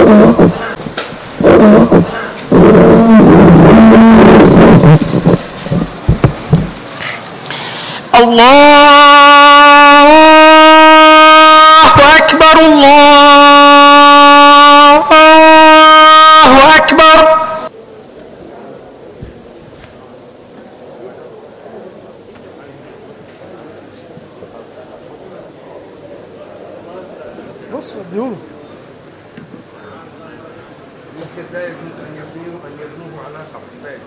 الله أكبر الله أكبر. بص وديهوله. المسجد لا يجوز أن يبنوه على قبر.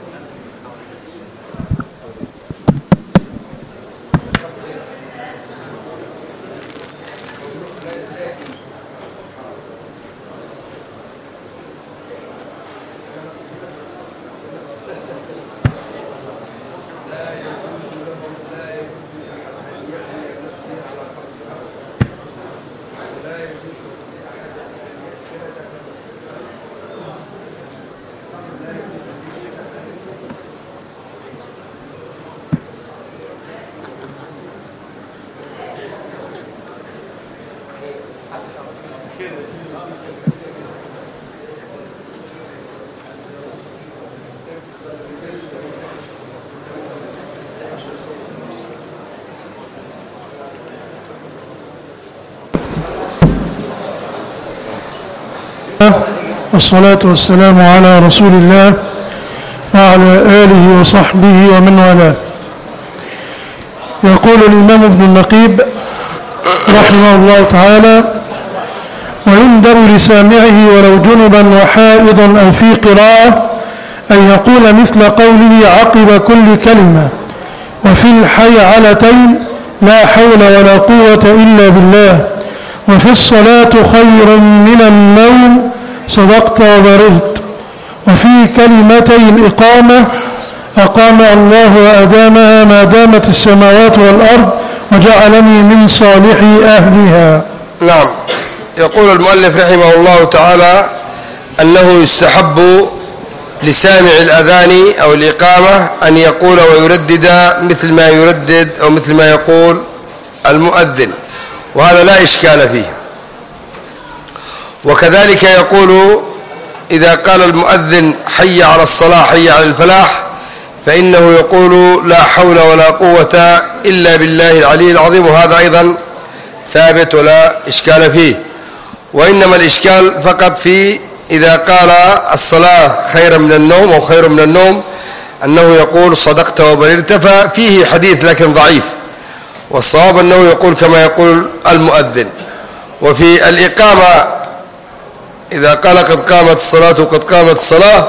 والصلاة والسلام على رسول الله وعلى آله وصحبه ومن والاه. يقول الإمام ابن النقيب رحمه الله تعالى: ويندر لسامعه ولو جنبا وحائضا أو في قراءة أن يقول مثل قوله عقب كل كلمة وفي الحيعلتين لا حول ولا قوة إلا بالله، وفي الصلاة خير من النوم صدقت وبررت، وفي كلمتي الإقامة أقام الله وأدامها ما دامت السماوات والأرض وجعلني من صالح أهلها. نعم. يقول المؤلف رحمه الله تعالى أنه يستحب لسامع الأذان أو الإقامة أن يقول ويردد مثل ما يردد أو مثل ما يقول المؤذن، وهذا لا إشكال فيه. وكذلك يقول إذا قال المؤذن حي على الصلاة حي على الفلاح فإنه يقول لا حول ولا قوة إلا بالله العلي العظيم، وهذا أيضا ثابت ولا إشكال فيه. وإنما الإشكال فقط في إذا قال الصلاة خير من النوم أو خير من النوم أنه يقول صدقت وبررت، ففيه حديث لكن ضعيف، والصواب أنه يقول كما يقول المؤذن. وفي الإقامة إذا قال قد قامت الصلاة وقد قامت الصلاة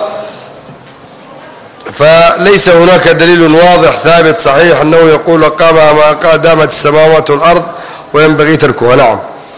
فليس هناك دليل واضح ثابت صحيح أنه يقول قامها ما دامت السماوات والأرض وينبغي تركها. نعم.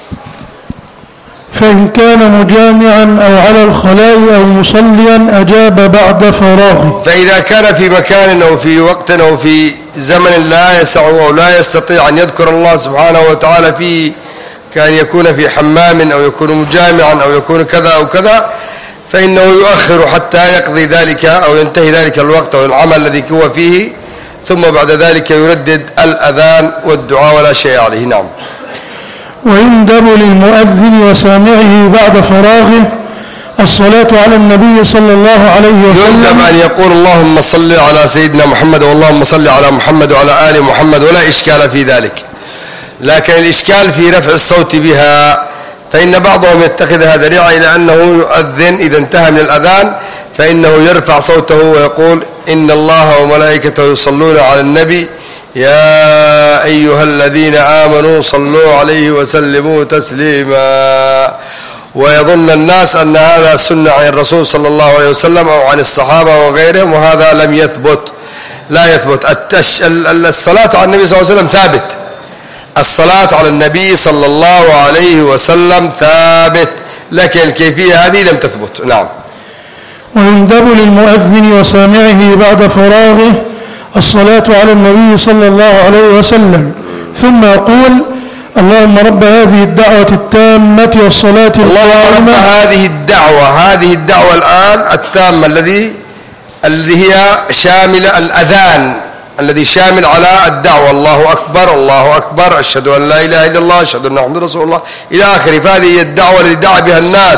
فإن كان مجامعا أو على الخلاء أو مصليا أجاب بعد فراغه. فإذا كان في مكان أو في وقت أو في زمن لا يسعه أو لا يستطيع أن يذكر الله سبحانه وتعالى فيه، كان يكون في حمام أو يكون مجامعا أو يكون كذا أو كذا، فإنه يؤخر حتى يقضي ذلك أو ينتهي ذلك الوقت أو العمل الذي هو فيه، ثم بعد ذلك يردد الأذان والدعاء ولا شيء عليه. نعم. ويندب للمؤذن وسامعه بعد فراغه الصلاة على النبي صلى الله عليه وسلم. يندب أن يقول اللهم صل على سيدنا محمد واللهم صل على محمد وعلى آل محمد، ولا إشكال في ذلك، لكن الإشكال في رفع الصوت بها، فإن بعضهم يتخذها ذريعة إلى أنه يؤذن إذا انتهى من الأذان فإنه يرفع صوته ويقول إن الله وملائكته يصلون على النبي يا أيها الذين آمنوا صلوا عليه وسلموا تسليما، ويظن الناس أن هذا سنة عن الرسول صلى الله عليه وسلم أو عن الصحابة وغيرهم، وهذا لم يثبت، لا يثبت. الصلاة على النبي صلى الله عليه وسلم ثابت، الصلاة على النبي صلى الله عليه وسلم ثابت، لكن الكيفية هذه لم تثبت. نعم. ويندب للمؤذن وسامعه بعد فراغه الصلاة على النبي صلى الله عليه وسلم، ثم يقول اللهم رب هذه الدعوة التامة والصلاة القائمة. اللهم رب هذه الدعوة الآن التامة الذي هي شاملة الأذان، الذي شامل على الدعوة، الله أكبر الله أكبر أشهد أن لا إله إلا الله أشهد أن محمدا رسول الله إلى آخره، فهذه هي الدعوة التي دعا بها الناس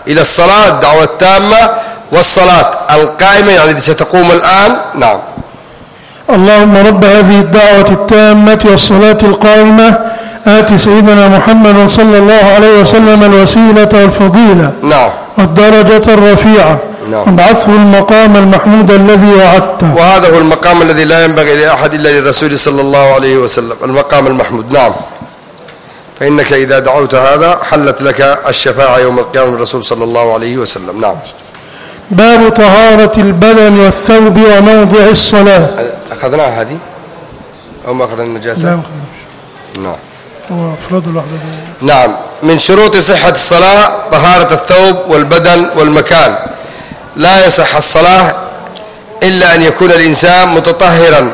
إلى الصلاة، الدعوة التامة والصلاة القائمة يعني ستقوم الآن. نعم. اللهم رب هذه الدعوة التامة والصلاة القائمة آت سيدنا محمد صلى الله عليه وسلم الوسيلة والفضيلة نعم والدرجة الرفيعة وابعثه المقام المحمود الذي وعدته. وهذا هو المقام الذي لا ينبغي لأحد إلا للرسول صلى الله عليه وسلم، المقام المحمود. نعم. فإنك إذا دعوت هذا حلت لك الشفاعة يوم القيامة الرسول صلى الله عليه وسلم. نعم. باب طهارة البدن والثوب وموضع الصلاة. أخذناها هذه أو ما أخذنا النجاسة؟ لا. نعم. وأفراد الوحدة. نعم. من شروط صحة الصلاة طهارة الثوب والبدن والمكان. لا يصح الصلاة إلا أن يكون الإنسان متطهرا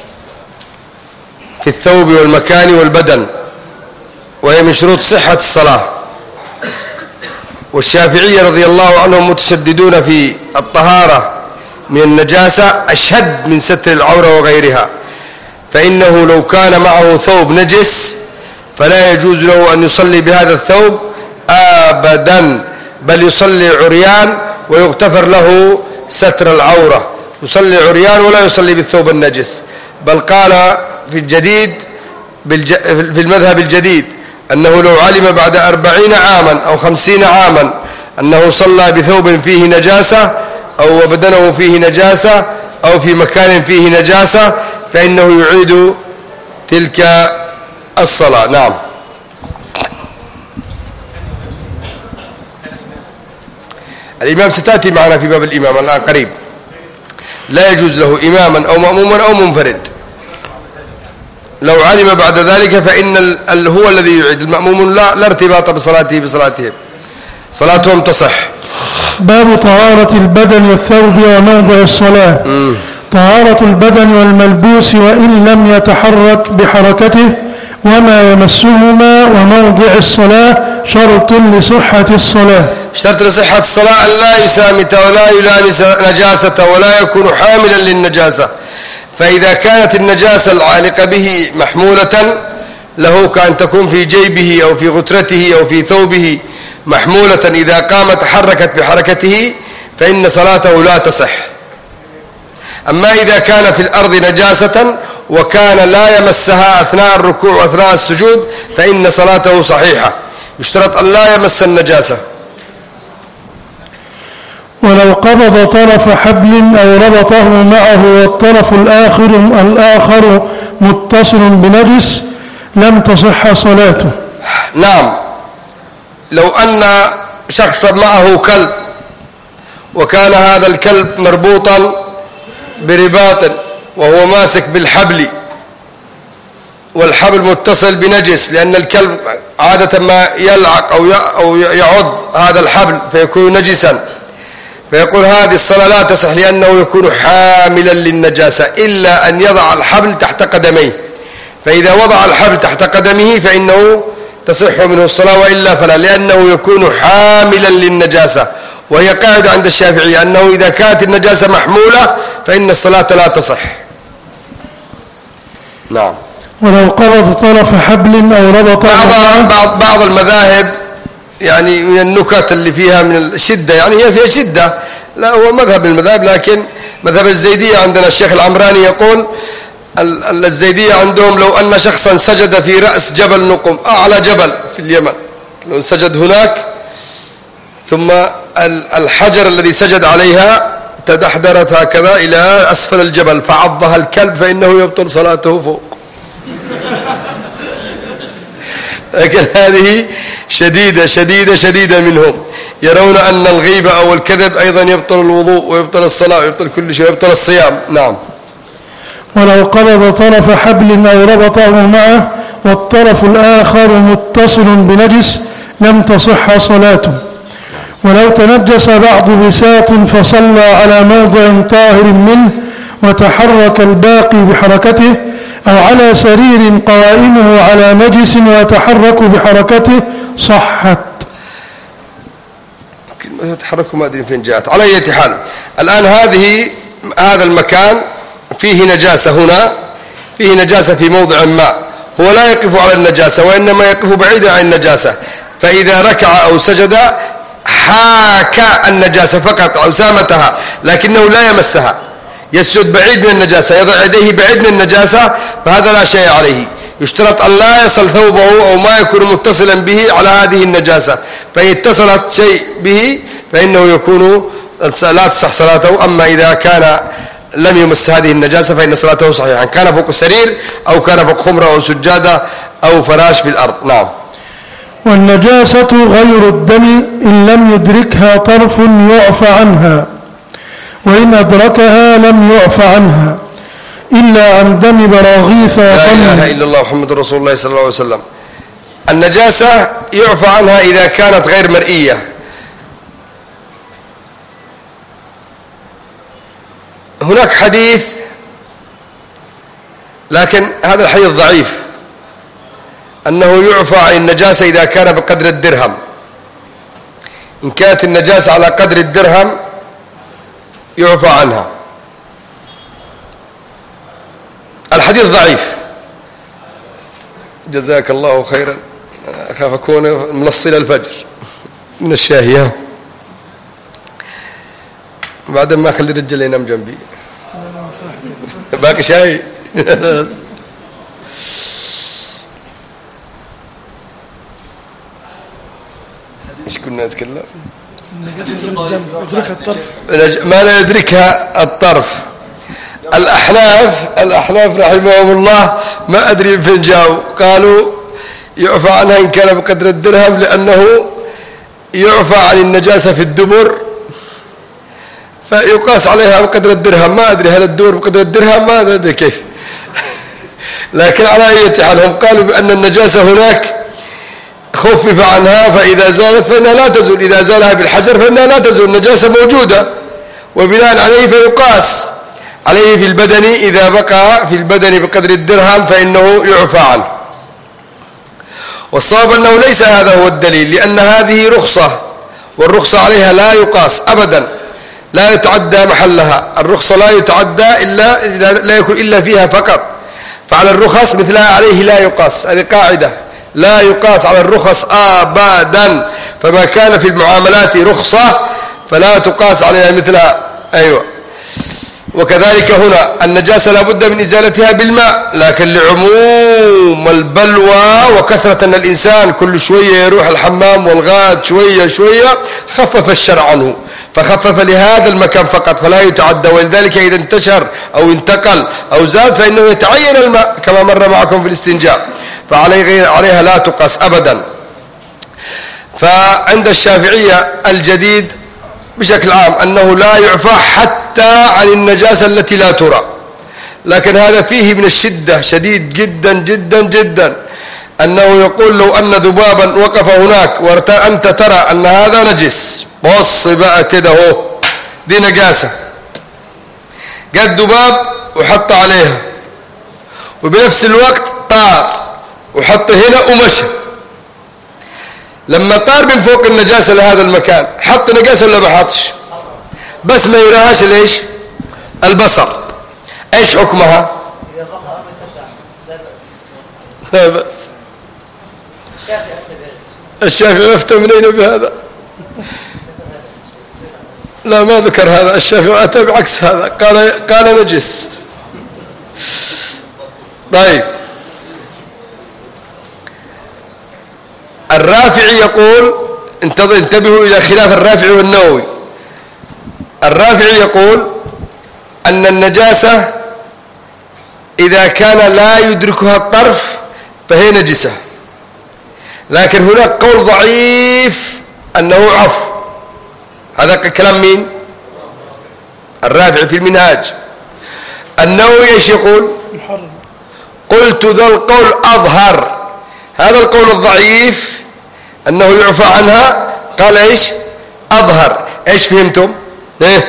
في الثوب والمكان والبدن، وهي من شروط صحة الصلاة. والشافعية رضي الله عنهم متشددون في الطهارة من النجاسة أشد من ستر العورة وغيرها، فإنه لو كان معه ثوب نجس فلا يجوز له أن يصلي بهذا الثوب أبدا، بل يصلي عريان ويغتفر له ستر العورة، يصلي عريان ولا يصلي بالثوب النجس. بل قال في الجديد في المذهب الجديد أنه لو علم بعد 40 عاما أو 50 عاما أنه صلى بثوب فيه نجاسة أو بدنه فيه نجاسة أو في مكان فيه نجاسة فإنه يعيد تلك الصلاة. نعم. الإمام ستأتي معنا في باب الإمام الآن قريب. لا يجوز له إماما أو مأموما أو منفرد. لو علم بعد ذلك فإن هو الذي يعيد، المأموم لا ارتباط بصلاتهم، صلاتهم تصح. باب طهارة البدن والثوب وموضع الصلاة. طهارة البدن والملبوس وإن لم يتحرك بحركته وما يمسهما وموضع الصلاة شرط لصحة الصلاة. شرط لصحة الصلاة أن لا يسامت ولا يلامس نجاسة ولا يكون حاملا للنجاسة. فإذا كانت النجاسة العالقة به محمولة له كأن تكون في جيبه أو في غترته أو في ثوبه محمولة، إذا قام تحركت بحركته فإن صلاته لا تصح. أما إذا كان في الأرض نجاسة وكان لا يمسها أثناء الركوع وأثناء السجود فإن صلاته صحيحة، يشترط أن لا يمس النجاسة. ولو قبض طرف حبل أو ربطه معه والطرف الآخر متصل بنجس لم تصح صلاته. نعم. لو أن شخصا معه كلب وكان هذا الكلب مربوطا برباط وهو ماسك بالحبل والحبل متصل بنجس، لأن الكلب عادة ما يلعق أو يعض هذا الحبل فيكون نجسا، فيقول هذه الصلاة لا تصح لأنه يكون حاملا للنجاسة إلا أن يضع الحبل تحت قدميه، فإذا وضع الحبل تحت قدمه فإنه تصح منه الصلاة، وإلا فلا، لأنه يكون حاملا للنجاسة. وهي قاعدة عند الشافعية أنه إذا كانت النجاسة محمولة فإن الصلاة لا تصح. نعم. ولو قبض طرف حبل أو ربط بعض المذاهب يعني من النكت اللي فيها من الشدة، يعني هي فيها شدة، لا هو مذهب من المذاهب، لكن مذهب الزيدية عندنا الشيخ العمراني يقول الزيدية عندهم لو أن شخصا سجد في رأس جبل نقم، أعلى جبل في اليمن، لو سجد هناك ثم الحجر الذي سجد عليها تدحدرت هكذا إلى أسفل الجبل فعضها الكلب فإنه يبطل صلاته فوق. لكن هذه شديدة شديدة شديدة منهم، يرون أن الغيبة أو الكذب أيضا يبطل الوضوء ويبطل الصلاة ويبطل كل شيء ويبطل الصيام. نعم. ولو قبض طرف حبل أو ربطه معه والطرف الآخر متصل بنجس لم تصح صلاته. ولو تنجس بعض بساط فصلى على موضع طاهر منه وتحرك الباقي بحركته أو على سرير قوائمه على نجس ويتحرك بحركته صحت. يتحرك ما أدري فين جاءت. على أي حال الآن هذا المكان فيه نجاسة، هنا فيه نجاسة في موضع ما، هو لا يقف على النجاسة وإنما يقف بعيدا عن النجاسة، فإذا ركع أو سجد حاك النجاسة فقط أو سامتها لكنه لا يمسها، يسجد بعيد من النجاسة، يضع يديه بعيد من النجاسة، فهذا لا شيء عليه. يشترط أن لا يصل ثوبه أو ما يكون متصلا به على هذه النجاسة، فإن اتصلت شيء به فإنه يكون لا تصح صلاته. أما إذا كان لم يمس هذه النجاسة فإن صلاته صحيحة، كان فوق سرير أو كان فوق خمرة أو سجادة أو فراش في الأرض. نعم. والنجاسة غير الدم إن لم يدركها طرف يعفى عنها، وإن أدركها لم يعفى عنها إلا عن دم براغيث. لا إله إلا الله محمد رسول الله صلى الله عليه وسلم. النجاسة يعفى عنها إذا كانت غير مرئية. هناك حديث لكن هذا الحديث ضعيف أنه يعفى عن النجاسة إذا كان بقدر الدرهم. إن كانت النجاسة على قدر الدرهم يعفى عنها. الحديث ضعيف. جزاك الله خيرا. أخاف أكون ملصي للفجر من الشاهية بعد ما أخلي الرجال ينام جنبي باقي شاي. ايش كنا نتكلم؟ يدركها الطرف، ما لا يدركها الطرف. الأحناف رحمهم الله ما أدري فين جاءوا، قالوا يعفى عنها إن كان بقدر الدرهم، لأنه يعفى عن النجاسة في الدبر فيقاس عليها بقدر الدرهم. ما أدري هل الدبر بقدر الدرهم، ما أدري كيف. لكن على أي حال هم قالوا بأن النجاسة هناك خفف عنها، فإذا زالت فإنها لا تزول، إذا زالها بالحجر فإنها لا تزول، النجاسة موجودة، وبناء عليه فيقاس عليه في البدن. إذا بقى في البدن بقدر الدرهم فإنه يعفى عنه. والصواب أنه ليس هذا هو الدليل، لأن هذه رخصة، والرخصة عليها لا يقاس أبدا، لا يتعدى محلها. الرخصة لا يتعدى إلا لا يكون إلا فيها فقط، فعلى الرخص مثلها عليه لا يقاس. هذه قاعدة، لا يقاس على الرخص أبدا. فما كان في المعاملات رخصة فلا تقاس عليها مثلها. أيوة. وكذلك هنا النجاسة لا بد من إزالتها بالماء، لكن لعموم البلوى وكثرة أن الإنسان كل شوية يروح الحمام والغاد شوية شوية، خفف الشرع عنه، فخفف لهذا المكان فقط فلا يتعدى. ولذلك إذا انتشر أو انتقل أو زاد فإنه يتعين الماء كما مر معكم في الاستنجاء، فعليها لا تقاس أبدا. فعند الشافعية الجديد بشكل عام أنه لا يعفى حتى عن النجاسة التي لا ترى، لكن هذا فيه من الشدة شديد جدا جدا جدا، أنه يقول لو أن ذبابا وقف هناك وأنت ترى أن هذا نجس، بص بقى كده هو دي نجاسة، قد ذباب وحط عليها، وبنفس الوقت طار وحط هنا ومشى. لما طار من فوق النجاسة لهذا المكان حط نجاسة ولا ما حطش؟ بس ما يراهاش ليش؟ البصر. ايش حكمها؟ إذا بقى أمر تسع لا بأس. الشافعي أفتى منين بهذا؟ لا ما ذكر هذا، الشافعي أتى بعكس هذا، قال نجس. طيب الرافعي يقول، انتبهوا إلى خلاف الرافعي والنووي. الرافعي يقول أن النجاسة إذا كان لا يدركها الطرف فهي نجسة، لكن هناك قول ضعيف أنه عفو. هذا كلام مين؟ الرافعي في المنهاج. النووي ايش يقول؟ قلت ذا القول أظهر. هذا القول الضعيف أنه يعفى عنها قال ايش؟ أظهر. ايش فهمتم؟ ايه؟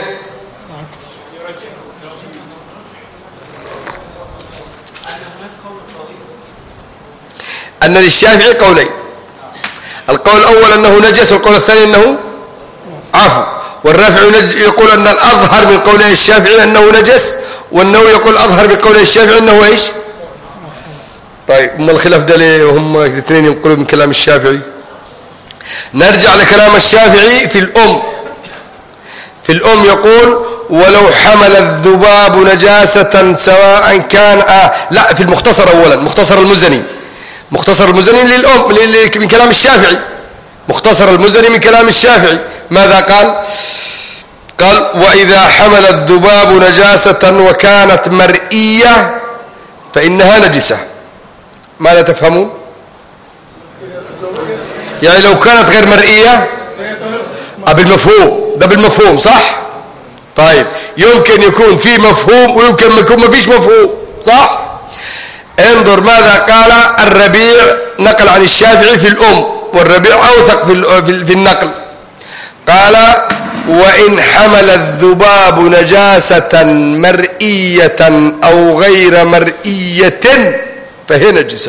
أن للشافعي قولين، القول الأول أنه نجس، والقول الثاني أنه عفو. والرافعي يقول أن الأظهر من قول الشافعي أنه نجس، والنووي يقول الأظهر من قول الشافعي أنه ايش؟ طيب ما الخلاف ده ليه وهم الاثنين ينقلوا من كلام الشافعي؟ نرجع لكلام الشافعي في الأم. في الأم يقول ولو حمل الذباب نجاسة سواء كان لا، في المختصر أولا، مختصر المزني، مختصر المزني للأم من كلام الشافعي، مختصر المزني من كلام الشافعي ماذا قال؟ قال وإذا حمل الذباب نجاسة وكانت مرئية فإنها نجسة. ماذا تفهمون؟ يعني لو كانت غير مرئية بالمفهوم، ده بالمفهوم صح؟ طيب يمكن يكون في مفهوم ويمكن يكون ما فيش مفهوم صح؟ انظر ماذا قال الربيع، نقل عن الشافعي في الأم، والربيع أوثق في النقل. قال وإن حمل الذباب نجاسة مرئية أو غير مرئية فهي نجسة.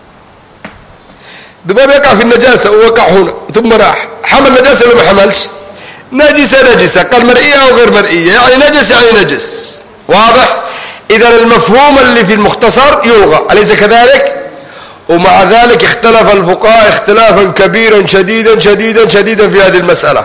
ذباب يقع في النجاسة ووقع هنا ثم راح حمل نجاسة ولا ما حملش؟ نجسة نجسة، قال مرئية أو غير مرئية، يعني نجس يعني نجس. واضح؟ إذا المفهوم اللي في المختصر يلغى، أليس كذلك؟ ومع ذلك اختلف الفقهاء اختلافا كبيرا شديدا شديدا شديدا في هذه المسألة.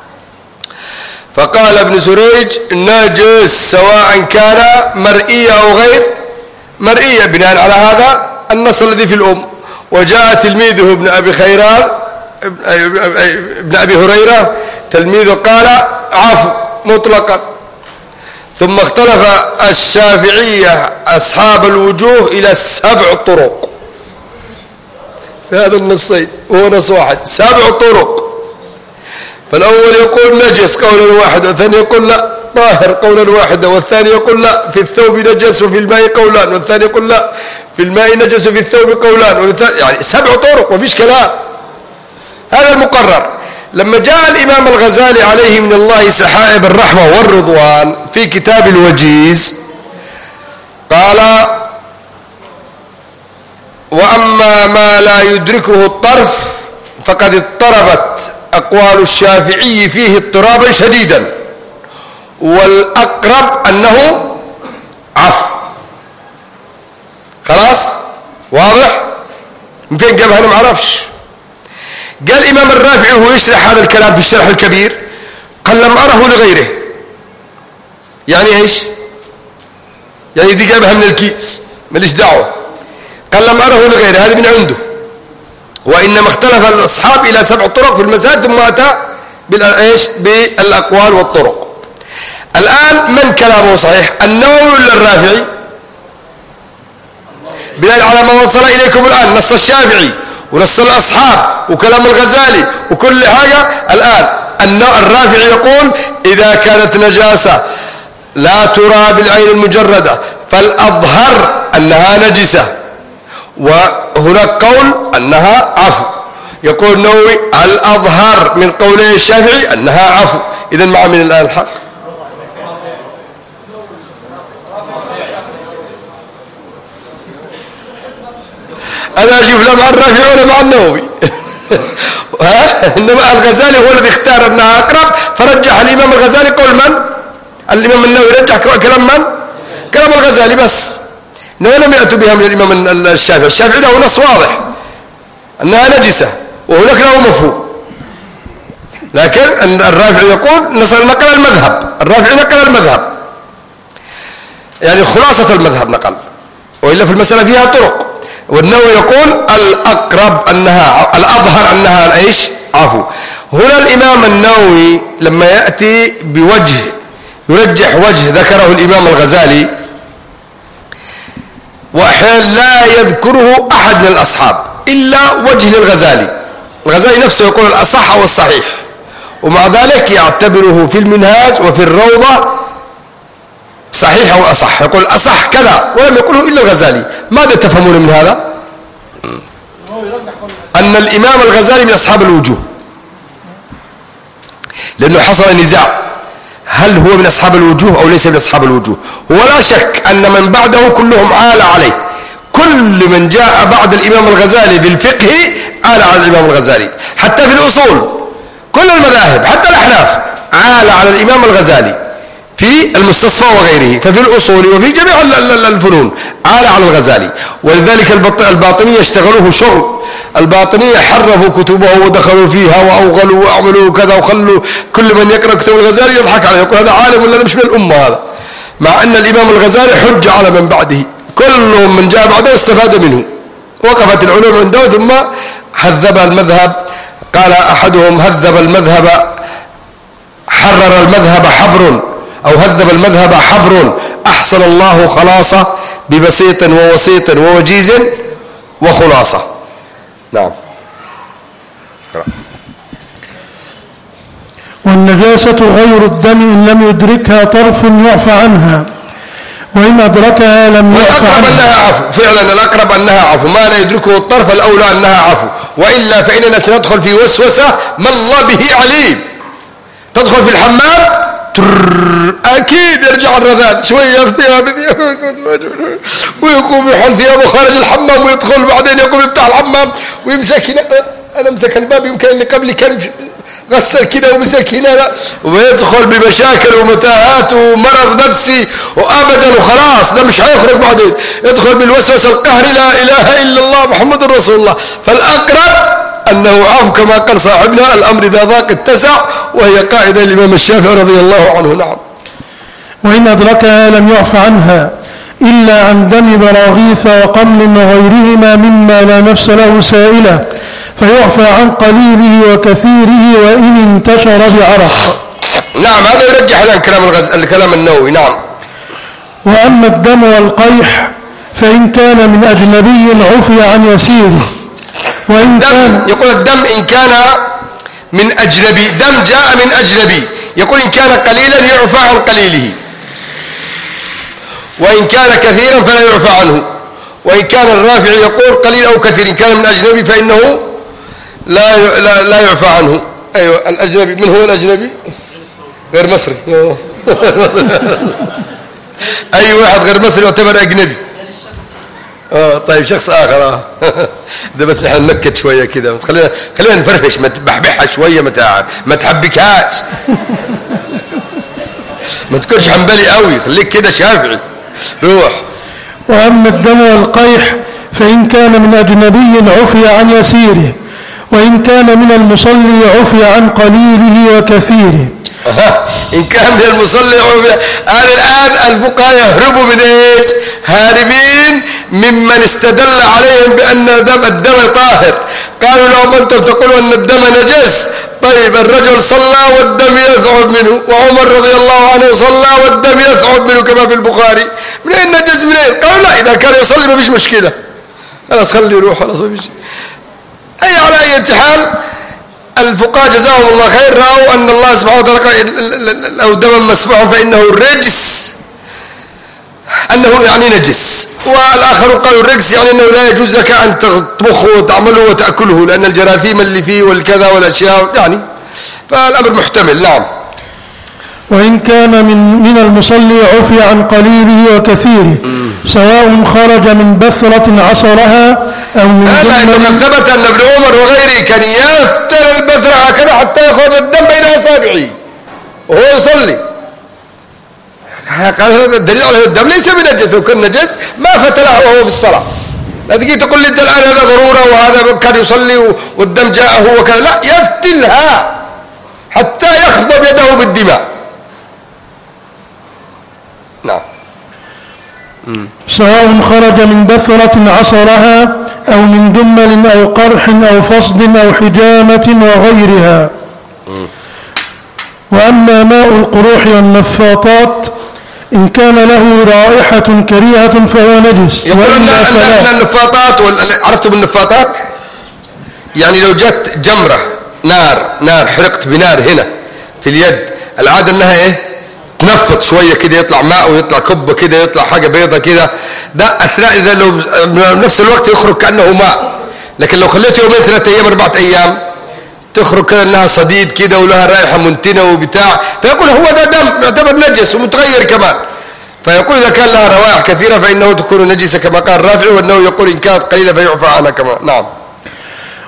فقال ابن سريج نجس سواء كان مرئية أو غير مرئية بناء على هذا النص الذي في الأم. وجاء تلميذه ابن أبي هريرة تلميذه قال عفو مطلقا. ثم اختلف الشافعية أصحاب الوجوه إلى 7 طرق في هذا النصين، وهو نص واحد 7 طرق. فالأول يقول نجس قولا واحدا، والثاني يقول لا طاهر قولا واحدا، والثاني يقول لا في الثوب نجس وفي الماء قولان، والثاني يقول لا في الماء نجس وفي الثوب قولان، يعني 7 طرق وفيش كلام. هذا المقرر. لما جاء الإمام الغزالي عليه من الله سحائب الرحمة والرضوان في كتاب الوجيز قال وأما ما لا يدركه الطرف فقد اضطربت أقوال الشافعي فيه اضطرابا شديدا، والأقرب أنه عفو. خلاص واضح؟ من فين جابها أنا ما أعرفش. قال الإمام الرافعي وهو يشرح هذا الكلام في الشرح الكبير قال لم أره لغيره. يعني إيش؟ يعني دي جابها من الكيس ماليش دعوة. قال لم أره لغيره، هذا من عنده. وإنما اختلف الأصحاب إلى 7 طرق في المسائل ثم أتى بالأقوال والطرق. الآن من كلامه صحيح؟ النووي ولا الرافعي؟ بناء على ما وصل إليكم الآن نص الشافعي ونص الأصحاب وكلام الغزالي وكل حاجة. الآن الرافعي يقول إذا كانت نجاسة لا ترى بالعين المجردة فالأظهر أنها نجسة، وهناك قول أنها عفو. يقول النووي الأظهر من قوله الشافعي أنها عفو. إذن مع من الآن الحق؟ أنا أشوف لا مع الرافعي ولا مع النووي. إنما الغزالي هو الذي اختار أنها أقرب، فرجح الإمام الغزالي قول من؟ الإمام النووي رجح كلام من؟ كلام الغزالي بس. إنما لم يأتوا بها من الإمام الشافعي. الشافعي له نص واضح أنها نجسة وهناك له مفهوم، لكن الرافعي يقول نقل المذهب. الرافعي نقل المذهب، يعني خلاصة المذهب نقل، وإلا في المسألة فيها طرق. والنووي يقول الأقرب أنها الأظهر أنها إيش؟ عفو. هنا الإمام النووي لما يأتي بوجه يرجح وجه ذكره الإمام الغزالي، وأحيانا لا يذكره أحد من الأصحاب إلا وجه للغزالي. الغزالي نفسه يقول الأصح والصحيح، ومع ذلك يعتبره في المنهاج وفي الروضة صحيح وأصح، يقول أصح كذا ولم يقوله إلا الغزالي. ماذا تفهمون من هذا؟ أن الإمام الغزالي من أصحاب الوجوه، لأنه حصل نزاع هل هو من أصحاب الوجوه أو ليس من أصحاب الوجوه. ولا شك أن من بعده كلهم عال عليه، كل من جاء بعد الإمام الغزالي بالفقه عال على الإمام الغزالي، حتى في الأصول كل المذاهب حتى الأحناف عال على الإمام الغزالي في المستصفى وغيره. ففي الأصول وفي جميع الفنون عال على الغزالي. ولذلك الباطنية اشتغلوه شغل. الباطنية حرفوا كتبه ودخلوا فيها وأوغلوا وأعملوا كذا وخلوا كل من يقرأ كتب الغزالي يضحك عليه يقول هذا عالم ولا مش من الأمة هذا، مع أن الإمام الغزالي حجة على من بعده، كلهم من جاء بعده استفاد منه. وقفت العلوم عنده ثم هذب المذهب. قال أحدهم هذب المذهب، حرر المذهب حبر، أو هذب المذهب حبر أحسن الله خلاصة ببسيط ووسيط ووجيز وخلاصة. نعم. والنجاسة غير الدم إن لم يدركها طرف يعفى عنها، وإن أدركها لم يعفى عنها. والأقرب أنها عفو، فعلا الأقرب أنها عفو، ما لا يدركه الطرف الأولى أنها عفو، وإلا فإننا سندخل في وسوسة ما الله به عليم. تدخل في الحمام أكيد يرجع الرذاذ شوية في ثيابه ويقوم يحل ثيابه خارج الحمام ويدخل، بعدين يقوم يفتح الحمام ويمسك هنا. أنا أمسك الباب يمكن اللي قبلي كان غسل كده ومسك هنا، ويدخل بمشاكل ومتاهات ومرض نفسي وأبدا وخلاص ده مش هيخرج. بعدين يدخل بالوسوسة القهري لا إله إلا الله محمد رسول الله. فالأقرب أنه عفو كما قال صاحبنا الأمر إذا ضاق اتسع، وهي قاعدة الإمام الشافعي رضي الله عنه. نعم. وإن أدركها لم يعف عنها إلا عن دم براغيث وقمل وغيرهما مما لا نفس له سائلة، فيعفى عن قليله وكثيره وإن انتشر بعرق. نعم، هذا يرجح الكلام النووي. نعم. وأما الدم والقيح فإن كان من أجنبي عفي عن يسيره، وإن كان يقول الدم إن كان من أجنبي، دم جاء من أجنبي، يقول إن كان قليلا يعفى عن قليله، وإن كان كثيرا فلا يعفى عنه. وإن كان الرافع يقول قليل أو كثير، إن كان من أجنبي فإنه لا يعفى عنه. أيوة الأجنبي، من هو الأجنبي؟ غير مصري. أي واحد غير مصري يعتبر أجنبي. طيب شخص آخر. ده بس نحن ننكت شوية كده، خلينا نفرفش، ما تبحبحها شوية، ما تحبكهاش، ما تكونش حنبلي قوي، خليك كده شافعي. روح. وأما الدم والقيح فإن كان من أجنبي عفي عن يسيره، وإن كان من المصلي عفي عن قليله وكثيره. إن كان من المصلي عفي. الآن الفقهاء يهربوا من إيش؟ هاربين ممن استدل عليهم بأن الدم طاهر. قالوا لهم أنتم تقولوا أن الدم نجس، طيب الرجل صلى والدم يثعب منه، وعمر رضي الله عنه صلى والدم يثعب منه كما في البخاري، منين نجس منين؟ قالوا لا، إذا كان يصلي ما فيش مشكلة، خلاص خلي يروح، خلاص ما فيش. أي على أي حال الفقهاء جزاهم الله خير رأوا أن الله سبحانه وتعالى لو دم مسفوحا فإنه الرجس، أنه يعني نجس. والآخر قالوا الرجس يعني أنه لا يجوز لك أن تطبخه وتعمله وتأكله، لأن الجراثيم اللي فيه والكذا والأشياء يعني، فالأمر محتمل. نعم. وإن كان من المصلي عفي عن قليله وكثيره، سواء خرج من بثرة عصرها أو من لأنه ثبت أن ابن عمر وغيره كان يفتر البثرة هكذا حتى يخرج الدم بين أصابعه وهو يصلي. قال هذا الدليل على الدم ليس بنجس، لو كان نجس ما فتله وهو في الصلاة. لا تجي تقول لي أنت الآن هذا ضرورة وهذا كان يصلي والدم جاءه وكذا، لا، يفتلها حتى يخضب يده بالدماء. نعم. سواء خرج من بثرة عصرها أو من دمل أو قرح أو فصد أو حجامة وغيرها. وأما ماء القروح والنفاطات إن كان له رائحة كريهة فهو نجس. يقول أن النفاطات عرفتوا بالنفاطات؟ يعني لو جت جمرة نار حرقت بنار هنا في اليد، العادة أنها إيه؟ تنفط شوية كده، يطلع ماء ويطلع كبة كده، يطلع حاجة بيضة كده، ده أثناء إذا لو نفس الوقت يخرج كأنه ماء. لكن لو خليته يومين 3 أيام 4 أيام تخرج كده أنها صديد كده ولها رائحة منتنة وبتاع، فيقول هو ده دم يعتبر نجس ومتغير كمان. فيقول إذا كان لها روائح كثيرة فإنه تكون نجسة كما قال الرافعي، وأنه يقول إن كانت قليلة فيعفى عنها كما. نعم.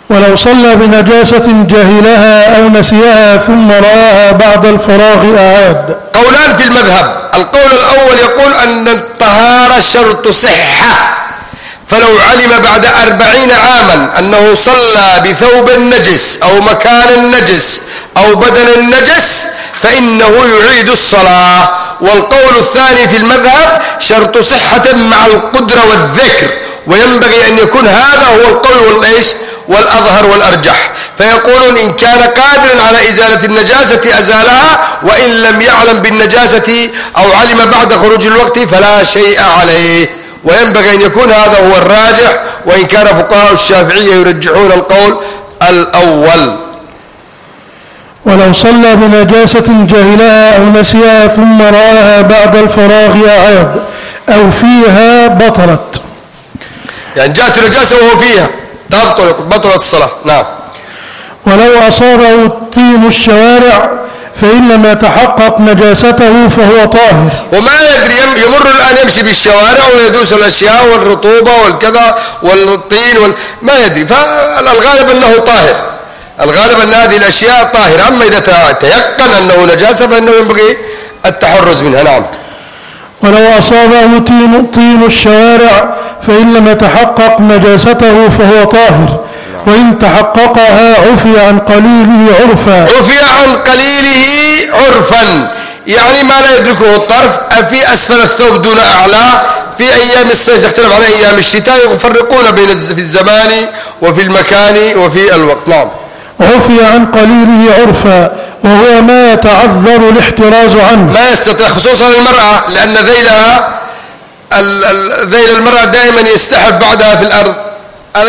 ولو صلى بنجاسة جهلها أو نسيها ثم رآها بعد الفراغ أعاد. قولان في المذهب. القول الأول يقول أن الطهارة شرط صحة، فلو علم بعد 40 عاما أنه صلى بثوب نجس أو مكان نجس أو بدن نجس فإنه يعيد الصلاة. والقول الثاني في المذهب شرط صحة مع القدرة والذكر، وينبغي أن يكون هذا هو القول والأظهر والأرجح. فيقولون إن كان قادرا على إزالة النجاسة أزالها، وإن لم يعلم بالنجاسة أو علم بعد خروج الوقت فلا شيء عليه. وينبغي أن يكون هذا هو الراجح، وإن كان فقهاء الشافعية يرجحون القول الأول. ولو صلى بنجاسة جهلها أو نسيها ثم رآها بعد الفراغ أعاد أو فيها بطلت. يعني جاءت نجاسة وهو فيها بطلت الصلاة. نعم. ولو أصابه طين الشوارع فإن لم يتحقق نجاسته فهو طاهر. وما يدري، يمر الآن يمشي بالشوارع ويدوس الأشياء والرطوبة والكذا والطين ما يدري، فالغالب أنه طاهر، الغالب أن هذه الأشياء طاهرة. أما إذا تيقن أنه نجاسة فإنه ينبغي التحرز منها. نعم. ولو أصابه طين الشوارع فإن لم يتحقق نجاسته فهو طاهر، وإن تحققها عفي عن قليله عرفا. عفي عن قليله عرفا يعني ما لا يدركه الطرف، في أسفل الثوب دون أعلاه. في أيام الصيف تختلف عن أيام الشتاء، يفرقون بين في الزمان وفي المكان وفي الوقت. نعم. عفي عن قليله عرفا وهو ما يتعذر الاحتراز عنه. ما يستطيع، خصوصا المرأة، لأن ذيلها ذيل المرأة دائما يستحب بعدها في الأرض. هذا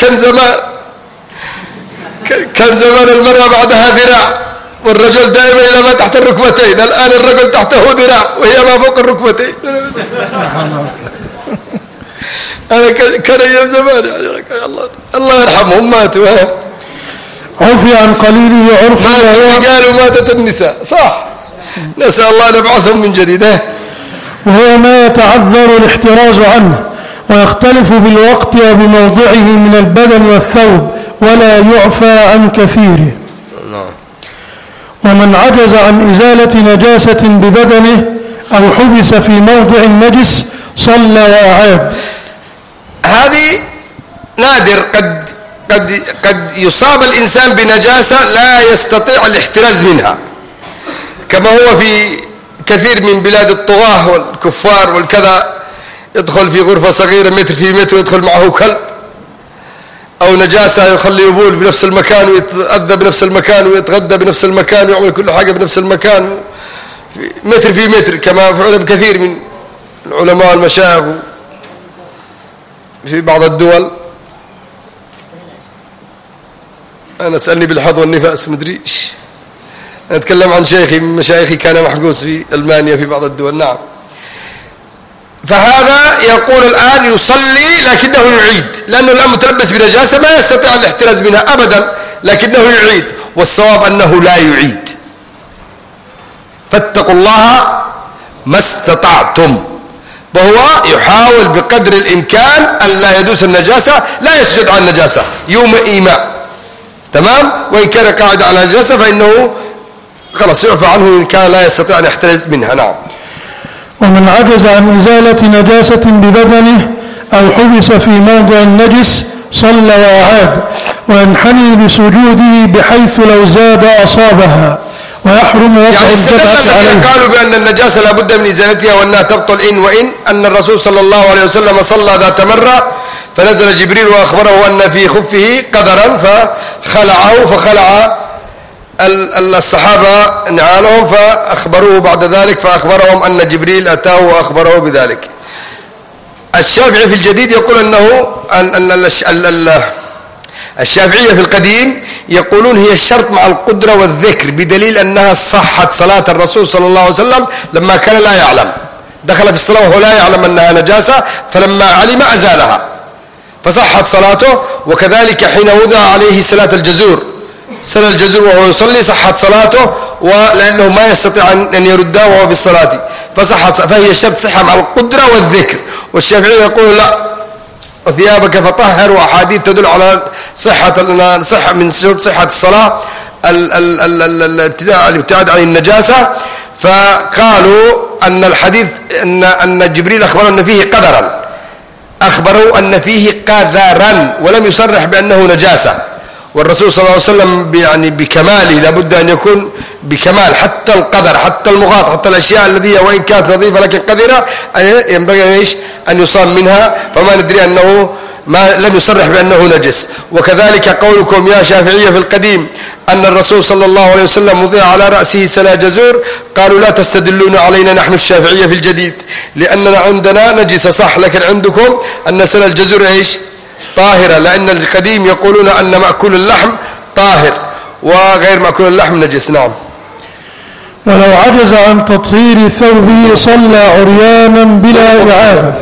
كان زمان المرأة بعدها ذراع، والرجل دائما إلى ما تحت الركبتين. الآن الرجل تحته ذراع وهي ما فوق الركبتين. هذا كان أيام زمان، يعني الله يرحمهم ماتوا. عفي عن قليله عرفا قالوا ماتت النساء، صح. نسأل الله أن يبعثهم من جديد. وهو ما يتعذر الاحتراز عنه، ويختلف بالوقت وبموضعه من البدن والثوب، ولا يعفى عن كثيره. ومن عجز عن إزالة نجاسة ببدنه أو حبس في موضع نجس صلى وأعاد. هذه نادر، قد يصاب الإنسان بنجاسة لا يستطيع الاحتراز منها، كما هو في كثير من بلاد الطغاة والكفار والكذا. يدخل في غرفة صغيرة متر في متر ويدخل معه كلب، أو نجاسة يخلي يبول بنفس المكان ويتأذى بنفس المكان ويتغدى بنفس المكان ويعمل كل حاجة بنفس المكان متر في متر، كما فعل بكثير من العلماء والمشايخ في بعض الدول. أنا أسألني بالحظ والنفاس مدري إيش. أنا أتكلم عن شيخي من مشايخي كان محجوز في ألمانيا في بعض الدول. نعم. فهذا يقول الآن يصلي لكنه يعيد، لأنه الآن متلبس بنجاسة ما يستطيع الاحتراز منها أبدا، لكنه يعيد. والصواب أنه لا يعيد. فاتقوا الله ما استطعتم. وهو يحاول بقدر الإمكان أن لا يدوس النجاسة، لا يسجد على النجاسة يوم إيماء، تمام. وإن كان قاعد على النجاسة فإنه خلاص يعفى عنه إن كان لا يستطيع أن يحترز منها. نعم. ومن عجز عن إزالة نجاسة ببدنه أو حبس في موضع النجس صلى وأعاد، وينحني بسجوده بحيث لو زاد أصابها، ويحرم وضع الجبهة عليه. قالوا بأن النجاسة لابد من إزالتها وأنها تبطل وإن أن الرسول صلى الله عليه وسلم صلى ذات مرة فنزل جبريل وأخبره أن في خفه قدرا فخلع الصحابة نعالهم فأخبروه بعد ذلك، فأخبرهم أن جبريل أتاه وأخبره بذلك. الشافعي في الجديد يقول أن الشافعية في القديم يقولون هي الشرط مع القدرة والذكر، بدليل أنها صحت صلاة الرسول صلى الله عليه وسلم لما كان لا يعلم، دخل في الصلاة وهو لا يعلم أنها نجاسة، فلما علم أزالها فصحت صلاته. وكذلك حين وضع عليه سلاة الجزور وهو يصلي صحت صلاته، ولأنه ما يستطيع أن يردها وهو في الصلاة فصحت، فهي شرط صحة مع القدرة والذكر. والشافعي يقول لا، ثيابك فطهر، وأحاديث تدل على صحة من صحة الصلاة الابتعاد عن النجاسة. فقالوا أن الحديث أن جبريل أخبروا أن فيه قدرا، أخبروا أن فيه قدرا ولم يصرح بأنه نجاسة. والرسول صلى الله عليه وسلم يعني بكماله لابد أن يكون بكمال، حتى القدر حتى المغاط حتى الأشياء التي وإن كانت نظيفة لكن قذرة ينبغي أن يصام منها، فما ندري أنه ما لم يصرح بأنه نجس. وكذلك قولكم يا شافعية في القديم أن الرسول صلى الله عليه وسلم وضع على رأسه سنا جزور، قالوا لا تستدلون علينا نحن الشافعية في الجديد لأننا عندنا نجس صح، لكن عندكم أن سنا الجزور إيش؟ طاهرة، لأن القديم يقولون أن مأكول اللحم طاهر وغير مأكول اللحم نجس. نعم. ولو عجز عن تطهير ثوبه صلى عريانا بلا إعادة.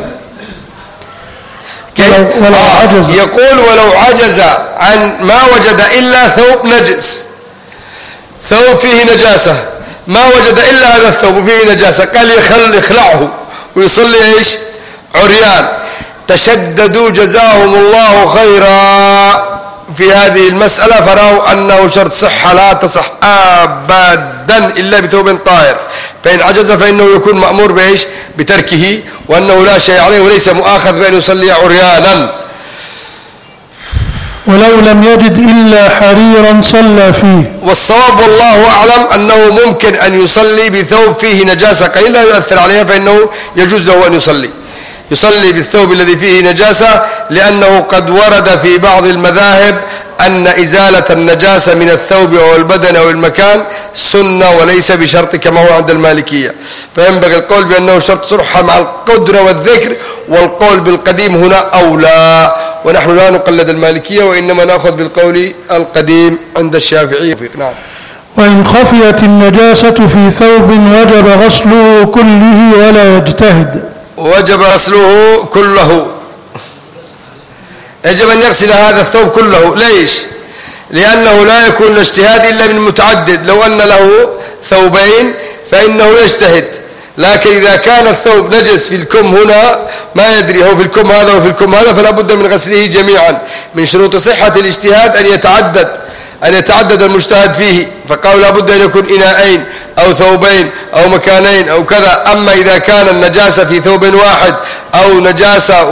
ولو عجز يقول ولو عجز عن ما وجد إلا ثوب نجس، ثوب فيه نجاسة ما وجد إلا هذا الثوب فيه نجاسة، قال يخلعه ويصلي إيش؟ عريان. تشددوا جزاهم الله خيرا في هذه المسألة، فرأوا أنه شرط صحة لا تصح أبدا إلا بثوب طاهر، فإن عجز فإنه يكون مأمور بإيش؟ بتركه، وأنه لا شيء عليه وليس مؤاخذ بأن يصلي عريانا. ولو لم يجد إلا حريرا صلى فيه. والصواب والله أعلم أنه ممكن أن يصلي بثوب فيه نجاسة قليلا لا يؤثر عليها، فإنه يجوز له أن يصلي بالثوب الذي فيه نجاسة، لأنه قد ورد في بعض المذاهب أن إزالة النجاسة من الثوب أو البدن أو المكان سنة وليس بشرط كما هو عند المالكية، فينبغي القول بأنه شرط صرحة مع القدرة والذكر، والقول بالقديم هنا أولى، ونحن لا نقلد المالكية وإنما نأخذ بالقول القديم عند الشافعية. نعم. وإن خفيت النجاسة في ثوب وجب غسله كله ولا يجتهد. وجب غسله كله، يجب أن يغسل هذا الثوب كله. ليش؟ لأنه لا يكون الاجتهاد إلا من متعدد، لو أن له ثوبين فإنه يجتهد، لكن إذا كان الثوب نجس في الكم هنا ما يدري هو في الكم هذا وفي الكم هذا فلا بد من غسله جميعا. من شروط صحة الاجتهاد أن يتعدد المجتهد فيه، فقالوا لا بد أن يكون إناءين أو ثوبين أو مكانين أو كذا. أما إذا كان النجاسة في ثوب واحد أو نجاسة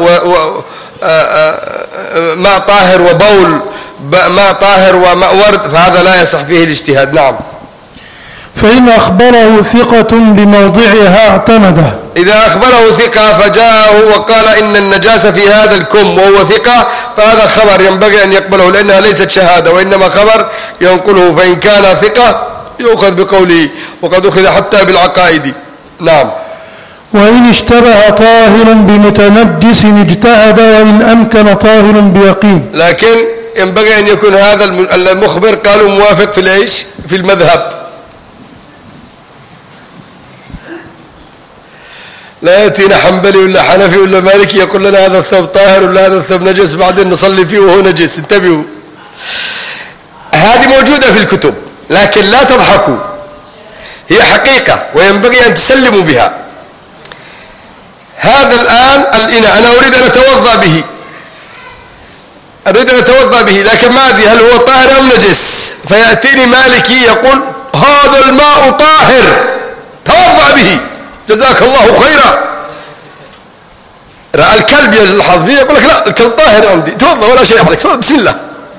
ماء طاهر وبول ماء طاهر وماء ورد فهذا لا يصح فيه الاجتهاد. نعم. فإن أخبره ثقة بموضعها اعتمده. إذا أخبره ثقة فجاءه وقال إن النجاسة في هذا الكم وهو ثقة فهذا خبر ينبغي أن يقبله، لأنها ليست شهادة وإنما خبر ينقله، فإن كان ثقة يؤخذ بقوله، وقد أخذ حتى بالعقائد. نعم. وإن اشتبه طاهر بمتنجس اجتهد وإن أمكن طاهر بيقين. لكن ينبغي أن يكون هذا المخبر قالوا موافق في الإيش؟ في المذهب. لا يأتينا حنبلي ولا حنفي ولا مالكي يقول لنا هذا الثوب طاهر ولا هذا الثوب نجس بعدين نصلي فيه وهو نجس. انتبهوا، هذه موجودة في الكتب لكن لا تضحكوا، هي حقيقة وينبغي أن تسلموا بها. هذا الآن الإناء أنا أريد أن أتوضأ به لكن ما أدري هل هو طاهر أو نجس، فيأتيني مالكي يقول هذا الماء طاهر توضأ به جزاك الله خيرا. رأى الكلب يلحظ فيه يقول لك لا الكلب طاهر عندي توضأ ولا شيء عليك بسم الله،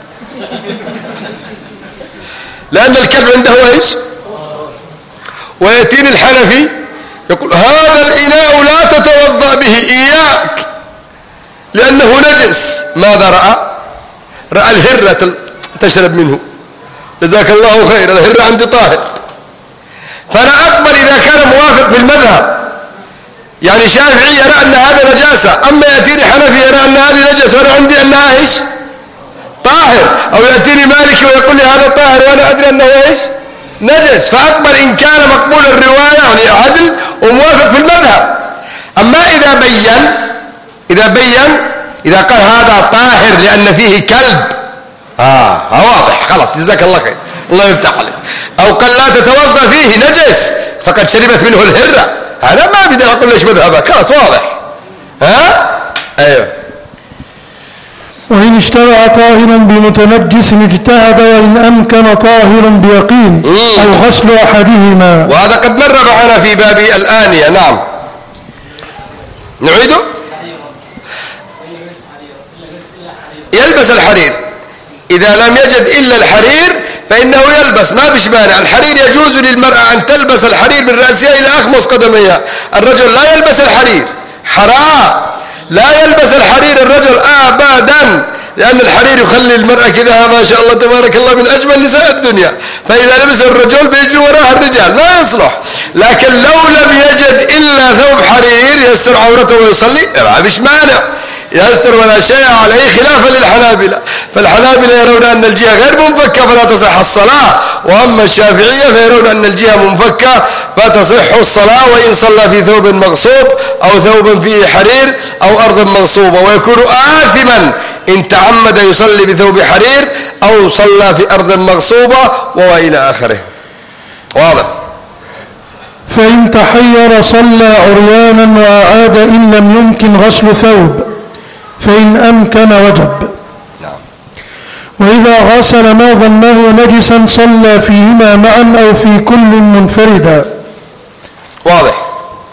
لأن الكلب عنده ايش؟ ويأتيني الحنفي يقول هذا الإناء لا تتوضأ به إياك لأنه نجس. ماذا رأى الهرة تشرب منه جزاك الله خير، الهرة عندي طاهر. فأنا أقبل إذا كان موافق في المذهب، يعني شافعي يرى أن هذا نجاسة، أما يأتيني حنفي يرى أن هذه نجس وأنا عندي أنها إيش؟ طاهر، أو يأتيني مالكي ويقول لي هذا طاهر وأنا أدري أنه إيش؟ نجس، فأقبل إن كان مقبول الرواية يعني عدل وموافق في المذهب. أما إذا قال هذا طاهر لأن فيه كلب واضح خلاص جزاك الله خير الله يفتح عليك، أو قال لا تتوضأ فيه نجس فقد شربت منه الهرة، هذا ما بدي أقول ليش مذهبك خلاص واضح. أيوه. وإن اشتبه طاهر بمتنجس اجتهد وإن أمكن طاهر بيقين أو غسل أحدهما. وهذا قد مر معنا في باب الآنية. نعم نعيده. يلبس الحرير إذا لم يجد إلا الحرير فإنه يلبس، ما بش مانع. الحرير يجوز للمرأة أن تلبس الحرير من رأسها إلى أخمص قدميها. الرجل لا يلبس الحرير، حرام، لا يلبس الحرير الرجل أبدا، لأن الحرير يخلي المرأة كذا ما شاء الله تبارك الله من أجمل نساء الدنيا، فإذا لبس الرجل بيجري وراها الرجال، ما يصلح. لكن لو لم يجد إلا ثوب حرير يستر عورته ويصلي ما بش مانع، يستر ولا شيء عليه، خلافا للحنابلة. فالحنابلة يرون أن الجهة غير منفكة فلا تصح الصلاة، وأما الشافعية فيرون أن الجهة منفكة فتصح الصلاة وإن صلى في ثوب مغصوب أو ثوب فيه حرير أو أرض مغصوبة، ويكون آثما إن تعمد يصلي بثوب حرير أو صلى في أرض مغصوبة وإلى آخره. واضح. فإن تحير صلى عريانا وأعاد إن لم يمكن غسل ثوب، فإن أمكن وجب. وإذا غسل ما ظنه نجسا صلى فيهما معا أو في كل منفردا. واضح.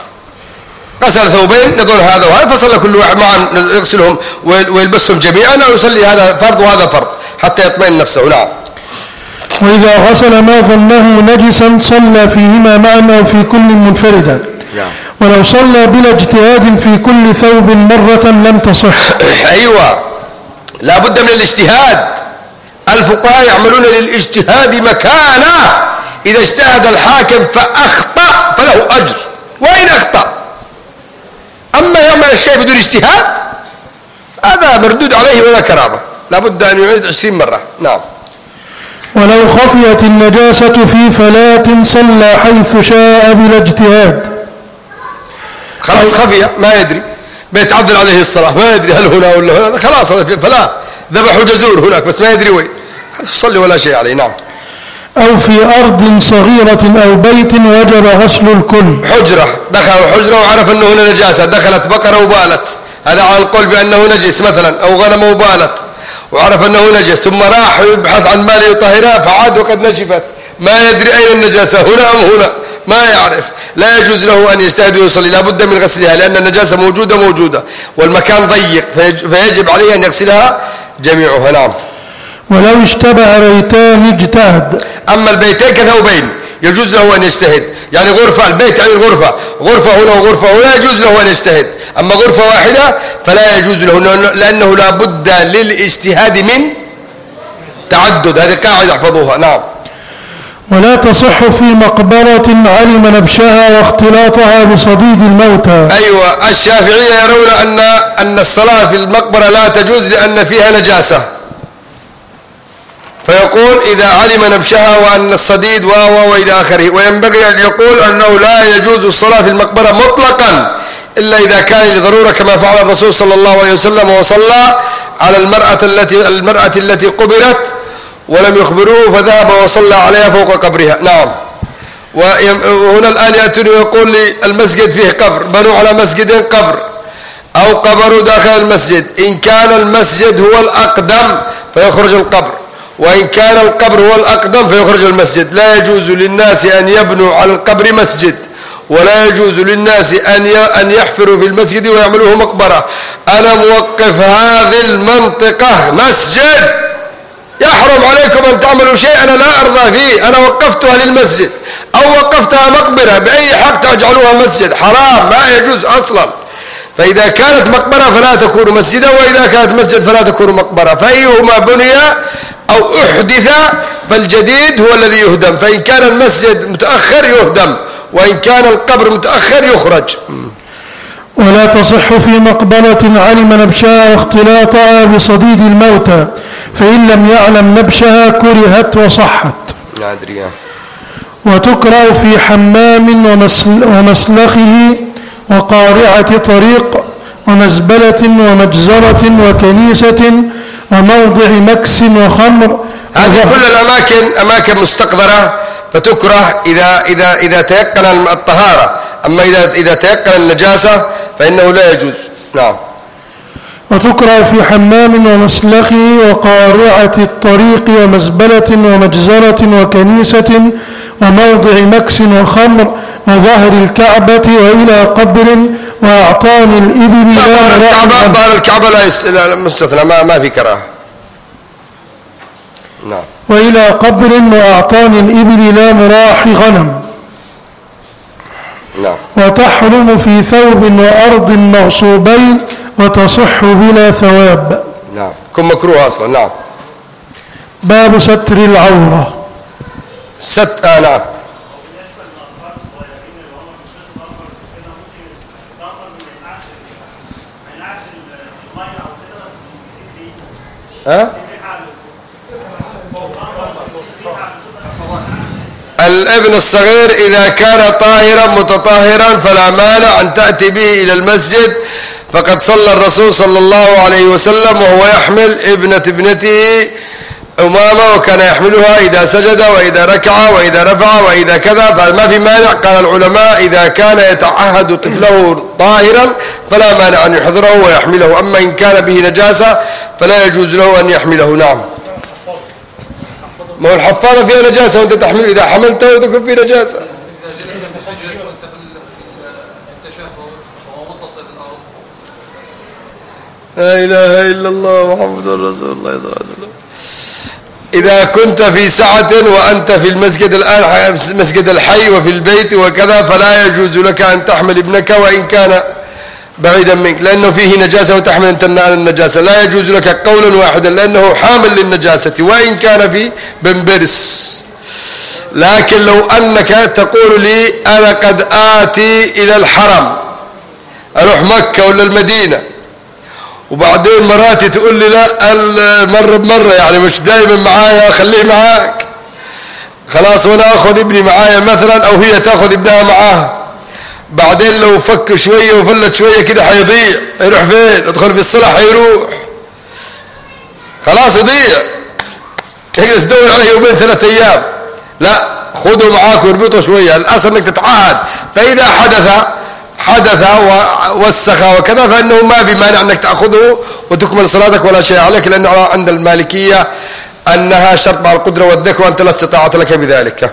غسل ثوبين نقول هذا وهذا، فصلى كل واحد معا يغسلهم ويلبسهم جميعا، أو يصلي هذا فرض وهذا فرض حتى يطمئن نفسه. نعم. وإذا غسل ما ظنه نجسا صلى فيهما معا أو في كل منفردا. ولو صلى بلا اجتهاد في كل ثوب مرة لم تصح. أيوة، لا بد من الاجتهاد. الفقهاء يعملون للاجتهاد مكانه. إذا اجتهد الحاكم فأخطأ فله أجر وإن أخطأ. أما يعمل الشيء بدون اجتهاد هذا مردود عليه ولا كرامة، لا بد أن يعيد 20 مرة. نعم. ولو خفيت النجاسة في فلاة صلى حيث شاء بلا اجتهاد. خلاص خفية ما يدري، بيتعذر عليه الصلاة، ما يدري هل هنا ولا هنا، خلاص هذا فلا ذبحوا جزور هناك بس ما يدري وين، يصلي ولا شيء عليه. نعم. أو في أرض صغيرة أو بيت وجب غسل الكل. حجرة، دخل حجرة وعرف أنه هنا نجاسة، دخلت بقرة وبالت، هذا على القول بأنه نجس مثلا، أو غنم وبالت وعرف أنه نجس، ثم راح يبحث عن مال يطهرها فعاد وقد نشفت، ما يدري أين النجاسة هنا أم هنا، ما يعرف، لا يجوز له أن يجتهد ويصلي، لا بد من غسلها لأن النجاسة موجودة والمكان ضيق فيجب عليه أن يغسلها جميعها. نعم. ولو اشتبه بيتان اجتهد. أما البيتين كثوبين يجوز له أن يجتهد، يعني غرفة، البيت يعني الغرفة، غرفة هنا وغرفة هنا يجوز له أن يجتهد، أما غرفة واحدة فلا يجوز له لأنه لا بد للاجتهاد من تعدد، هذه قاعدة احفظوها. نعم. ولا تصح في مقبرة علم نبشها واختلاطها بصديد الموتى. أيوة، الشافعية يرون أن الصلاة في المقبرة لا تجوز لأن فيها نجاسة، فيقول إذا علم نبشها وأن الصديد وإلى آخره، وينبغي أن يقول أنه لا يجوز الصلاة في المقبرة مطلقا إلا إذا كان لضرورة، كما فعل الرسول صلى الله عليه وسلم وصلى على المرأة التي قبرت ولم يخبروه فذهب وصلى عليها فوق قبرها. نعم. وهنا الآن يأتون ويقول لي المسجد فيه قبر، بنوا على مسجد قبر أو قبروا داخل المسجد، إن كان المسجد هو الأقدم فيخرج القبر، وإن كان القبر هو الأقدم فيخرج المسجد. لا يجوز للناس أن يبنوا على القبر مسجد، ولا يجوز للناس أن يحفروا في المسجد ويعملوه مقبرة. أنا موقف هذه المنطقة مسجد، يحرم عليكم أن تعملوا شيء أنا لا أرضى فيه، أنا وقفتها للمسجد أو وقفتها مقبرة، بأي حق تجعلوها مسجد؟ حرام، ما يجوز أصلا. فإذا كانت مقبرة فلا تكون مسجدا، وإذا كانت مسجد فلا تكون مقبرة، فأيهما بني أو أحدث فالجديد هو الذي يهدم، فإن كان المسجد متأخر يهدم، وإن كان القبر متأخر يخرج. ولا تصح في مقبرة علم نبشها واختلاطها بصديد الموتى، فإن لم يعلم نبشها كرهت وصحت. وتكره في حمام ومسلخه وقارعة طريق ومزبلة ومجزرة وكنيسة وموضع مكس وخمر. هذه كل الأماكن أماكن مستقذرة فتكره إذا تيقن الطهارة، أما إذا تيقن النجاسة فإنه لا يجوز. نعم. وتكره في حمام ومسلخ وقارعة الطريق ومزبلة ومجزرة وكنيسة وموضع مكس وخمر وظهر الكعبة وإلى قبر وأعطان الإبل ظهر الكعبة لا مستثنى ما في كراهة. نعم. وإلى قبر وأعطان الإبل لا مراح غنم. نعم. وتحرم في ثوب وأرض مغصوبين وتصح بلا ثواب. نعم. كن مكروه أصلا. نعم. باب ستر العورة. نعم. الابن الصغير إذا كان طاهرا متطهرا فلا مانع أن تأتي به إلى المسجد، فقد صلى الرسول صلى الله عليه وسلم وهو يحمل ابنته أمامة، وكان يحملها إذا سجد وإذا ركع وإذا رفع وإذا كذا، فما في مانع. قال العلماء إذا كان يتعهد طفله طاهرا فلا مانع أن يحضره ويحمله، أما إن كان به نجاسة فلا يجوز له أن يحمله. نعم. ما هو الحفاظة فيها نجاسة وأنت تحمل، إذا حملته وتكون فيه نجاسة. لا إله إلا الله محمد رسول الله صلى الله عليه وسلم. إذا كنت في سعة وأنت في المسجد الآن مسجد الحي وفي البيت وكذا فلا يجوز لك أن تحمل ابنك وإن كان بعيدا منك، لأنه فيه نجاسة وتحمل أنت النجاسة، لا يجوز لك قولا واحدا لأنه حامل للنجاسة وإن كان في بنبرس. لكن لو أنك تقول لي أنا قد آتي إلى الحرم، أروح مكة ولا المدينة، وبعدين مراتي تقول لي لا المرة بمرة يعني مش دائما معايا، خليه معاك خلاص، وأنا أخذ ابني معايا مثلا أو هي تأخذ ابنها معاها، بعدين لو فك شوية وفلت شوية كده حيضيع، يروح فين؟ يدخل في الصلاة حيروح خلاص يضيع، تجلس تدور عليه يومين 3 أيام. لا، خذه معاك واربطه شوية، الأصل انك تتعاهد، فإذا حدث ووسخ وكذا فإنه ما بمانع أنك تأخذه وتكمل صلاتك ولا شيء عليك، لأنه عند المالكية أنها شرط مع القدرة والذكر وأنت لا استطاعت لك بذلك.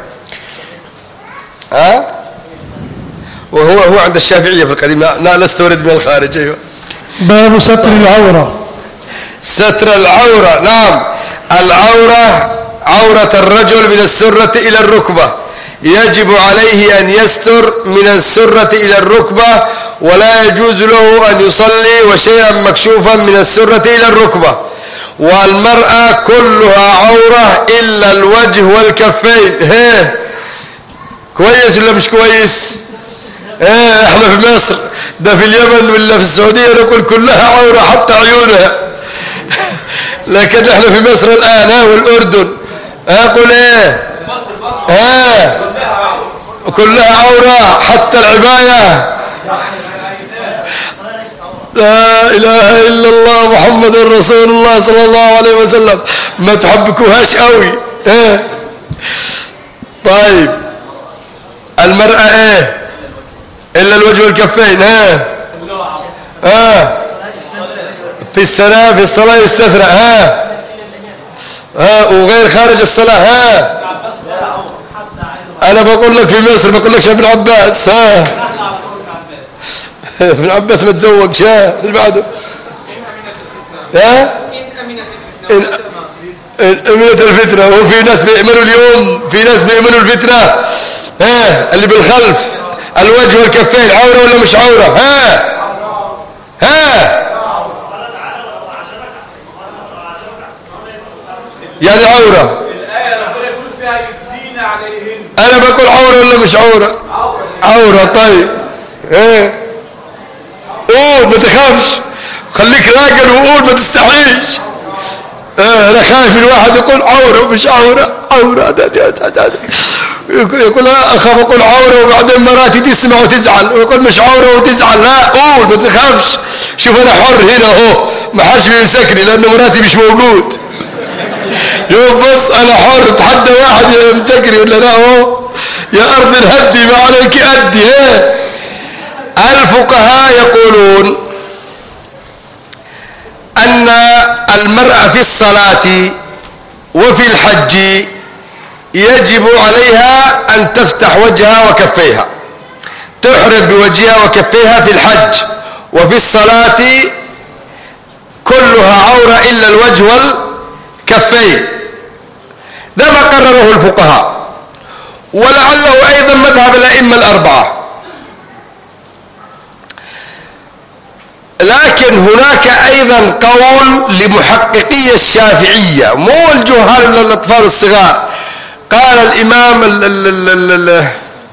وهو عند الشافعية في القديم لا نستورد من الخارج. أيوة. باب ستر العورة. ستر العورة. نعم. العورة عورة الرجل من السرة إلى الركبة، يجب عليه أن يستر من السرة إلى الركبة، ولا يجوز له أن يصلي وشيئا مكشوفا من السرة إلى الركبة. والمرأة كلها عورة إلا الوجه والكفين. كويس ولا مش كويس؟ احنا في مصر ده في اليمن ولا في السعودية نقول كلها عورة حتى عيونها، لكن احنا في مصر الآن والأردن أقول كلها عورة حتى العباية. لا إله إلا الله محمد رسول الله صلى الله عليه وسلم. ما تحبكوهاش قوي. طيب المرأة إلا الوجه والكفين. في الصلاة يستثنى. وغير خارج الصلاة. أنا بقول لك في مصر بقول لك ابن عباس. ابن عباس ما تزوجش. اللي بعده إن أمنت الفتنة. وفي ناس بيعملوا اليوم، في ناس بيعملوا الفتنة اللي بالخلف. الوجه والكفين عورة ولا مش عورة؟ يعني عورة. أنا بقول عورة ولا مش عورة؟ عورة. طيب ما تخافش، خليك راجل وقول ما تستحيش. أنا خايف الواحد يقول عورة ومش عورة. عورة يقول أخاف أقول عورة وبعدين مراتي تسمع وتزعل، ويقول مش عورة وتزعل. لا، قول ما تخافش. شوف أنا حر هنا أهو، ما حدش بيمسكني لأن مراتي مش موجود. شوف بص أنا حر، تحدى واحد يمسكني ولا لا أهو. يا أرض الهدي ما عليك أدي. الفقهاء يقولون أن المرأة في الصلاة وفي الحج يجب عليها أن تفتح وجهها وكفيها، تحرم بوجهها وكفيها في الحج، وفي الصلاة كلها عورة إلا الوجه والكفين. ده ما قرره الفقهاء، ولعله أيضا مذهب الأئمة الأربعة. لكن هناك أيضا قول لمحققي الشافعية، مو الجهال للأطفال الصغار. قال الإمام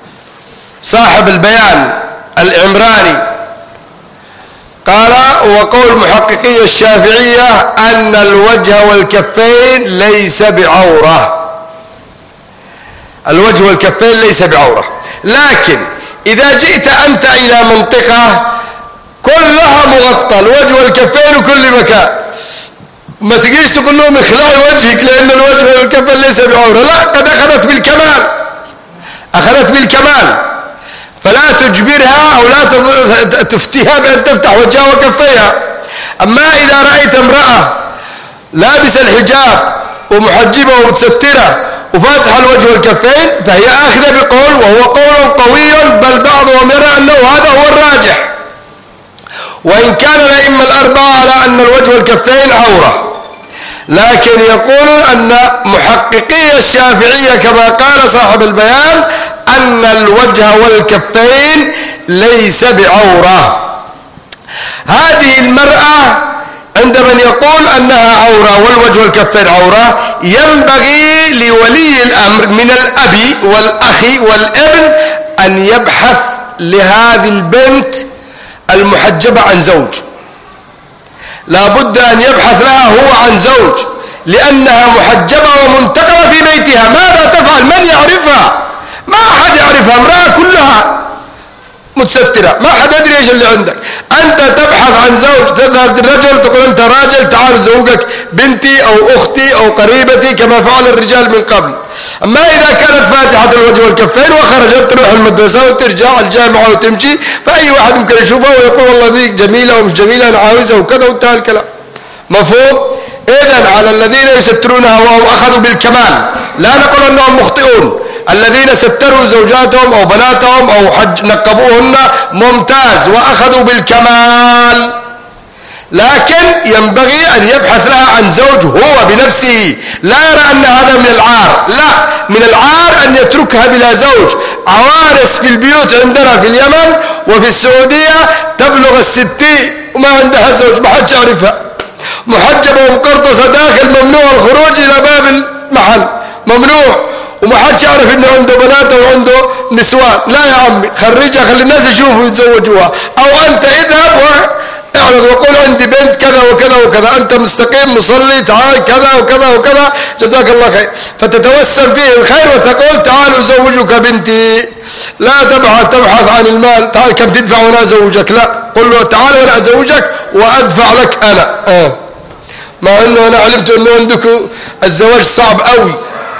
صاحب البيان العمراني قال: وقول محققي الشافعية أن الوجه والكفين ليس بعورة، الوجه والكفين ليس بعورة. لكن إذا جئت أنت إلى منطقة كلها مغطى، الوجه والكفين وكل مكان، ما تجيش تقول لهم اخلعي وجهك لأن الوجه والكفين ليس بعورة، لا، قد أخذت بالكمال، أخذت بالكمال، فلا تجبرها أو لا تفتيها بأن تفتح وجهها وكفيها. أما إذا رأيت امرأة لابسة الحجاب ومحجبة ومتسترة وفاتحة الوجه والكفين فهي آخذة بقول، وهو قول قوي، بل بعضهم يرى أنه هذا هو الراجح، وإن كان الأئمة الأربعة على أن الوجه والكفين عورة. لكن يقولون أن محققي الشافعية كما قال صاحب البيان أن الوجه والكفين ليس بعورة. هذه المرأة عند من يقول أنها عورة والوجه والكفين عورة، ينبغي لولي الأمر من الأب والأخ والابن أن يبحث لهذه البنت المحجبة عن زوج، لا بد أن يبحث لها هو عن زوج، لأنها محجبة ومنتقبة في بيتها. ماذا تفعل؟ من يعرفها؟ ما أحد يعرفها، امرأة كلها متسترة، ما أحد يدري إيش اللي عندك. أنت تبحث عن زوج، تذهب للرجل تقول أنت راجل تعال زوجك بنتي أو أختي أو قريبتي كما فعل الرجال من قبل. أما إذا كانت فاتحة الوجه والكفين وخرجت تروح المدرسة وترجع الجامعة وتمشي، فأي واحد ممكن يشوفها ويقول والله ذيك جميلة ومش جميلة أنا عاوزها وكذا وانتهى الكلام. مفهوم؟ إذن على الذين يسترونها وهم أخذوا بالكمال، لا نقول أنهم مخطئون، الذين ستروا زوجاتهم أو بناتهم أو نقبوهن ممتاز وأخذوا بالكمال، لكن ينبغي أن يبحث لها عن زوج هو بنفسه، لا يرى أن هذا من العار، لا، من العار أن يتركها بلا زوج. عوارس في البيوت عندنا في اليمن وفي السعودية تبلغ 60 وما عندها زوج، ما حد يعرفها، محجبة ومقرطسة داخل، ممنوع الخروج إلى باب المحل، ممنوع، وما حد يعرف انه عنده بنات وعنده نسوان. لا يا عمي، خرجها، خلي الناس يشوفوا يتزوجوها، او انت اذهب واعرض وقول عندي بنت كذا وكذا وكذا، انت مستقيم مصلي، تعال كذا وكذا وكذا، جزاك الله خير، فتتوسم فيه الخير وتقول تعال ازوجك بنتي. لا تبحث عن المال، تعال كم تدفع وانا ازوجك، لا، قل له تعال وانا ازوجك وادفع لك انا. مع انه انا علمت انه عندكم الزواج صعب قوي،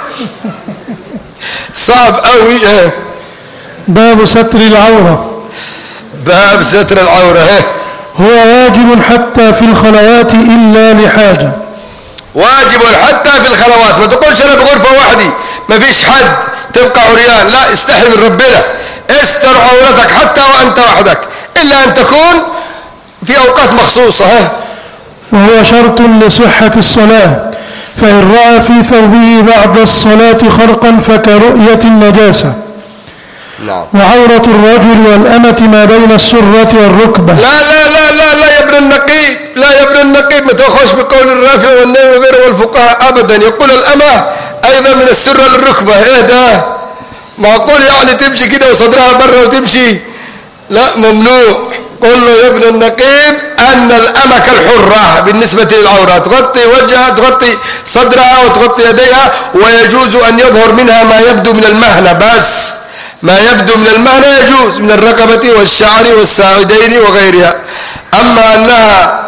صعب قوي. باب ستر العورة. باب ستر العورة هو واجب حتى في الخلوات إلا لحاجة. واجب حتى في الخلوات، ما تقولش أنا بغرفة وحدي ما فيش حد تبقى عريان، لا، استحي من ربنا، استر عورتك حتى وأنت وحدك، إلا أن تكون في أوقات مخصوصة. وهو شرط لصحة الصلاة، فإن رأى في ثوبه بعد الصلاة خرقا فكرؤية النجاسة. نعم. وعورة الرجل والأمة ما بين السرة والركبة. لا لا لا لا لا يا ابن النقيب، لا يا ابن النقيب، ما تأخذش بقول الرافع والنووي وغيره والفقهاء أبدا. يقول الأمة أيضا من السرة للركبة. إيه ده؟ معقول يعني تمشي كده وصدرها برا وتمشي؟ لا، ممنوع. قل له يا ابن النقيب أن الأمة كالحرة بالنسبة للعورة، تغطي وجهها، تغطي صدرها وتغطي يديها، ويجوز أن يظهر منها ما يبدو من المهنة، بس ما يبدو من المهنة يجوز من الرقبة والشعر والساعدين وغيرها. أما أنها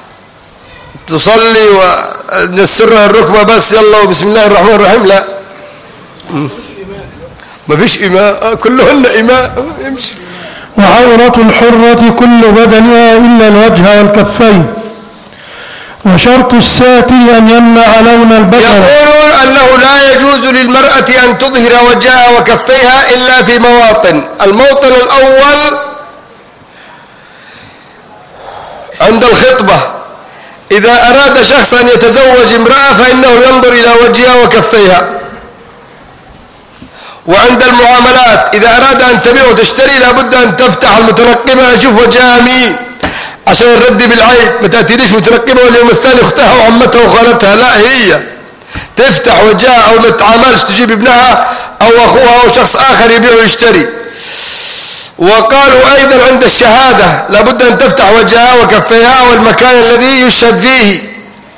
تصلي ونسرها الركبة بس يلا وبسم الله الرحمن الرحيم، لا، ما فيش إماء، كلهن إماء، يمشي. وعورة الحرة كل بدنها إلا الوجه والكفين. وشرط الساتر أن يمنع لون البشرة. يقولون أنه لا يجوز للمرأة أن تظهر وجهها وكفيها إلا في مواطن. الموطن الأول عند الخطبة، إذا أراد شخص أن يتزوج امرأة فإنه ينظر إلى وجهها وكفيها. وعند المعاملات إذا أراد أن تبيع وتشتري لابد أن تفتح المترقبة يشوف وجهها مين عشان الرد بالعيب. ما تأتيليش مترقبة واليوم الثاني أختها وعمتها وخالتها، لا، هي تفتح وجهها أو ما تتعاملش تجيب ابنها أو أخوها أو شخص آخر يبيع ويشتري. وقالوا أيضا عند الشهادة لابد أن تفتح وجهها وكفيها والمكان الذي يشهد فيه.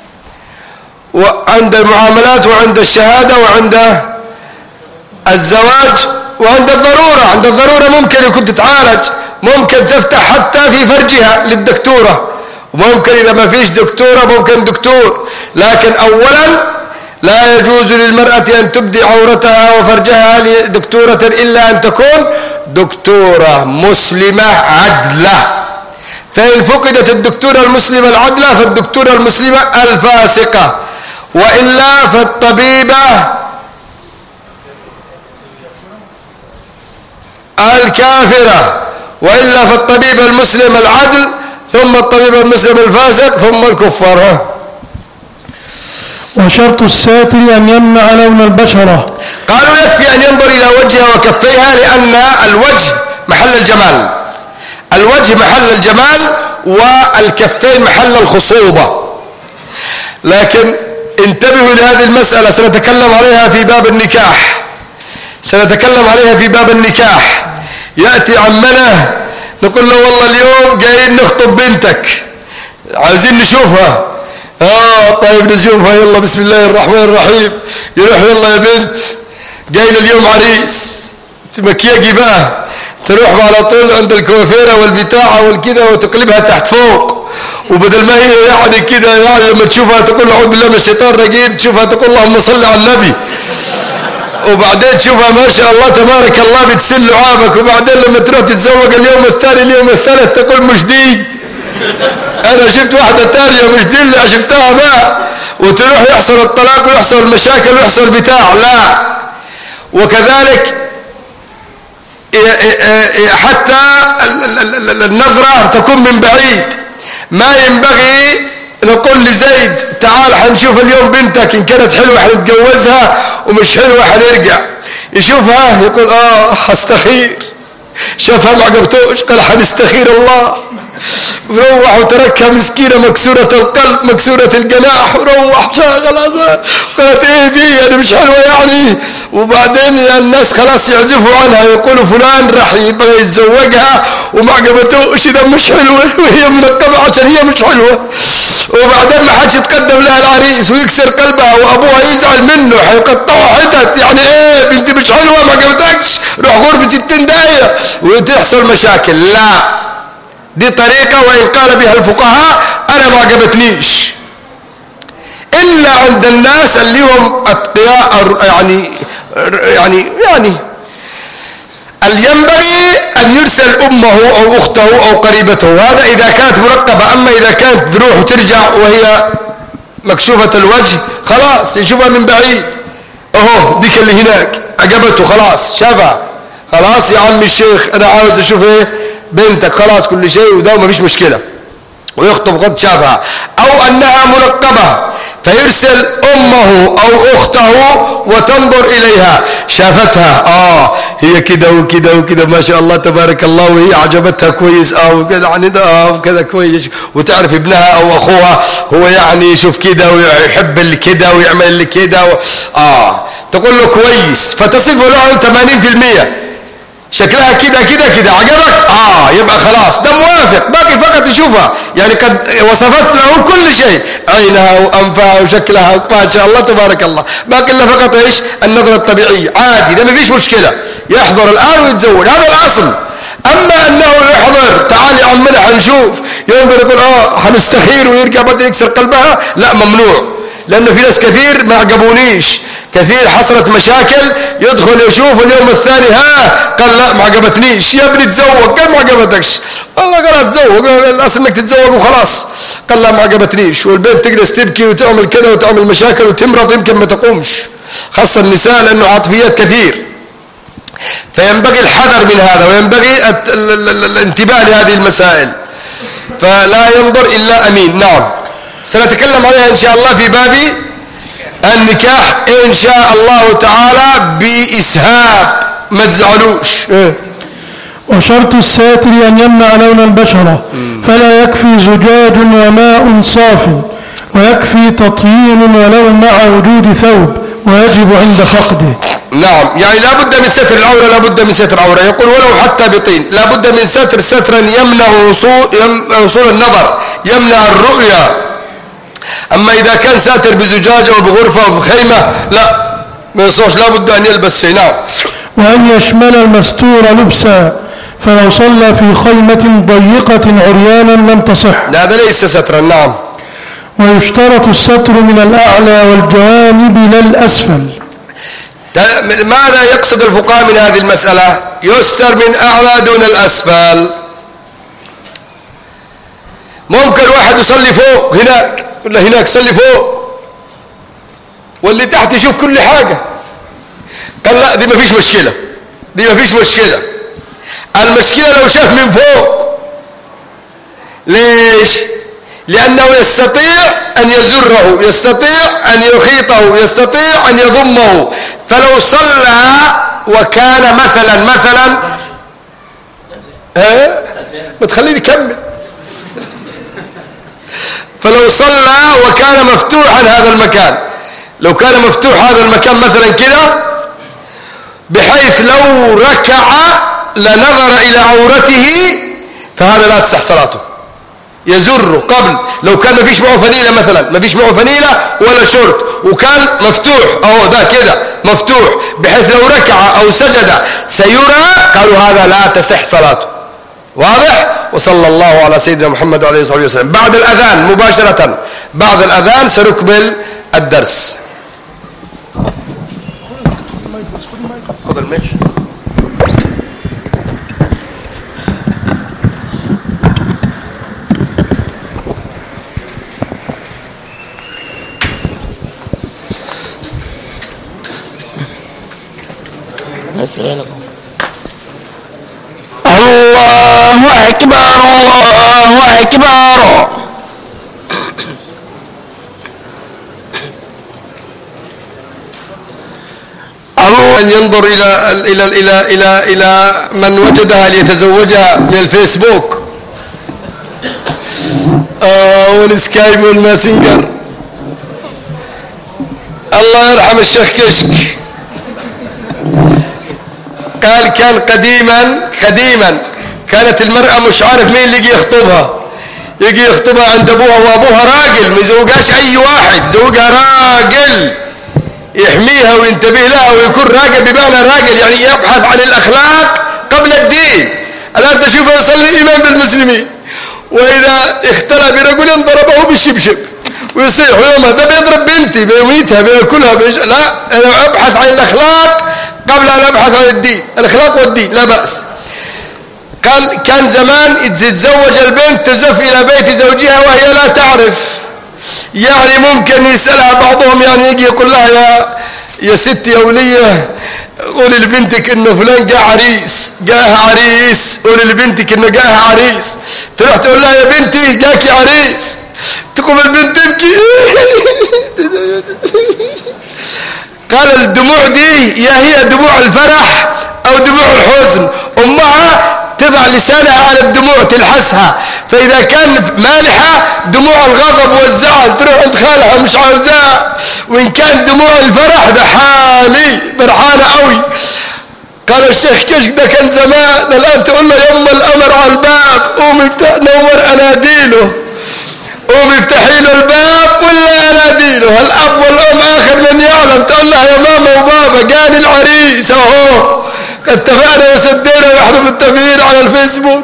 وعند المعاملات وعند الشهادة وعند الزواج وعند الضرورة. عند الضرورة ممكن يكون تتعالج، ممكن تفتح حتى في فرجها للدكتورة، وممكن إذا ما فيش دكتورة ممكن دكتور. لكن أولا لا يجوز للمرأة أن تبدي عورتها وفرجها لدكتورة إلا أن تكون دكتورة مسلمة عدلة. فإن فقدت الدكتورة المسلمة العدلة فالدكتورة المسلمة الفاسقة، وإلا فالطبيبة الكافرة، وإلا فالطبيب المسلم العدل، ثم الطبيب المسلم الفاسق، ثم الكفار. وشرط الساتر أن يمنع لون البشرة. قالوا يكفي أن ينظر إلى وجهها وكفيها، لأن الوجه محل الجمال، الوجه محل الجمال والكفين محل الخصوبة. لكن انتبهوا لهذه المسألة، سنتكلم عليها في باب النكاح، سنتكلم عليها في باب النكاح. يأتي عمنا نقول له والله اليوم جايين نخطب بنتك، عايزين نشوفها. طيب نشوفها، يلا بسم الله الرحمن الرحيم. يروح يلا يا بنت جايين اليوم عريس، مكياجي بقى، تروح على طول عند الكوافيرة والبتاعة والكده وتقلبها تحت فوق. وبدل ما هي يعني كده يعني لما تشوفها تقول أعوذ بالله من الشيطان الرجيم، تشوفها تقول اللهم صل على النبي. وبعدين تشوفها ما شاء الله تبارك الله بتسل لعابك. وبعدين لما تروح تتزوج اليوم الثاني اليوم الثالث تقول مش دي، انا شفت واحدة تانية مش دي اللي شفتها بقى. وتروح يحصل الطلاق ويحصل المشاكل ويحصل بتاع. لا، وكذلك حتى النظرة تكون من بعيد. ما ينبغي نقول لزيد تعال حنشوف اليوم بنتك، إن كانت حلوة حنتجوزها ومش حلوة حنرجع. يشوفها يقول حستخير، شافها ما عجبتوش قال حنستخير الله. وروح وتركها مسكينة مكسورة القلب مكسورة الجناح، وروح خلاص قالت ايه بيه انا مش حلوة يعني. وبعدين الناس خلاص يعزفوا عنها، يقولوا فلان راح يبغى يتزوجها وما عجبتوش اذا مش حلوة وهي منقبة عشان هي مش حلوة. وبعدين ما حدش يتقدم لها العريس ويكسر قلبها وابوها يزعل منه، حيقطعوا حتت. يعني ايه بنتي مش حلوة ما عجبتكش روح غرفة 60 داهية وتحصل مشاكل. لا، دي طريقة وإن قال بها الفقهاء أنا ما عجبتنيش، إلا عند الناس اللي هم أتقياء يعني ينبغي أن يرسل أمه أو أخته أو قريبته، هذا إذا كانت مرقبة. أما إذا كانت تروح وترجع وهي مكشوفة الوجه خلاص يشوفها من بعيد، ديك اللي هناك عجبته خلاص شافها، خلاص يا عمي الشيخ أنا عاوز أشوف بنتك، خلاص كل شيء وده ما فيش مشكلة، ويخطب قد شافها. أو أنها منقبة فيرسل أمه أو أخته وتنظر إليها، شافتها هي كده وكده وكده ما شاء الله تبارك الله وهي عجبتها كويس وكذا يعني ده وكذا كويس، وتعرف ابنها أو أخوها هو يعني يشوف كده ويحب اللي كده ويعمل اللي كده تقول له كويس، فتصف له 80% شكلها كده كده كده عجبك يبقى خلاص ده موافق، باقي فقط يشوفها يعني قد وصفت له كل شيء، عينها وأنفها وشكلها ما شاء الله تبارك الله، باقي له فقط ايش النظرة الطبيعية عادي، ده ما فيش مشكلة، يحضر الآن ويتزوج، هذا الأصل. أما أنه يحضر تعال يا عمنا حنشوف ينظر يقول حنستخير ويرجع بعدين يكسر قلبها، لا ممنوع، لأنه في ناس كثير ما عجبونيش، كثير حصلت مشاكل، يدخل يشوف اليوم الثاني قال لا ما عجبتنيش، يا ابني تزوج قال ما عجبتكش، والله خلاص تزوج، الاصل انك تتزوج وخلاص. قال لا ما عجبتنيش، والبنت تجلس تبكي وتعمل كذا وتعمل مشاكل وتمرض يمكن ما تقومش، خاصة النساء لانه عاطفيات كثير. فينبغي الحذر من هذا، وينبغي الانتباه لهذه المسائل، فلا ينظر الا امين. نعم سنتكلم عليها ان شاء الله في باب النكاح ان شاء الله تعالى باسهاب، ما تزعلوش. وشرط الساتر أن يمنع لون البشرة، فلا يكفي زجاج وماء صاف، ويكفي تطيين ولو مع وجود ثوب، ويجب عند فقده. نعم يعني لا بد من ستر العورة، لا بد من ستر العورة، يقول ولو حتى بطين، لا بد من سترا يمنع وصول النظر، يمنع الرؤية. أما إذا كان ساتر بزجاج أو بغرفة أو بخيمة لا ما يصوش، لا بد أن يلبس شيء. نعم. وأن يشمل المستور لبسا، فلو صلى في خيمة ضيقة عريانا لم تصح، هذا ليس سترا. نعم. ويشترط الستر من الأعلى والجوانب لا الأسفل. ماذا يقصد الفقهاء من هذه المسألة؟ يستر من أعلى دون الأسفل. ممكن واحد يصلي فوق هناك ولا هناك يصلي فوق، واللي تحت يشوف كل حاجة. قال لا دي ما فيش مشكلة، دي ما فيش مشكلة. المشكلة لو شاف من فوق. ليش؟ لأنه يستطيع أن يزره، يستطيع أن يخيطه، يستطيع أن يضمه. فلو صلى وكان مثلا ما تخليني كمل. فلو صلى وكان مفتوحا هذا المكان، لو كان مفتوح هذا المكان مثلا كده بحيث لو ركع لنظر إلى عورته، فهذا لا تصح صلاته، يزر قبل. لو كان ما فيش معه فنيلة مثلا، ما فيش معه فنيلة ولا شورت وكان مفتوح اهو ده كده مفتوح بحيث لو ركع او سجد سيرى، قالوا هذا لا تصح صلاته. واضح؟ وصلى الله على سيدنا محمد وعلى اله وصحبه وسلم. بعد الاذان مباشرة، بعد الاذان سنكمل الدرس. خذ الميش. الله أكبر الله أكبر. أن ينظر إلى من وجدها ليتزوجها من الفيسبوك والسكايب والماسنجر. الله يرحم الشيخ كشك قال كان قديما كانت المرأة مش عارف مين اللي يجي يخطبها عند أبوها، وأبوها راجل ما يزوجهاش أي واحد، يزوجها راجل يحميها وينتبه لها ويكون راجل، بمعنى راجل يعني يبحث عن الأخلاق قبل الدين. الآن تشوف يصلي إمام بالمسلمين، وإذا اختلى برجل ضربه بالشبشب ويصيح يومها، ده بيضرب بنتي بيميتها بياكلها لا، أنا أبحث عن الأخلاق قبل أن أبحث عن الدين. الأخلاق والدين لا بأس. قال كان زمان تتزوج البنت تزف إلى بيت زوجها وهي لا تعرف، يعني ممكن يسألها بعضهم، يعني يجي يقول لها يا ستي يا ولية قولي لبنتك انه فلان جاءها عريس، قولي لبنتك انه جاءها عريس. تروح تقول لها يا بنتي جاكي عريس، تقوم البنت تبكي. قال الدموع دي يا هي دموع الفرح او دموع الحزن، امها تضع لسانها على الدموع تلحسها، فإذا كان مالحة دموع الغضب والزعل تروح عند خالها مش عاوزاها، وإن كان دموع الفرح ده حالي فرحانة قوي. قال الشيخ كشك ده كان زمان، الآن تقول له يما الأمر على الباب، قوم افتح نور أناديله، قوم افتحي له الباب ولا أناديله. الأب والأم آخر من يعلم، تقول لها يا ماما وبابا جاني العريس أهو، اتفقنا وسدينا ونحن متفقين على الفيسبوك،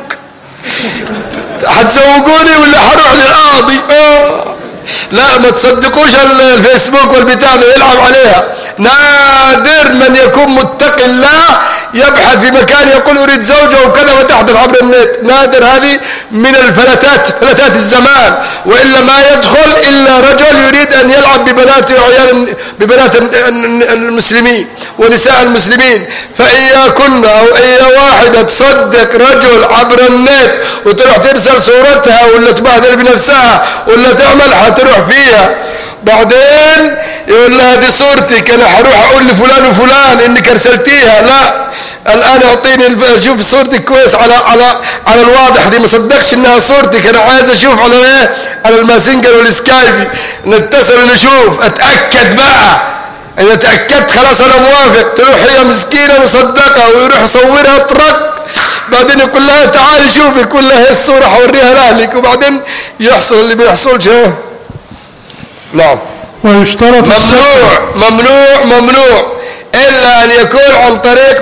هتزوجوني ولا هروح للقاضي؟ لا ما تصدقوش الفيسبوك والبتاع ده يلعب عليها. نادر من يكون متقي الله يبحث في مكان يقول أريد زوجة وكذا وتحدث عبر النت. نادر، هذه من فلتات الزمان، وإلا ما يدخل إلا رجل يريد أن يلعب ببنات المسلمين ونساء المسلمين. فإياكن أو أي واحدة تصدق رجل عبر النت وتروح ترسل صورتها ولا تبهدل بنفسها ولا تعمل حتروح فيها. بعدين يقول لها دي صورتك، أنا حروح أقول لفلان وفلان إنك أرسلتيها. لا، الآن أعطيني شوف صورتك كويس على الواضح، دي ما صدقش إنها صورتك، أنا عايز أشوف على الماسنجر والسكايبي، نتصل ونشوف، أتأكد بقى. إذا تأكدت خلاص أنا موافق. تروح هي مسكينة مصدقة ويروح يصورها طرق، بعدين يقول لها تعالي شوفي، يقول لها هي الصورة حوريها لأهلك، وبعدين يحصل اللي بيحصلش. نعم. ويشترط ممنوع إلا أن يكون عن طريق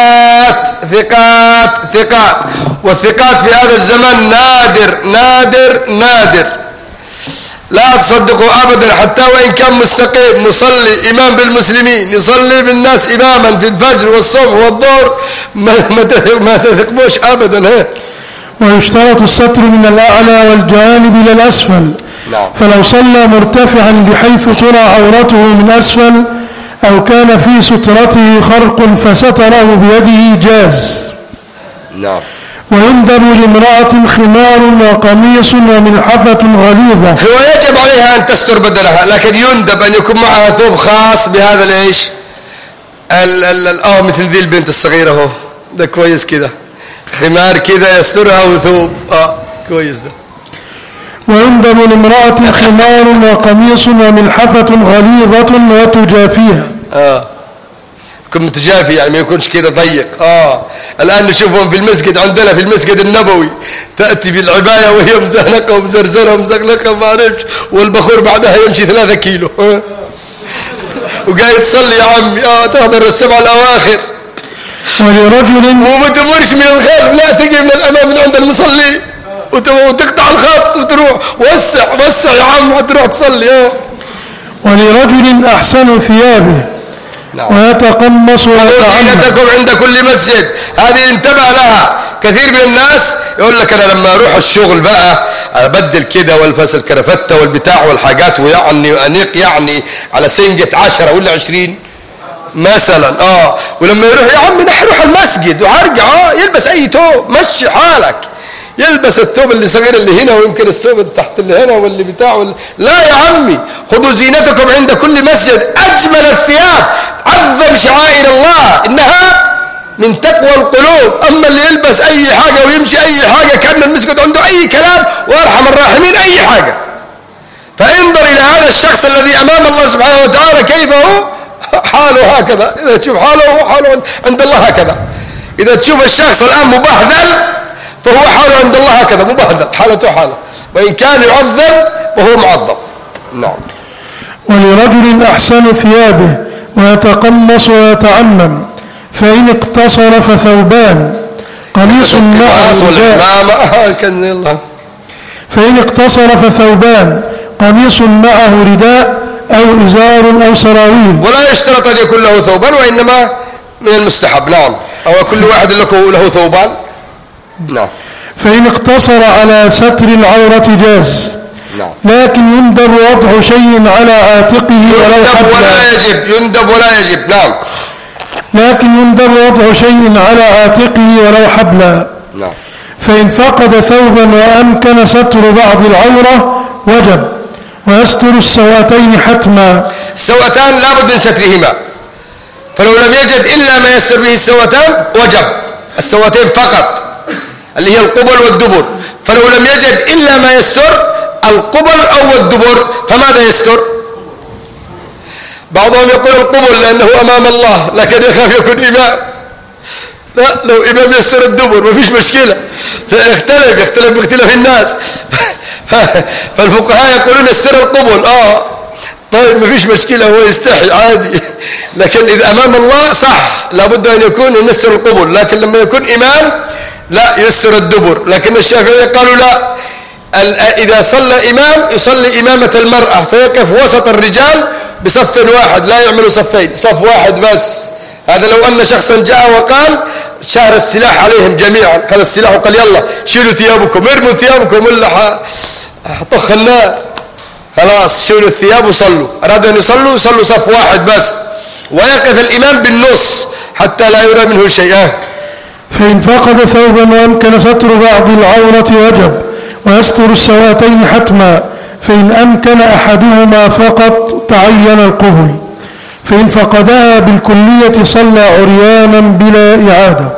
ثقات، والثقات في هذا الزمن نادر. لا تصدقوا أبدا، حتى وإن كان مستقيم مصلي إمام بالمسلمين، يصلي بالناس إماما في الفجر والصبح والظهر، ما تثقبوش أبدا. ويشترط الستر من الأعلى والجوانب إلى الأسفل. نعم. فلو صلى مرتفعا بحيث ترى عورته من أسفل أو كان في سترته خرق فستره بيده جاز. نعم. ويندب لامرأة خمار وقميص وملحفة غليظة. هو يجب عليها أن تستر بدنها، لكن يندب أن يكون معها ثوب خاص بهذا الإيش مثل ذي البنت الصغيرة هو ده كويس كده، خمار كده يسترها وثوب كويس ده. ويندب لامرأة خمار وقميص وملحفة غليظة وتجافيها. يكون متجافي، يعني ما يكونش كده ضيق. الآن نشوفهم في المسجد عندنا، في المسجد النبوي، تأتي بالعباية وهي مزهنقة ومزرزرة ومزغلقة وما عرفش، والبخور بعدها يمشي 3 كيلو وقاعد تصلي يا عمي. تحضر السبع الأواخر. ولرجل وما تمرش من الخلف، لا تجي من الأمام من عند المصلي وتقطع الخط وتروح وسع يا عم وتروح تصلي. ولرجل أحسن ثيابه. نعم. ويتقمص زينتكم عند كل مسجد، هذه انتبه لها. كثير من الناس يقول لك أنا لما أروح الشغل بقى أبدل كده والبس الكرفتة والبتاع والحاجات، ويعني أنيق يعني على سنجة 10 ولا 20 مثلا. ولما يروح يا عم نروح المسجد وهرجع يلبس أي توب، مشي حالك، يلبس الثوب اللي صغير اللي هنا ويمكن الثوب اللي تحت اللي هنا واللي بتاع لا يا عمي، خذوا زينتكم عند كل مسجد. أجمل الثياب، عظم شعائر الله، إنها من تقوى القلوب. أما اللي يلبس أي حاجة ويمشي أي حاجة كان المسجد عنده أي كلام، وأرحم الراحمين أي حاجة. فانظر إلى هذا الشخص الذي أمام الله سبحانه وتعالى كيف هو حاله هكذا. إذا تشوف حاله عند الله هكذا. إذا تشوف الشخص الآن مبهذل فهو حاله عند الله هكذا، مبهذل، حالته حاله، وإن كان يعظم وهو معظم. نعم. ولرجل أحسن ثيابه ويتقمص ويتعمم، فإن اقتصر فثوبان قميص معه رداء. فإن اقتصر فثوبان قميص معه رداء أو إزار أو سراويل. ولا يشترط أن يكون له ثوبان، وإنما من المستحب. نعم. أو كل واحد له ثوبان. نعم. فإن اقتصر على ستر العورة جاز. نعم. لكن يندب وضع شيء على عاتقه ولو حبلا. يندب ولا يجب. نعم. لكن يندب وضع شيء على عاتقه ولو حبلا. نعم. فإن فقد ثوبا وأمكن ستر بعض العورة وجب، ويستر السواتين حتما. السواتان لابد من سترهما، فلو لم يجد إلا ما يستر به السواتان وجب السواتين فقط، اللي هي القبل والدبر. فلو لم يجد إلا ما يستر القبل أو الدبر فماذا يستر؟ بعضهم يقول القبل لأنه أمام الله، لكن يخاف يكون إمام. لا، لو إمام يستر الدبر ما فيش مشكلة، يختلف باختلاف الناس. فالفقهاء يقولون يستر القبل. طيب ما فيش مشكلة، هو يستحي عادي. لكن إذا أمام الله صح، لابد أن يكون يستر القبل. لكن لما يكون إمام لا، يستر الدبر. لكن الشافعية قالوا لا، إذا صلى إمام يصلي إمامة المرأة، فيقف وسط الرجال بصف واحد، لا يعملوا صفين، صف واحد بس. هذا لو أن شخصا جاء وقال شهر السلاح عليهم جميعا، خذ السلاح وقال يلا شيلوا ثيابكم، ارموا ثيابكم ولا طخ النار، خلاص شيلوا الثياب وصلوا. أرادوا أن يصلوا صف واحد بس، ويقف الإمام بالنص حتى لا يرى منه شيئا. فإن فقد ثوبا وأمكن ستر بعض العورة وجب، ويستر السواتين حتما. فإن أمكن أحدهما فقط تعين القبل، فإن فقدها بالكلية صلى عريانا بلا إعادة.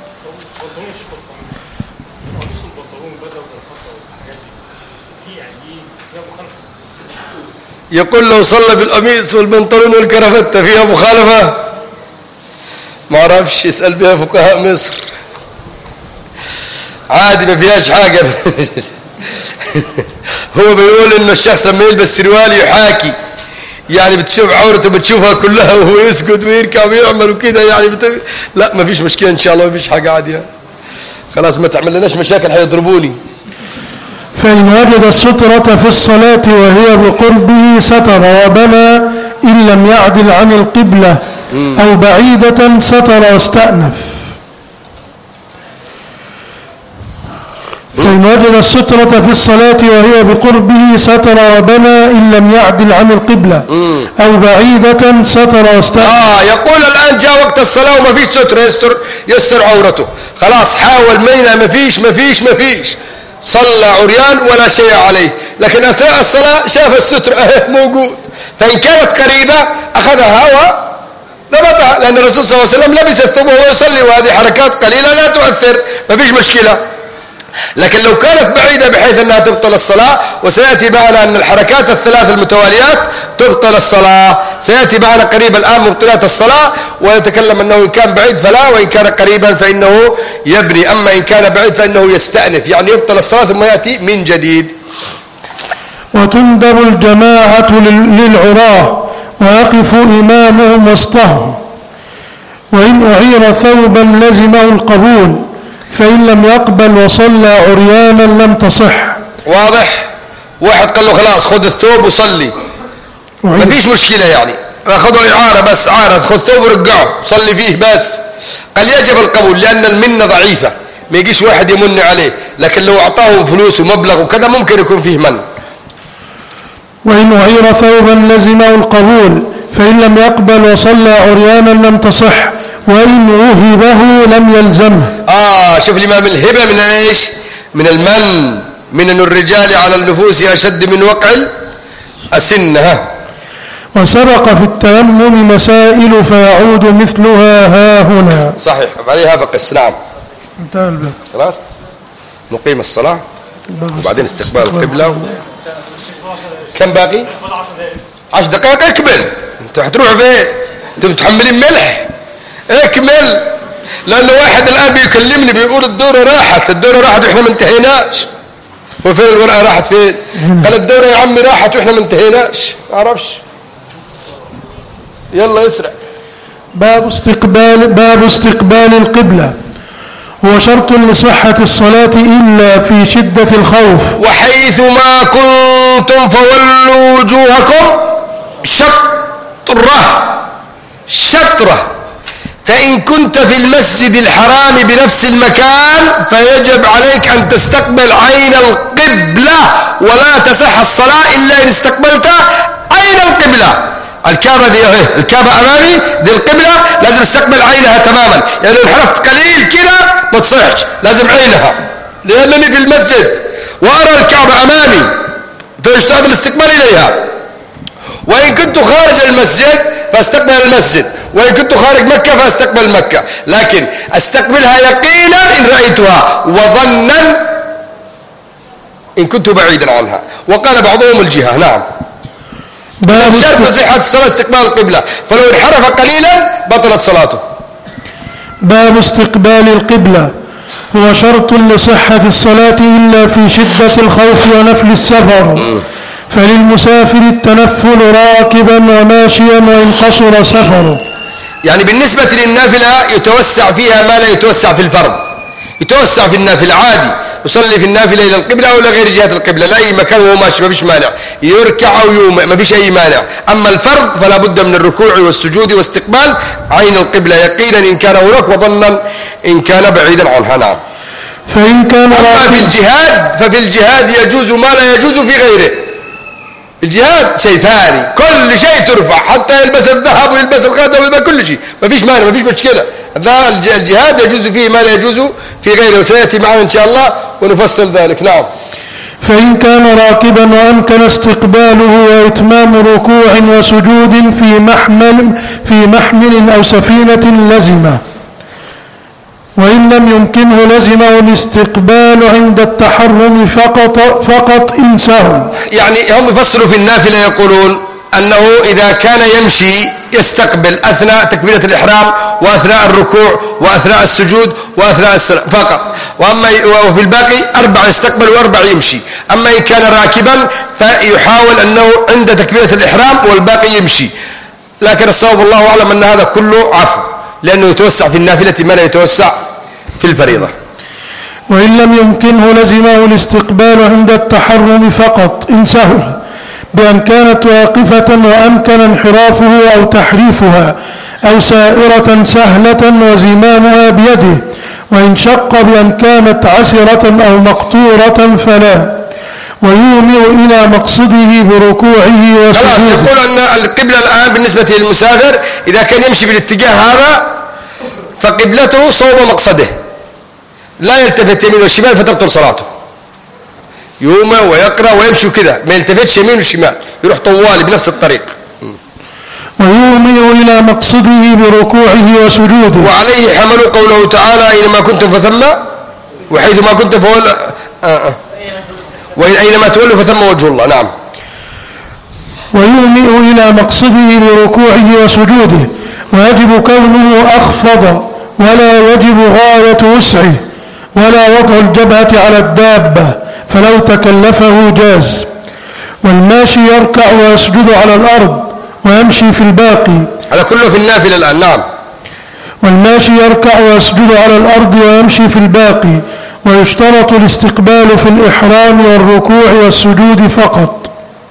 يقول لو صلى بالقميص والبنطلون والكرافتة فيها مخالفة؟ ما اعرفش، اسأل بها فقهاء مصر، عادي ما فيهاش حاجة. هو بيقول انه الشخص لما يلبس سروال يحاكي، يعني بتشوف عورته بتشوفها كلها وهو يسجد ويركع ويعمل وكده، يعني لا ما فيش مشكلة ان شاء الله، ما فيش حاجة عادية. خلاص ما تعمل لناش مشاكل هيضربوني. فإن وجد السترة في الصلاة وهي بقربه ستر وبنى إن لم يعدل عن القبلة، أو بعيدة ستر واستأنف. فإن وجد السترة في الصلاة وهي بقربه ستر وبنى إن لم يعدل عن القبلة، أو بعيدة ستر واستأنف. يقول الآن جاء وقت الصلاة وما فيش ستر يستر عورته، خلاص حاول مينا ما فيش صلى عريان ولا شيء عليه، لكن أثناء الصلاة شاف الستر موجود، فإن كانت قريبة أخذها وربطها، لأن الرسول صلى الله عليه وسلم لبس الثوب وهو يصلي، وهذه حركات قليلة لا تؤثر، ما فيش مشكلة. لكن لو كانت بعيدة بحيث أنها تبطل الصلاة، وسيأتي معنا أن الحركات الثلاث المتواليات تبطل الصلاة، سيأتي معنا قريب الآن مبطلات الصلاة، ونتكلم أنه إن كان بعيد فلا، وإن كان قريبا فإنه يبني، أما إن كان بعيد فإنه يستأنف، يعني يبطل الصلاة ثم يأتي من جديد. وتندب الجماعة للعراة ويقف إمامهم وسطهم، وإن أعير ثوبا لزمه القبول، فإن لم يقبل وصلى عريانا لم تصح. واضح؟ واحد قال له خلاص خذ الثوب وصلي، ما فيش مشكلة، يعني أخذوا إعارة بس، عارة خذ ثوب ورجعه صلي فيه بس، قال يجب القبول لأن المنة ضعيفة، ما يجيش واحد يمن عليه، لكن لو أعطاه فلوس ومبلغ وكذا ممكن يكون فيه من. وإن أعير ثوبا لزمه القبول، فإن لم يقبل وصلى عريانا لم تصح، وإن وهبه لم يلزمه. شوف الإمام، الهبة من إيش؟ من المن، من أن الرجال على النفوس أشد من وقع السنة. وسبق في التيمم مسائل فيعود مثلها ها هنا. صحيح، عليها بقس. نعم، انتهى الباب. خلاص نقيم الصلاة وبعدين استقبال القبلة. كم باقي؟ 10 دقائق. اكمل، انتوا هتروحوا فين؟ انتوا متحملين ملح؟ اكمل، لأنه واحد الآن بيكلمني بيقول الدورة راحت واحنا ما انتهيناش. وفين الورقة راحت فين؟ قال الدورة يا عمي راحت واحنا ما انتهيناش. ما اعرفش، يلا اسرع. باب استقبال القبلة، هو شرط لصحة الصلاة إلا في شدة الخوف. وحيثما كنتم فولوا وجوهكم شطرة، فإن كنت في المسجد الحرام بنفس المكان فيجب عليك أن تستقبل عين القبلة، ولا تصح الصلاة إلا إن استقبلت عين القبلة. الكعبة دي الكعبة أمامي دي القبلة، لازم استقبل عينها تماما، يعني لو انحرفت قليل كده ما تصحش، لازم عينها، لأنني في المسجد وأرى الكعبة أمامي فيشترط الاستقبال إليها. وإن كنت خارج المسجد فاستقبل المسجد، وإن كنت خارج مكة فاستقبل مكة، لكن استقبلها يقينا إن رأيتها، وظنا إن كنت بعيدا عنها. وقال بعضهم الجهة. نعم، شرط صحة الصلاة استقبال القبلة، فلو انحرف قليلا بطلت صلاته. باب استقبال القبلة، هو شرط لصحة الصلاة إلا في شدة الخوف ونفل السفر، فللمسافر التنفل راكبا وماشيا وإن قصر سفره. يعني بالنسبة للنافلة يتوسع فيها ما لا يتوسع في الفرض. يتوسع في النافلة عادي، يصلي في النافلة إلى القبلة أو إلى غير جهة القبلة، لأي مكان وهو ماشي ما فيش مانع، يركع أو يومئ ما فيش أي مانع. أما الفرض فلا بد من الركوع والسجود واستقبال عين القبلة يقينا إن كان هناك وظنا إن كان بعيدا عنها. نعم. فإن كان أما في الجهاد ففي الجهاد يجوز ما لا يجوز في غيره. الجهاد شيء ثاني، كل شيء ترفع، حتى يلبس الذهب ويلبس الخاتم ويلبس كل شيء، ما فيش مانع ما فيش مشكلة. الجهاد يجوز فيه ما لا يجوز في غيره، وسيأتي معنا إن شاء الله ونفصل ذلك. نعم. فإن كان راكبا وأمكن استقباله وإتمام ركوع وسجود في محمل أو سفينة لزمه، وإن لم يمكنه لزمه الاستقبال عند التحرم فقط إن سهل. يعني هم يفصلوا في النافلة يقولون أنه إذا كان يمشي يستقبل أثناء تكبيرة الإحرام وأثناء الركوع وأثناء السجود وأثناء السلام فقط، وفي الباقي 4 يستقبل و4 يمشي. أما إن كان راكبا فيحاول أنه عند تكبيرة الإحرام والباقي يمشي، لكن الصواب الله أعلم أن هذا كله عفو، لأنه يتوسع في النافلة ما لا يتوسع في الفريضة. وإن لم يمكنه لزمه الاستقبال عند التحرم فقط إن سهل، بأن كانت واقفة وأمكن انحرافه أو تحريفها، أو سائرة سهلة وزمامها بيده، وإن شق بأن كانت عسرة أو مقطورة فلا، ويومئ إلى مقصده بركوعه وسجوده. يقول أن القبلة الآن بالنسبة للمسافر إذا كان يمشي بالاتجاه هذا فقبلته صوب مقصده، لا يلتفت يمين وشمال فتبطل صلاته، يومئ ويقرأ ويمشي كذا، ما يلتفتش يمين وشمال، يروح طوالي بنفس الطريق. ويومئ إلى مقصده بركوعه وسجوده. وعليه حملوا قوله تعالى أينما كنتم فثم وحيث ما كنتم فول وأينما تولوا فثم وجه الله. نعم. ويومئ إلى مقصده بركوعه وسجوده، ويجب كونه أخفض ولا يجب غاية وسعه، ولا وضع الجبهة على الدابة فلو تكلفه جاز. والماشي يركع ويسجد على الأرض ويمشي في الباقي، هذا كله في النافلة الآن. نعم. والماشي يركع ويسجد على الأرض ويمشي في الباقي، ويشترط الاستقبال في الإحرام والركوع والسجود فقط،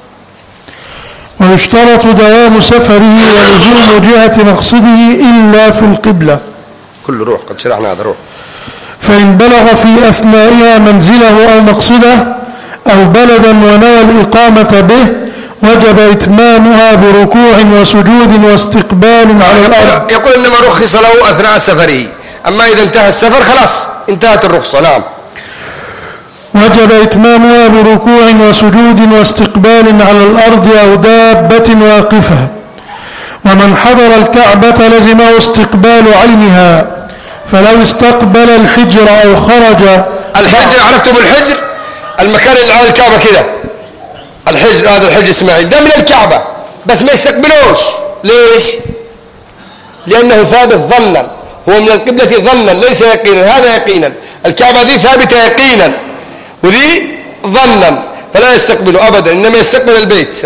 ويشترط دوام سفره ولزوم جهة مقصده إلا في القبلة. كل روح قد شرحنا هذا روح. فإن بلغ في أثنائها منزله أو مقصده أو بلدا ونوى الإقامة به وجب إتمامها بركوع وسجود واستقبال على الأرض. يقول إنما رخص له أثناء سفره، أما إذا انتهى السفر خلاص انتهت الرخصة. نعم. وجب إتمامها بركوع وسجود واستقبال على الأرض أو دابة واقفة. ومن حضر الكعبة لزمه استقبال عينها، فلو استقبل الحجر أو خرج. الحجر عرفتم الحجر؟ المكان اللي على الكعبة كده، الحجر هذا الحجر إسماعيل ده من الكعبة، بس ما يستقبلوش. ليش؟ لأنه ثابت ظنا، هو من القبلة ظنا ليس يقينا. هذا يقينا، الكعبة دي ثابتة يقينا وذي ظنا، فلا يستقبله أبدا، إنما يستقبل البيت.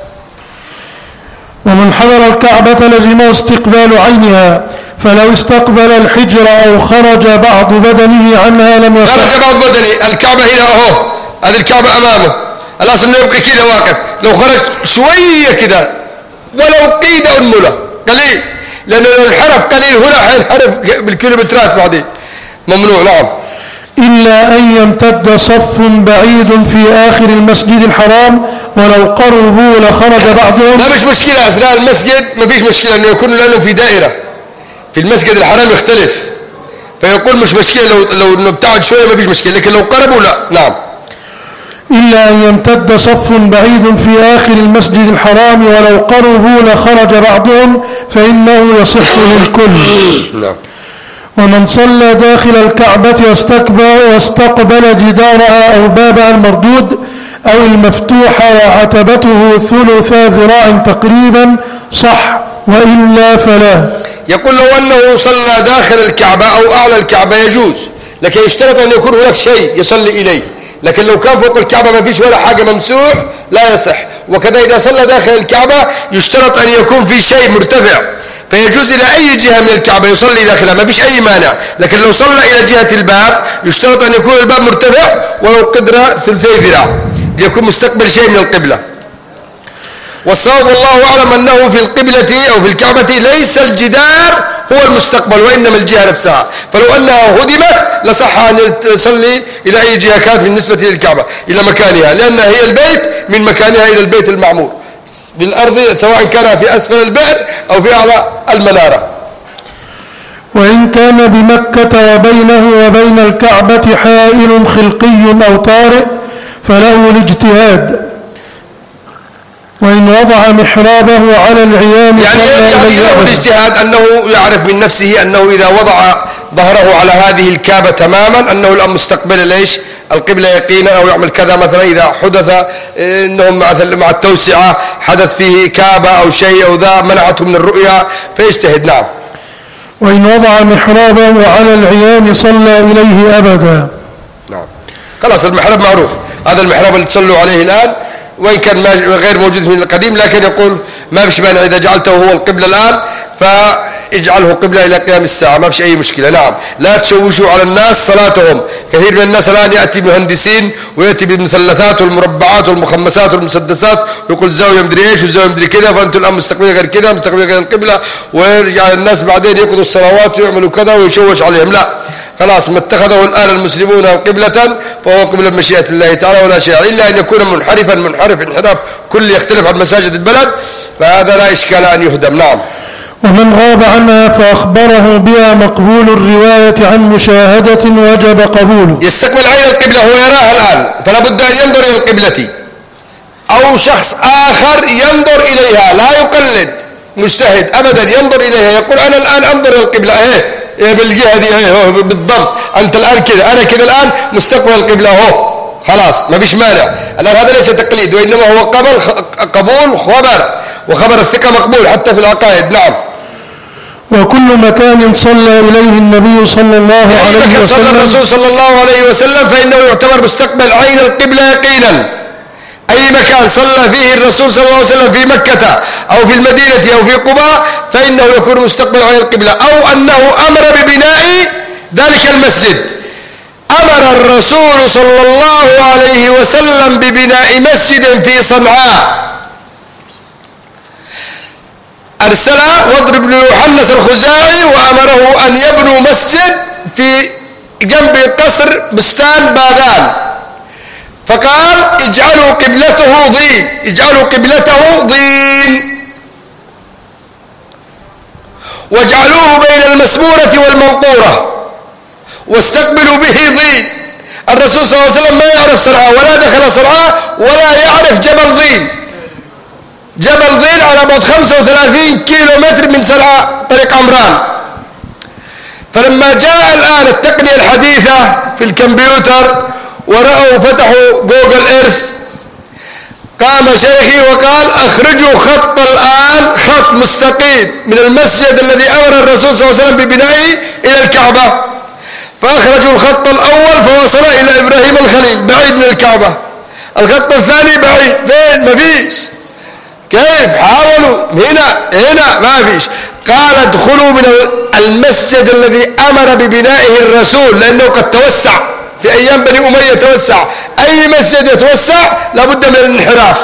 ومن حضر الكعبة لزمه استقبال عينها، فلو استقبل الحجر أو خرج بعض بدنه عنها لم يصح. خرج بعض بدنه، الكعبة هنا أهو، هذه الكعبة أمامه، الأصل إنه يبقى كده واقف، لو خرج شوية كده ولو قيد أنملة قليل، لأنه لو انحرف قليل هنا حينحرف بالكيلومترات بعدين، ممنوع. نعم. إلا أن يمتد صف بعيد في آخر المسجد الحرام ولو قربوا لخرج بعضهم. لا مش مشكلة أثناء المسجد، ما فيش مشكلة أنه يكون لأنه في دائرة، في المسجد الحرام يختلف، فيقول مش مشكلة لو انه ابتعد شوية ما فيش مشكلة، لكن لو قربوا لا. نعم. إلا أن يمتد صف بعيد في آخر المسجد الحرام ولو قربوا لخرج بعضهم فإنه يصح للكل. نعم. ومن صلى داخل الكعبة واستقبل جدارها أو بابها المردود أو المفتوح وعتبته ثلث ذراع تقريبا صح، وإلا فلا. يقول لو أنه صلى داخل الكعبة أو أعلى الكعبة يجوز، لكن يشترط أن يكون هناك شيء يصلي إليه، لكن لو كان فوق الكعبة ما فيش ولا حاجة ممسوح لا يصح. وكذا إذا صلى داخل الكعبة يشترط أن يكون في شيء مرتفع، فيجوز إلى أي جهة من الكعبة يصلي داخلها، ما فيش أي مانع. لكن لو صلى إلى جهة الباب يشترط أن يكون الباب مرتفع ولو قدر ثلثي ذراع ليكون مستقبل شيء من القبلة. والصواب والله أعلم أنه في القبلة أو في الكعبة ليس الجدار هو المستقبل وإنما الجهة نفسها، فلو أنها هدمت لصح أن يصلي إلى أي جهة كانت بالنسبة للكعبة إلى مكانها، لأنها هي البيت من مكانها إلى البيت المعمور بالأرض، سواء كان في أسفل البئر أو في أعلى المنارة. وإن كان بمكة وبينه وبين الكعبة حائل خلقي أو طارئ فله الاجتهاد، وإن وضع محرابه على العيان يعني له الاجتهاد أنه يعرف من نفسه أنه إذا وضع ظهره على هذه الكعبة تماما أنه الآن مستقبل ليش القبلة يقينا، أو يعمل كذا مثلا إذا حدث أنهم مع التوسعة حدث فيه كعبة أو شيء أو ذا منعته من الرؤيا فيجتهد. نعم. وإن وضع محرابه على العيان صلى إليه أبدا. نعم خلاص المحراب معروف، هذا المحراب اللي تصلوا عليه الآن وإن كان غير موجود من القديم، لكن يقول ما فيش مانع إذا جعلته هو القبلة الآن فاجعله قبلة إلى قيام الساعة، ما فيش أي مشكلة. نعم لا تشوشوا على الناس صلاتهم. كثير من الناس الآن يأتي مهندسين ويأتي بالمثلثات والمربعات والمخمسات والمسدسات ويقول زاوية مدري إيش وزاوية مدري كذا، فأنتم الآن مستقبلين غير كذا مستقبلين غير القبلة، ويرجع الناس بعدين يقضوا الصلوات ويعملوا كذا ويشوش عليهم. لا خلاص ما اتخذه الآن المسلمون قبلة فهو قبلة مشيئة الله تعالى ولا شيء، إلا أن يكون منحرف انحراف كل يختلف عن مساجد البلد فهذا لا إشكال أن يهدم. نعم. ومن غاب عنها فأخبره بها مقبول الرواية عن مشاهدة وجب قبوله. يستقبل عين القبلة هو يراها الآن فلا بد أن ينظر إلى القبلة، أو شخص آخر ينظر إليها لا يقلد مجتهد أبدا، ينظر إليها يقول أنا الآن أنظر إلى القبلة بالجهة دي بالضبط، أنت الآن كذا أنا كذا الآن مستقبل القبلة هو خلاص ما فيش مانع. الآن هذا ليس تقليد وإنما هو قبول خبر، وخبر الثقة مقبول حتى في العقائد. نعم. وكل مكان صلى إليه النبي صلى الله عليه وسلم، مكان صلى الرسول صلى الله عليه وسلم فإنه يعتبر مستقبل عين القبلة يقينا. أي مكان صلى فيه الرسول صلى الله عليه وسلم في مكة أو في المدينة أو في قباء فإنه يكون مستقبل عين القبلة، أو أنه أمر ببناء ذلك المسجد. أمر الرسول صلى الله عليه وسلم ببناء مسجد في صنعاء، أرسل وضر بن يوحنس الخزاعي وأمره أن يبنوا مسجد في جنب قصر بستان باغان، فقال اجعلوا قبلته ضين، اجعلوا قبلته ضين، واجعلوه بين المسمورة والمنقورة واستقبلوا به ضين. الرسول صلى الله عليه وسلم ما يعرف صنعاء ولا دخل صنعاء ولا يعرف جبل ضين. جبل ضين على بعد 35 كيلومتر من صنعاء طريق عمران. فلما جاء الآن التقنية الحديثة في الكمبيوتر ورأوا فتحوا جوجل إيرث، قام شيخي وقال اخرجوا خط الآن خط مستقيم من المسجد الذي أمر الرسول صلى الله عليه وسلم ببنائه إلى الكعبة، فأخرجوا الخط الأول فوصل إلى إبراهيم الخليل بعيد من الكعبة، الخط الثاني بعيد فين ما فيش، كيف حاولوا هنا ما فيش، قال ادخلوا من المسجد الذي أمر ببنائه الرسول لأنه قد توسع في أيام بني أمية، توسع أي مسجد يتوسع لابد من الانحراف،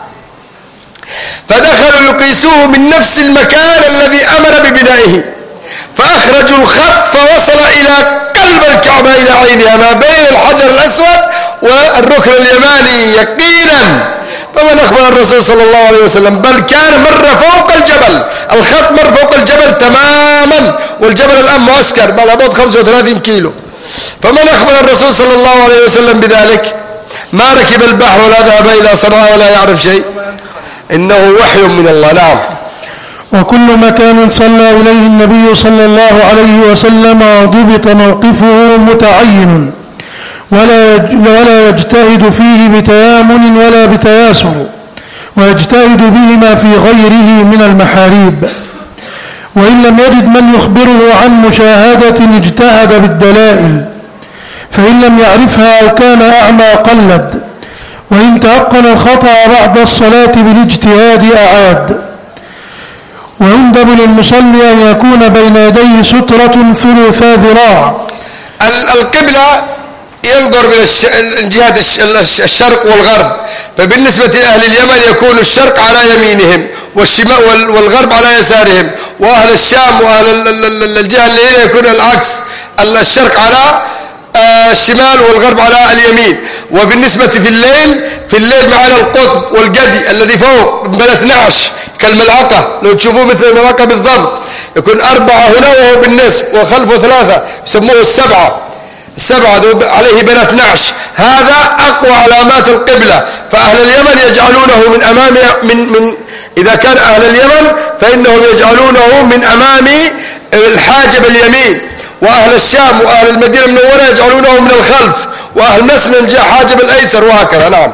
فدخلوا يقيسوه من نفس المكان الذي أمر ببنائه، فأخرجوا الخط فوصل إلى قلب الكعبة إلى عينها ما بين الحجر الأسود والركن اليماني يقينا. فمن أخبر الرسول صلى الله عليه وسلم بل كان مر فوق الجبل، الخط مر فوق الجبل تماما، والجبل الآن معسكر بعد 35 كيلو. فمن أخبر الرسول صلى الله عليه وسلم بذلك ما ركب البحر ولا ذهب إلى صنعاء ولا يعرف شيء، إنه وحي من الله. نعم. وكل مكان صلى إليه النبي صلى الله عليه وسلم ضبط موقفه متعين ولا يجتهد فيه بتيامن ولا بتياسر، ويجتهد بهما في غيره من المحاريب. وإن لم يجد من يخبره عن مشاهدة اجتهد بالدلائل، فإن لم يعرفها أو كان أعمى قلد، وإن تيقن الخطأ بعد الصلاة بالاجتهاد أعاد. وإن ويندب للمصلي أن يكون بين يديه سترة ثلثا ذراع. القبلة ينظر من جهة الشرق والغرب، فبالنسبة لأهل اليمن يكون الشرق على يمينهم والشمال والغرب على يسارهم، وأهل الشام وأهل الجهة اللي هنا يكون العكس، الشرق على الشمال والغرب على اليمين. وبالنسبة في الليل معنا القطب والقدي الذي فوق من 12 كالملعقة، لو تشوفوه مثل الملعقة بالضبط، يكون 4 هنا وهو بالنصف وخلفه 3 يسموه السبعة عليه بين 12. هذا أقوى علامات القبلة. فأهل اليمن يجعلونه من أمام من إذا كان أهل اليمن فإنهم يجعلونه من أمام الحاجب اليمين، وأهل الشام وأهل المدينة المنورة يجعلونه من الخلف، وأهل مصر من حاجب الأيسر، وهكذا. نعم.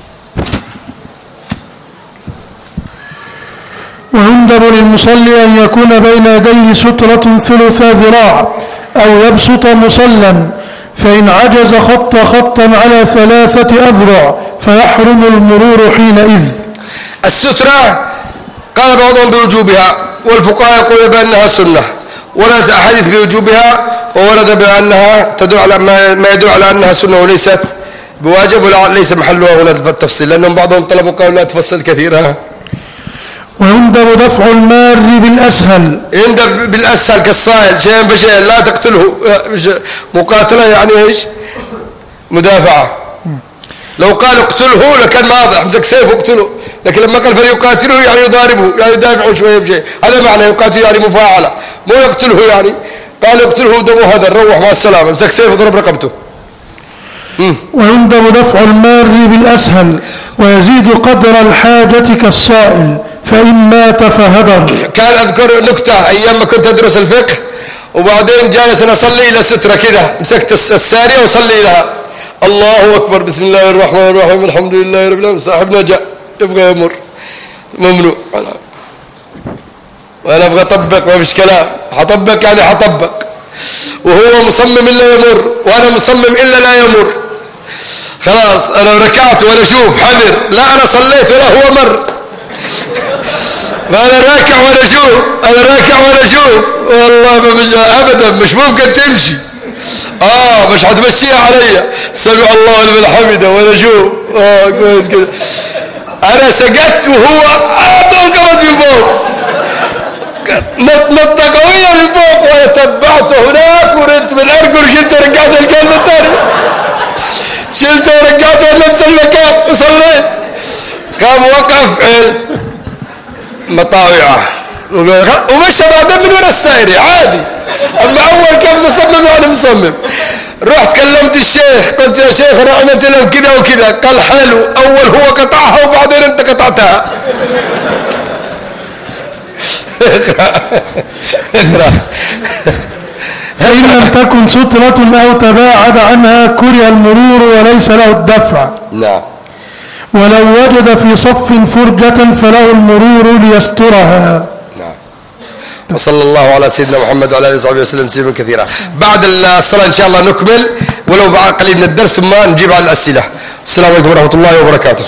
ويندب للمصلي أن يكون بين يديه سترة ثلثا ذراع أو يبسط مصلا، فإن عجز خط خطا على 3 أذرع فيحرم المرور حينئذ. السترة قال بعضهم بوجوبها، والفقهاء يقول بأنها سنة، وردت أحاديث بوجوبها وورد بأنها تدل على ما يدل على أنها سنة وليست بواجب، وليس محلها هنا التفصيل، لأنهم بعضهم طلبوا قالوا لا تفصل كثيرا. ويندب دفع المار بالأسهل. يندب بالأسهل كالصائل شيئا بشيء، لا تقتله. مقاتلة يعني ايش؟ مدافعة. لو قال اقتله لكان واضح، امسك سيف واقتله، لكن لما قال فليقاتله يعني يضاربه، يعني يدافعه شوية بشيء، هذا معنى يقاتله يعني مفاعلة، مو يقتله يعني قال اقتله دمه هذا روح مع السلامة، امسك سيف وضرب رقبته. ويندب دفع المار بالأسهل ويزيد قدر الحاجة كالصائل، فإن مات فهدر. كان أذكر نكتة أيام ما كنت أدرس الفقه، وبعدين جالس أصلي إلى سترة كذا، مسكت السارية وصلي لها، الله أكبر بسم الله الرحمن الرحيم الحمد لله رب العالمين، صاحبنا جاء يبغى يمر ممنوع، وأنا أبغى أطبق ما فيش كلام، حطبق يعني حطبق، وهو مصمم إلا يمر وأنا مصمم إلا لا يمر. خلاص أنا ركعت ولا أشوف حذر، لا أنا صليت ولا هو مر، فأنا راكع ولا أشوف والله مش أبدا مش ممكن تمشي. مش حتمشيها علي، سمع الله لمن حمده ولا أشوف. كويس كده. أنا سجدت وهو طلقت من فوق، نط قوية من فوق، وتبعته هناك وردت من الأرجل، شلته ورجعته الكلمة الثانية، شلته ورجعته نفس المكان وصليت. قام وقف مطاوعة ومشى بعدين من ورا السائري عادي. أما أول كان مصمم وأنا مصمم. رحت كلمت الشيخ قلت يا شيخ أنا عملت لهم كذا وكذا، قال حلو، أول هو قطعها وبعدين أنت قطعتها. فإن لم تكن سترة أو تباعد عنها كره المرور وليس له الدفع. نعم. ولو وجد في صف فرجة فله المرور ليسترها. نعم. وصلى الله على سيدنا محمد وعلى اله وصحبه وسلم تسليما كثيرا. بعد الصلاة إن شاء الله نكمل ولو بعد قليل من الدرس ثم نجيب على الأسئلة. السلام عليكم ورحمة الله وبركاته.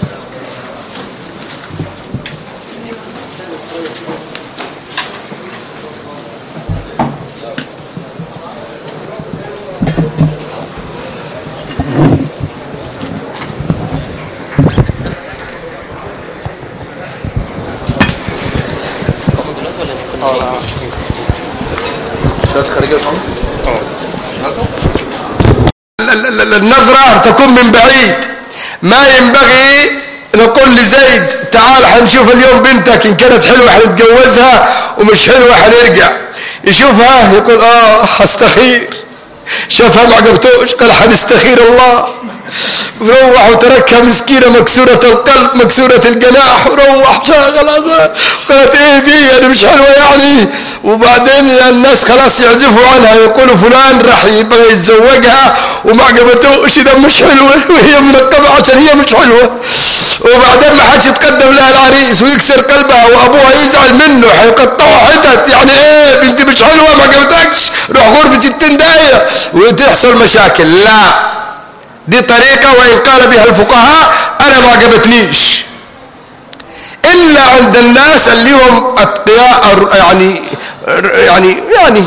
النظرة تكون من بعيد، ما ينبغي نقول لزيد تعال حنشوف اليوم بنتك إن كانت حلوة حنتجوزها ومش حلوة حنرجع. يشوفها يقول حستخير، شافها ما عجبتوش قال حنستخير الله، وروح وتركها مسكينة مكسورة القلب مكسورة الجناح، وروح خلاص قالت ايه بيه انا مش حلوة يعني. وبعدين الناس خلاص يعزفوا عنها يقولوا فلان راح يبغى يتزوجها وما عجبتوش ده مش حلوة وهي منقبة عشان هي مش حلوة. وبعدين ما حدش يتقدم لها العريس ويكسر قلبها وابوها يزعل منه حيقطعوا حتت، يعني ايه بنتي مش حلوة ما عجبتكش روح غرفة 60 داهية وتحصل مشاكل. لا، دي طريقة وإن قال بها الفقهاء أنا ما عجبتنيش، إلا إلا عند الناس اللي هم أتقياء يعني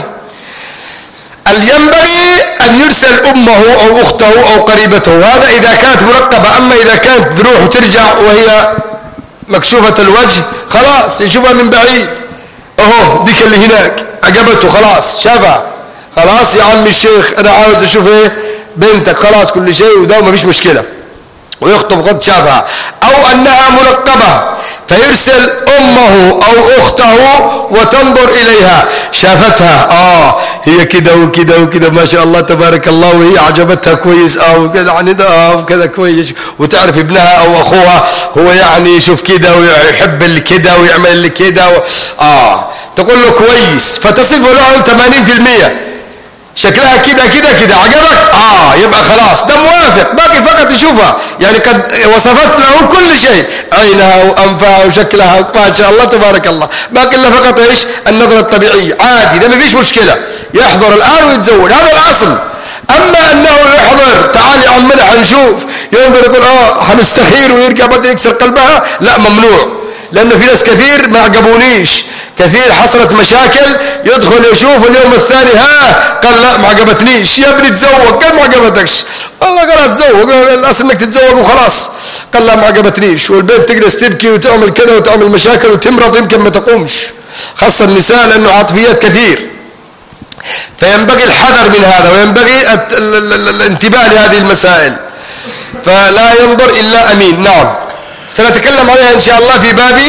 ينبغي أن يرسل أمه أو أخته أو قريبته، هذا إذا كانت مرقبة. أما إذا كانت تروح وترجع وهي مكشوفة الوجه خلاص يشوفها من بعيد، أهو ديك اللي هناك عجبته خلاص شافها، خلاص يا عمي الشيخ أنا عاوز أشوف إيه بنتك، خلاص كل شيء وده ما فيش مشكلة، ويخطب قد شافها. أو أنها منقبة فيرسل أمه أو أخته وتنظر إليها، شافتها هي كده وكده وكده ما شاء الله تبارك الله، وهي عجبتها كويس وكده يعني ده وكذا كويس، وتعرف ابنها أو أخوها هو يعني يشوف كده ويحب اللي كده ويعمل اللي كده تقول له كويس، فتصف له 80% شكلها كده كده كده عجبك يبقى خلاص ده موافق، باقي فقط يشوفها، يعني قد وصفت له كل شيء، عينها وأنفها وشكلها ما شاء الله تبارك الله، باقي له فقط ايش النظرة الطبيعية، عادي ده ما فيش مشكلة، يحضر الآن ويتزوج، هذا الأصل. أما أنه يحضر تعال يا عمنا حنشوف، ينظر يقول حنستخير ويرجع بدأ يكسر قلبها، لا ممنوع، لأنه في ناس كثير ما عجبونيش، كثير حصلت مشاكل، يدخل يشوف اليوم الثاني قال لا ما عجبتنيش، يا ابني تزوج، قال ما عجبتكش، والله قال تزوج، الأصل انك تتزوج وخلاص، قال لا ما عجبتنيش، والبنت تجلس تبكي وتعمل كذا وتعمل مشاكل وتمرض يمكن ما تقومش، خاصة النساء لأنه عاطفيات كثير، فينبغي الحذر من هذا، وينبغي الانتباه لهذه المسائل، فلا ينظر إلا أمين. نعم سنتكلم عليها إن شاء الله في باب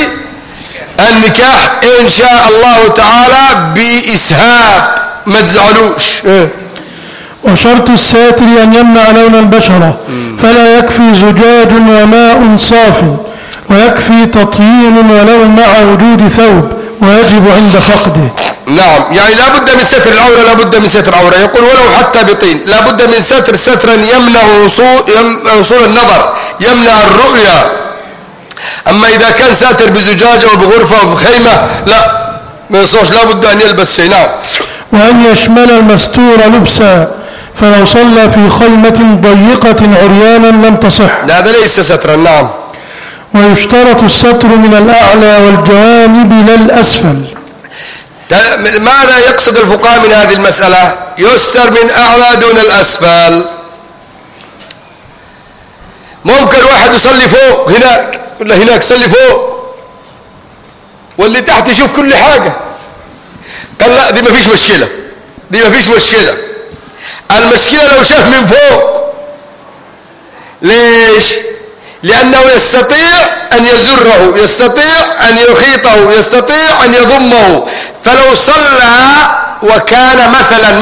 النكاح إن شاء الله تعالى بإسهاب، ما تزعلوش. وشرط الساتر أن يمنع لون البشرة، فلا يكفي زجاج وماء صاف، ويكفي تطيين ولو مع وجود ثوب، ويجب عند فقده. نعم يعني لا بد من ستر العورة، لا بد من ستر العورة، يقول ولو حتى بطين، لا بد من سترا يمنع وصول النظر، يمنع الرؤية. أما إذا كان ساتر بزجاج أو بغرفة أو بخيمة لا ما يصوش، لا بد أن يلبس شيء. نعم. وأن يشمل المستور لبسا، فلو صلى في خيمة ضيقة عريانا لم تصح، هذا ليس سترا. نعم. ويشترط الستر من الأعلى والجوانب لا الأسفل. ماذا يقصد الفقهاء من هذه المسألة؟ يستر من أعلى دون الأسفل. ممكن واحد يصلي فوق هناك ولا هناك يصلي فوق، واللي تحت يشوف كل حاجة، قال لا دي ما فيش مشكلة، دي ما فيش مشكلة. المشكلة لو شاف من فوق. ليش؟ لأنه يستطيع أن يزره، يستطيع أن يخيطه، يستطيع أن يضمه، فلو صلى وكان مثلا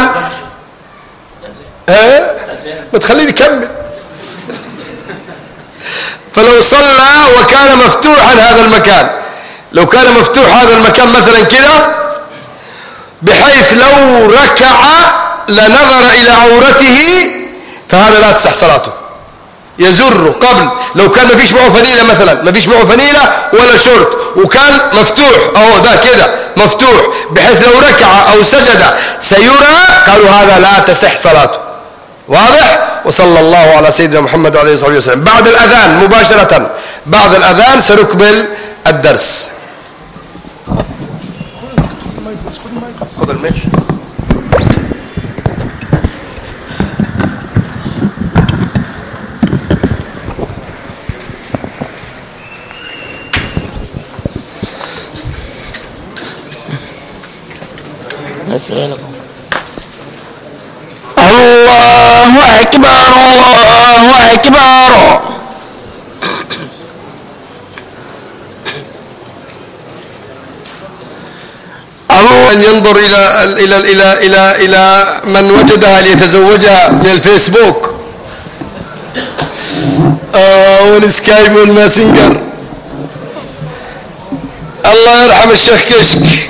ما تخليني أكمل، فلو صلى وكان مفتوحا هذا المكان، لو كان مفتوح هذا المكان مثلا كده بحيث لو ركع لنظر إلى عورته، فهذا لا تصح صلاته، يزر قبل. لو كان ما فيش معه فنيلة مثلا، ما فيش معه فنيلة ولا شورت وكان مفتوح ده كده مفتوح بحيث لو ركع أو سجد سيرى، قالوا هذا لا تصح صلاته. واضح؟ وصلى الله على سيدنا محمد عليه الصلاة والسلام. بعد الأذان مباشرة، بعد الأذان سنكمل الدرس. خذ الميك. الله أكبر الله أكبر. أن ينظر إلى من وجدها ليتزوجها من الفيسبوك والسكايب والماسنجر. الله يرحم الشيخ كشك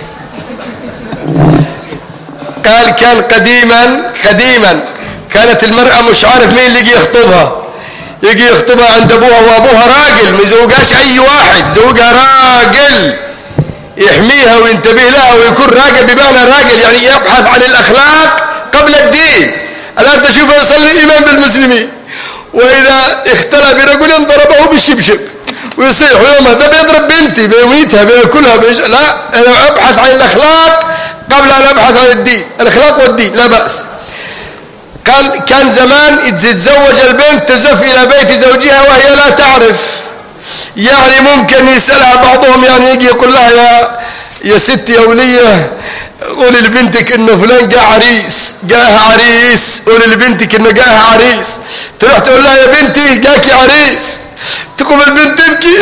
قال كان قديما كانت المرأة مش عارف مين اللي يجي يخطبها عند أبوها، وأبوها راجل ما يزوجهاش أي واحد، زوجها راجل يحميها وينتبه لها ويكون راجل، بمعنى راجل يعني يبحث عن الأخلاق قبل الدين. الآن تشوفه يصلي إمام بالمسلمين، وإذا اختلى برجل ضربه بالشبشب، ويصيح يومها ده بيضرب بنتي بيميتها بياكلها لا، أنا أبحث عن الأخلاق قبل أن أبحث عن الدين. الأخلاق والدين لا بأس. قال كان زمان تتزوج البنت تزف إلى بيت زوجها وهي لا تعرف، يعني ممكن يسألها بعضهم، يعني يجي يقول لها يا ستي يا ولية قولي لبنتك انه فلان جاء عريس، جاءها عريس، قولي لبنتك انه جاءها عريس. تروح تقول لها يا بنتي جاكي عريس، تقوم البنت تبكي.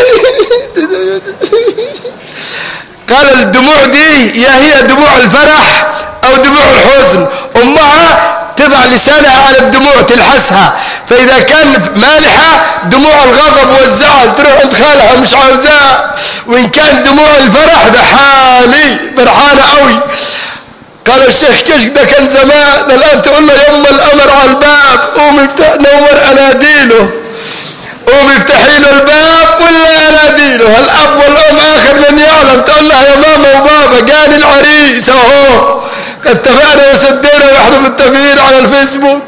قال الدموع دي يا هي دموع الفرح او دموع الحزن، امها تضع لسانها على الدموع تلحسها، فإذا كان مالحة دموع الغضب والزعل تروح عند خالها مش عاوزاها، وإن كان دموع الفرح ده حالي فرحانة قوي. قال الشيخ كشك ده كان زمان، الآن تقول له يما الأمر على الباب قوم افتح نور أناديله، قوم افتحي له الباب ولا أناديله. الأب والأم آخر من يعلم، تقول لها يا ماما وبابا جاني العريس أهو، اتفقنا وسدينا ونحن متفقين على الفيسبوك،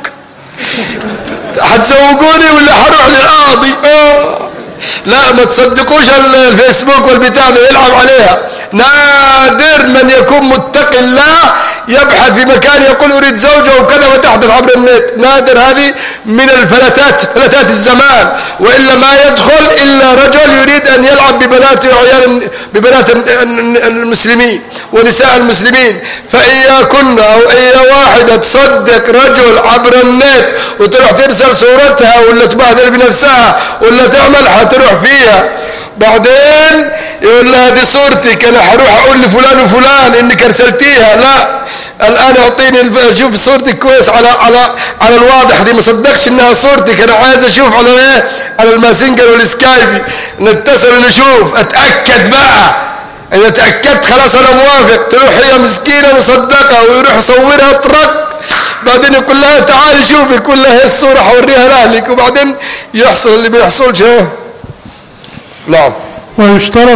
هتزوجوني ولا هروح للقاضي؟ لا ما تصدقوش الفيسبوك والبتاع ده يلعب عليها. نادر من يكون متقي الله يبحث في مكان يقول اريد زوجه وكذا وتحدث عبر النت، نادر. هذه من فلتات الزمان، والا ما يدخل الا رجل يريد ان يلعب ببناته وعيال ببنات المسلمين ونساء المسلمين. فاياكن او اي واحده تصدق رجل عبر النت وتروح ترسل صورتها ولا تبهدل بنفسها ولا تعمل هتروح فيها. بعدين يقول لها دي صورتك، انا هروح اقول لفلان وفلان انك ارسلتيها. لا الان اعطيني شوف صورتك كويس على الواضح، دي ما صدقش انها صورتك، انا عايز اشوف على ايه، على الماسنجر والسكايبي نتصل ونشوف اتاكد بقى. اذا تاكدت خلاص انا موافق. تروح هي مسكينه مصدقه ويروح يصورها طرق، بعدين يقول لها تعالي شوفي، يقول لها هي الصوره حوريها لاهلك، وبعدين يحصل اللي بيحصلش. نعم. ويشترط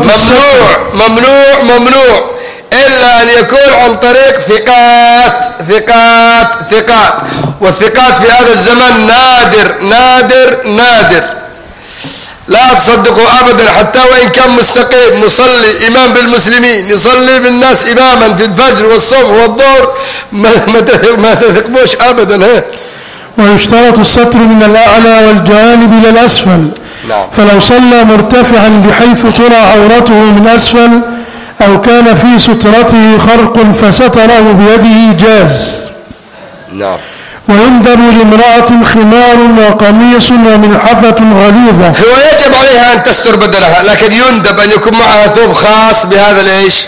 ممنوع إلا أن يكون عن طريق ثقات، والثقات في هذا الزمن نادر. لا تصدقوا أبدا، حتى وإن كان مستقيم مصلي إمام بالمسلمين، يصلي بالناس إماما في الفجر والصبح والظهر، ما تثقوش أبدا. ويشترط الستر من الأعلى والجوانب إلى الأسفل. نعم. فلو صلى مرتفعا بحيث ترى عورته من أسفل أو كان في سترته خرق فستره بيده جاز. نعم. ويندب لامرأة خمار وقميص وملحفة غليظة. هو يجب عليها أن تستر بدلها، لكن يندب أن يكون معها ثوب خاص بهذا الإيش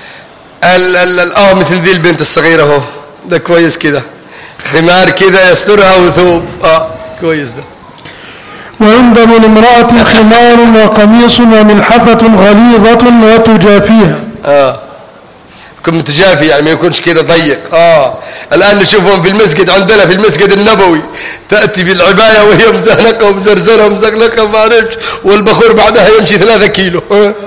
مثل ذي البنت الصغيرة هو ده كويس كده، خمار كده يسترها وثوب كويس ده. ويندب لامرأة خمار وقميص وملحفة غليظة وتجافيها. يكون متجافي، يعني ما يكونش كده ضيق. الآن نشوفهم في المسجد عندنا في المسجد النبوي، تأتي بالعباية وهي مزهنقة ومزرزرة ومزقلقة ما أعرفش، والبخور بعدها يمشي 3 كيلو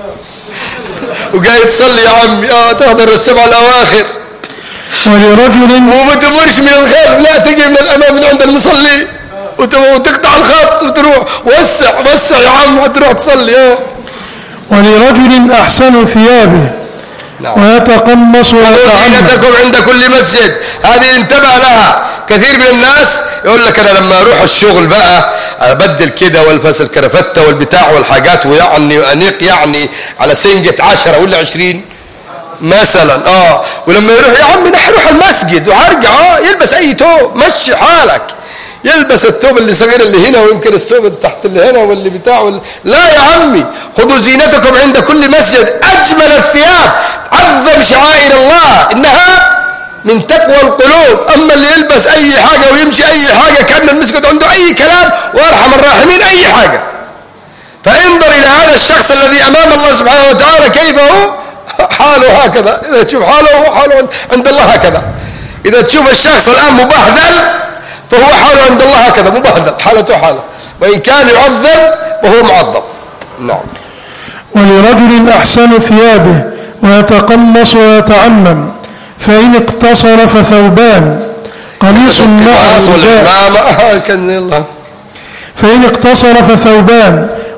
وقاعد تصلي يا عمي. تحضر السبع الأواخر. ولرجل وما تمرش من الخلف، لا تجي من الأمام من عند المصلي وتقطع الخط وتروح وسع يا عم وتروح تصلي. ولرجل أحسن ثيابه. نعم. ويتقمص زينتكم عند كل مسجد، هذه انتبه لها. كثير من الناس يقول لك انا لما اروح الشغل بقى ابدل كده والبس الكرافته والبتاع والحاجات، ويعني انيق يعني على سنجة 10 ولا 20 مثلا. ولما يروح يا عمي نروح المسجد وهرجع يلبس اي توب، مشي حالك، يلبس الثوب اللي صغير اللي هنا ويمكن الثوب تحت اللي هنا واللي بتاع لا يا عمي، خذوا زينتكم عند كل مسجد. اجمل الثياب عظم شعائر الله، انها من تقوى القلوب. اما اللي يلبس اي حاجه ويمشي اي حاجه كان المسجد عنده اي كلام، وارحم الراحمين اي حاجه. فانظر الى هذا الشخص الذي امام الله سبحانه وتعالى كيف هو حاله هكذا. اذا تشوف حاله عند الله هكذا. اذا تشوف الشخص الان مبهذل فهو حاله عند الله هكذا، مبهذل، حالته حاله، وإن كان يعظم وهو معظم. نعم. ولرجل أحسن ثيابه ويتقمص ويتعمم، فإن اقتصر فثوبان قميص مع رداء. فإن اقتصر فثوبان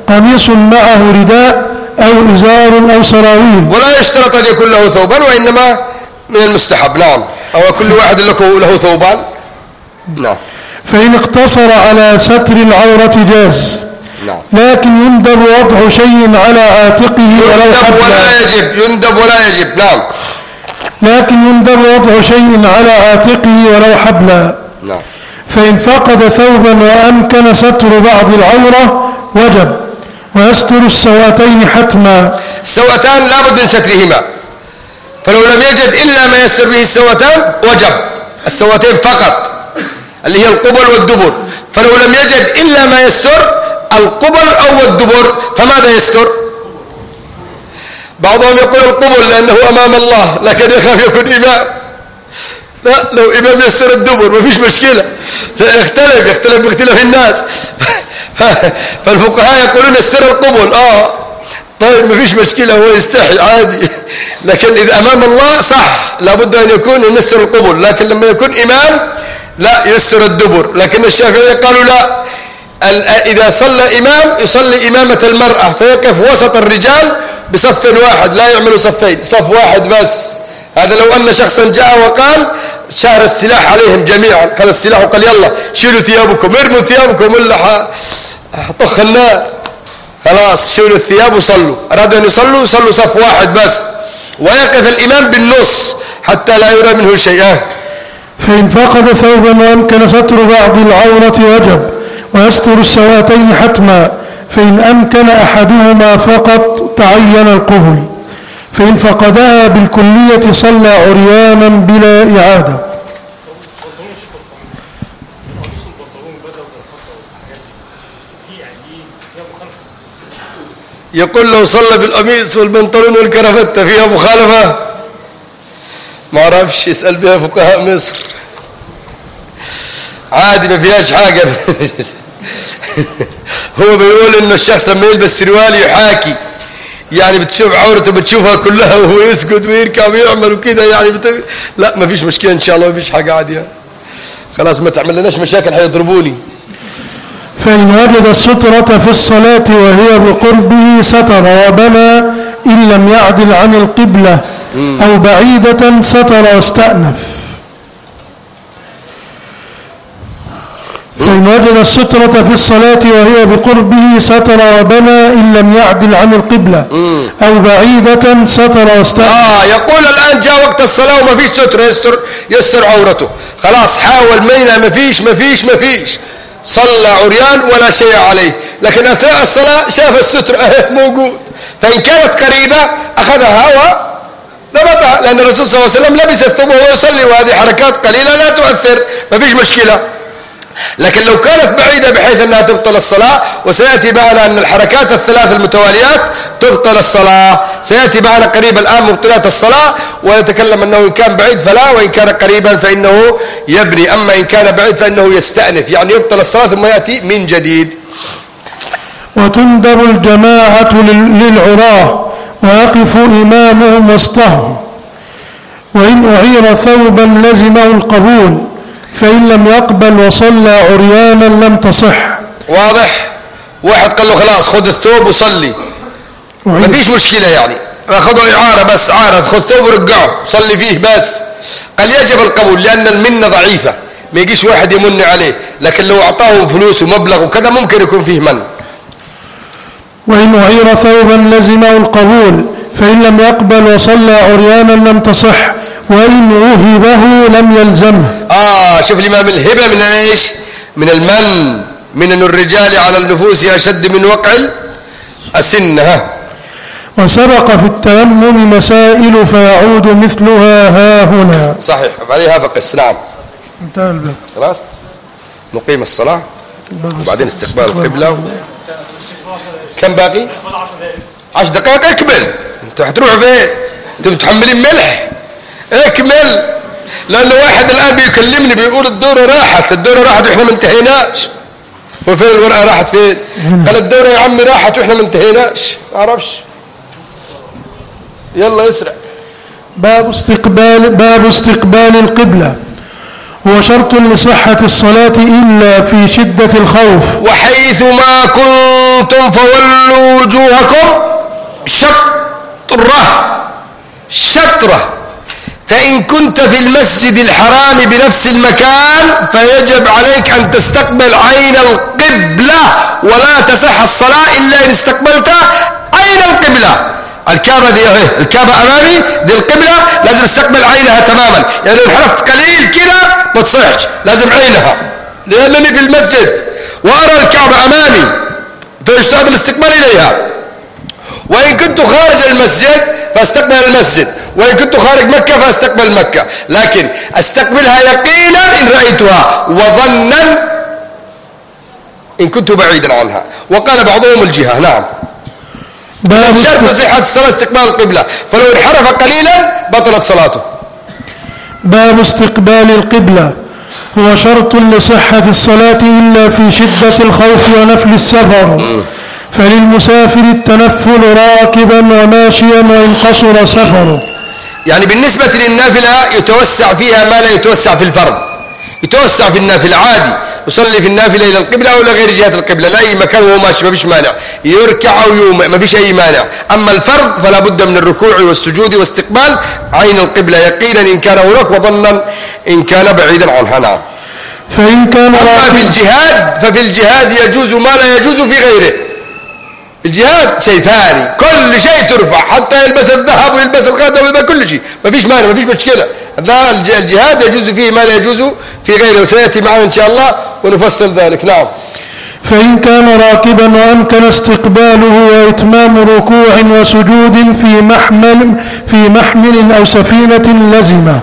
قميص معه رداء أو إزار أو سراويل. ولا يشترط أن يكون له ثوبان، وإنما من المستحب. نعم. أو كل واحد له ثوبان. نعم. فإن اقتصر على ستر العورة جاز. نعم. لكن يندب وضع شيء على عاتقه ولو حبلا. يندب ولا يجب. نعم. لكن يندب وضع شيء على عاتقه ولو حبلا. نعم. فإن فقد ثوبا وأمكن ستر بعض العورة وجب، ويستر السوأتين حتما. السوأتان لا بد من سترهما، فلو لم يجد إلا ما يستر به السوأتان وجب السوأتين فقط، اللي هي القبل والدبر. فلو لم يجد إلا ما يستر القبل أو الدبر فماذا يستر؟ بعضهم يقول القبل لأنه أمام الله، لكن يخاف يكون إمام. لا، لو إمام يستر الدبر ما فيش مشكلة، يختلف باختلاف الناس. فالفقهاء يقولون يستر القبل. طيب ما فيش مشكلة، هو يستحي عادي. لكن إذا أمام الله صح، لابد أن يكون يستر القبل. لكن لما يكون إمام لا يستر الدبر. لكن الشافعية قالوا لا، إذا صلى إمام يصلي إمامة المرأة، فيقف وسط الرجال بصف واحد، لا يعمل صفين، صف واحد بس. هذا لو أن شخصا جاء وقال شهر السلاح عليهم جميعا، خذ السلاح وقال يلا شيلوا ثيابكم، ارموا ثيابكم ولا طخ النار، خلاص شيلوا الثياب وصلوا. أرادوا أن يصلوا صف واحد بس، ويقف الإمام بالنص حتى لا يرى منه شيئا. فإن فقد ثوبا وأمكن ستر بعض العورة وجب، ويستر السواتين حتما. فإن أمكن أحدهما فقط تعين القبل. فإن فقدها بالكلية صلى عريانا بلا إعادة. يقول لو صلى بالقميص والبنطلون والكرافتة فيها مخالفة؟ ما اعرفش، يسأل بها فقهاء مصر. عادي ما فيهاش حاجة. هو بيقول إنه الشخص لما يلبس سروال يحاكي، يعني بتشوف عورته بتشوفها كلها وهو يسجد ويركع ويعمل وكده، يعني لا ما فيش مشكلة إن شاء الله، ما فيش حاجة عادية. خلاص ما تعمل لناش مشاكل، هيضربوني. فإن وجد السترة في الصلاة وهي بقربه ستر وبنى إن لم يعدل عن القبلة أو بعيدة ستر واستأنف. فإن وجد السترة في الصلاة وهي بقربه ستر وبنى إن لم يعدل عن القبلة أو بعيدة ستر واستأنف. يقول الآن جاء وقت الصلاة وما فيش ستر، يستر عورته، خلاص حاول مينا ما فيش صلى عريان ولا شيء عليه. لكن أثناء الصلاة شاف الستر موجود، فإن كانت قريبة أخذها وربطها، لأن الرسول صلى الله عليه وسلم لبس الثوب وهو يصلي، وهذه حركات قليلة لا تؤثر، ما فيش مشكلة. لكن لو كانت بعيدة بحيث أنها تبطل الصلاة، وسيأتي معنا أن الحركات الثلاث المتواليات تبطل الصلاة، سيأتي معنا قريب الآن مبطلات الصلاة، ونتكلم أنه إن كان بعيد فلا، وإن كان قريبا فإنه يبني. أما إن كان بعيد فإنه يستأنف، يعني يبطل الصلاة ثم يأتي من جديد. وتندب الجماعة للعراة ويقف إمامهم وسطهم، وإن أعير ثوبا لزمه القبول، فإن لم يقبل وصلى عريانا لم تصح. واضح؟ واحد قال له خلاص خذ الثوب وصلي، ما فيش مشكلة، يعني أخذوا إعارة بس، عارض خذ ثوب ورجعه صلي فيه بس، قال يجب القبول لأن المنة ضعيفة، ما يجيش واحد يمن عليه. لكن لو أعطاهم فلوس ومبلغ وكذا ممكن يكون فيه من. وإن أعير ثوبا لزمه القبول، فإن لم يقبل وصلى عريانا لم تصح، وإن وهبه لم يلزمه. شوف الإمام الهبة من إيش؟ من المن، من أن الرجال على النفوس أشد من وقع السنة. وسبق في التيمم مسائل فيعود مثلها ها هنا. صحيح، عليها فقس. نعم. انتهى الباب. خلاص نقيم الصلاة وبعدين استقبال القبلة. كم باقي؟ 10 دقائق. اكمل، انتوا هتروحوا فين؟ انتوا متحملين ملح؟ اكمل، لأنه واحد الآن بيكلمني بيقول الدورة راحت وإحنا ما انتهيناش. وفين الورقة راحت فين؟ قال الدورة يا عمي راحت وإحنا ما انتهيناش. ما أعرفش. يلا اسرع. باب استقبال القبلة. هو شرط لصحة الصلاة إلا في شدة الخوف. وحيثما كنتم فولوا وجوهكم شطرة. فإن كنت في المسجد الحرام بنفس المكان فيجب عليك أن تستقبل عين القبلة، ولا تصح الصلاة إلا إن استقبلت عين القبلة. الكعبة دي الكعبة أمامي دي القبلة، لازم استقبل عينها تماما. يعني لو انحرفت قليل كده ما تصحش، لازم عينها، لأنني في المسجد وأرى الكعبة أمامي فيشترط الاستقبال إليها. وإن كنت خارج المسجد فاستقبل المسجد، وإن كنت خارج مكة فاستقبل مكة، لكن استقبلها يقينا إن رأيتها، وظنا إن كنت بعيدا عنها. وقال بعضهم الجهة. نعم. شرط صحة الصلاة استقبال القبلة، فلو انحرف قليلا بطلت صلاته. باب استقبال القبلة. هو شرط لصحة الصلاة إلا في شدة الخوف ونفل السفر. فللمسافر التنفل راكبا وماشيا وإن قصر سفره. يعني بالنسبة للنافلة يتوسع فيها ما لا يتوسع في الفرض. يتوسع في النافلة عادي، يصلي في النافلة إلى القبلة أو لغير جهة القبلة، لا أي مكان وهو ماشي ما فيش مانع، يركع أو يومئ ما فيش أي مانع. أما الفرض فلا بد من الركوع والسجود واستقبال عين القبلة يقينا إن كان هناك، وظنا إن كان بعيدا عنها. نعم. فإن كان أما في الجهاد ففي الجهاد يجوز ما لا يجوز في غيره. الجهاد شيء ثاني، كل شيء ترفع، حتى يلبس الذهب ويلبس الخاتم ويلبس كل شيء، ما فيش مانع، ما فيش مشكلة. الجهاد يجوز فيه ما لا يجوز في غيره، وسيأتي معنا إن شاء الله ونفصل ذلك. نعم. فإن كان راكبا وأمكن استقباله وإتمام ركوع وسجود في محمل أو سفينة لزمه،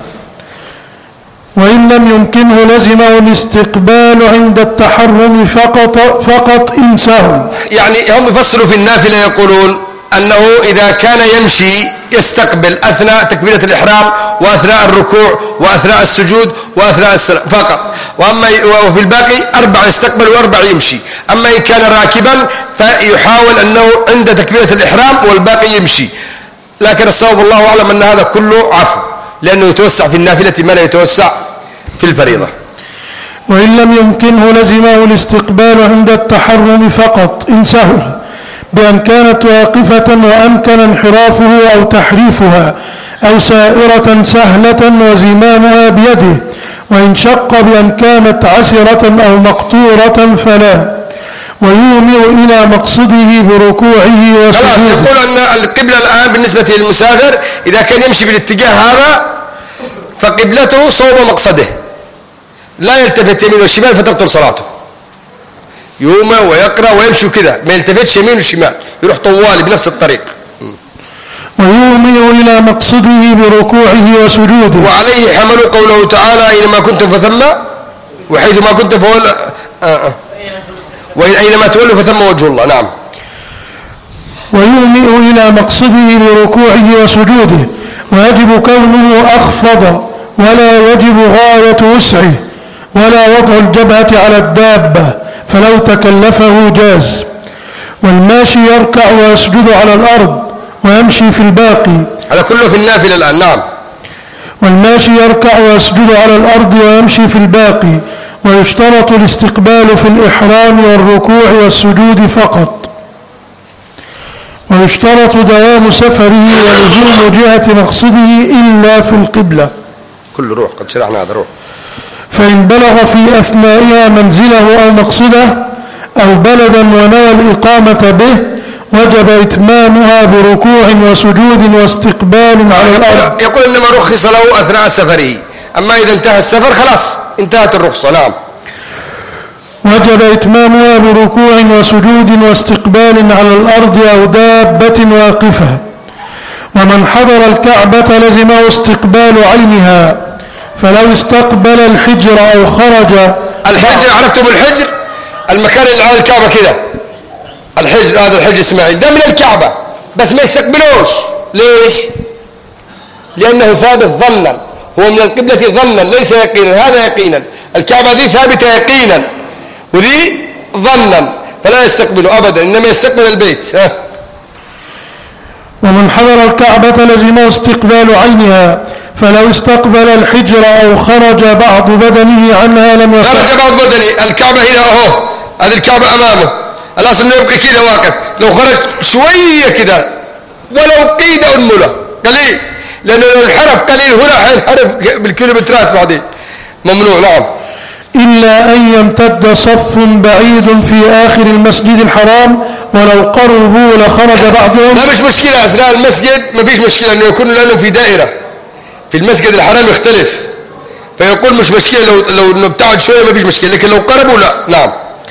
وإن لم يمكنه لزمه الاستقبال عند التحرم فقط إن سهل. يعني هم يفصلوا في النافلة يقولون أنه إذا كان يمشي يستقبل أثناء تكبيرة الإحرام وأثناء الركوع وأثناء السجود وأثناء السلام فقط، وفي الباقي 4 يستقبل و4 يمشي. أما إن كان راكبا فيحاول أنه عند تكبيرة الإحرام والباقي يمشي، لكن الصواب الله أعلم أن هذا كله عفو، لأنه يتوسع في النافلة ما لا يتوسع في الفريضة. وإن لم يمكنه لزمه الاستقبال عند التحرم فقط إن سهل، بأن كانت واقفة وأمكن انحرافه أو تحريفها، أو سائرة سهلة وزمامها بيده، وإن شق بأن كانت عسرة أو مقطورة فلا، ويومئ إلى مقصده بركوعه وسجوده. يقول أن القبلة الآن بالنسبة للمسافر إذا كان يمشي بالاتجاه هذا فقبلته صوب مقصده، لا يلتفت يمين وشمال فتبطل صلاته. يومئ ويقرأ ويمشي كذا، ما يلتفتش يمين وشمال، يروح طوالي بنفس الطريق. ويومئ إلى مقصده بركوعه وسجوده. وعليه حملوا قوله تعالى أينما كنتم فثم وحيثما كنتم فولوا وأينما تولوا فثم وجه الله. نعم. ويومئ إلى مقصده بركوعه وسجوده، ويجب كونه أخفض، ولا يجب غاية وسعه، ولا وضع الجبهة على الدابة، فلو تكلفه جاز. والماشي يركع ويسجد على الأرض ويمشي في الباقي. هذا كله في النافلة الآن. نعم. والماشي يركع ويسجد على الأرض ويمشي في الباقي، ويشترط الاستقبال في الإحرام والركوع والسجود فقط، ويشترط دوام سفره ولزوم جهة مقصده إلا في القبلة. كل روح قد شرحنا هذا روح. فإن بلغ في أثنائها منزله أو مقصده أو بلدا ونوى الإقامة به وجب إتمامها بركوع وسجود واستقبال على الأرض. يقول إنما رخص له أثناء سفره، أما إذا انتهى السفر خلاص انتهت الرخصة. نعم. وجب إتمامها بركوع وسجود واستقبال على الأرض أو دابة واقفة. ومن حضر الكعبة لزمه استقبال عينها، فلو استقبل الحجر أو خرج. الحجر عرفتم الحجر؟ المكان اللي على الكعبة كده الحجر، هذا الحجر إسماعيل ده من الكعبة، بس ما يستقبلوش. ليش؟ لأنه ثابت ظنا، هو من القبلة ظنا ليس يقينا. هذا يقينا، الكعبة دي ثابتة يقينا وذي ظنا، فلا يستقبله أبدا، إنما يستقبل البيت. ومن حضر الكعبة لزمه استقبال عينها، فلو استقبل الحجر أو خرج بعض بدنه عنها لم يصح. خرج بعض بدنه، الكعبة هنا أهو، هذه الكعبة أمامه، الأصل إنه يبقى كده واقف. لو خرج شوية كده ولو قيد أنملة قليل، لأنه لو انحرف قليل هنا حينحرف بالكيلومترات بعدين، ممنوع. نعم. إلا أن يمتد صف بعيد في آخر المسجد الحرام ولو قربوا لخرج بعضهم. لا مش مشكلة أثناء المسجد، ما فيش مشكلة إنه يكون لأنه في دائرة. في المسجد الحرام يختلف، فيقول مش مشكلة لو إنه ابتعد شوية ما فيش مشكلة، لكن لو قربوا لا. نعم.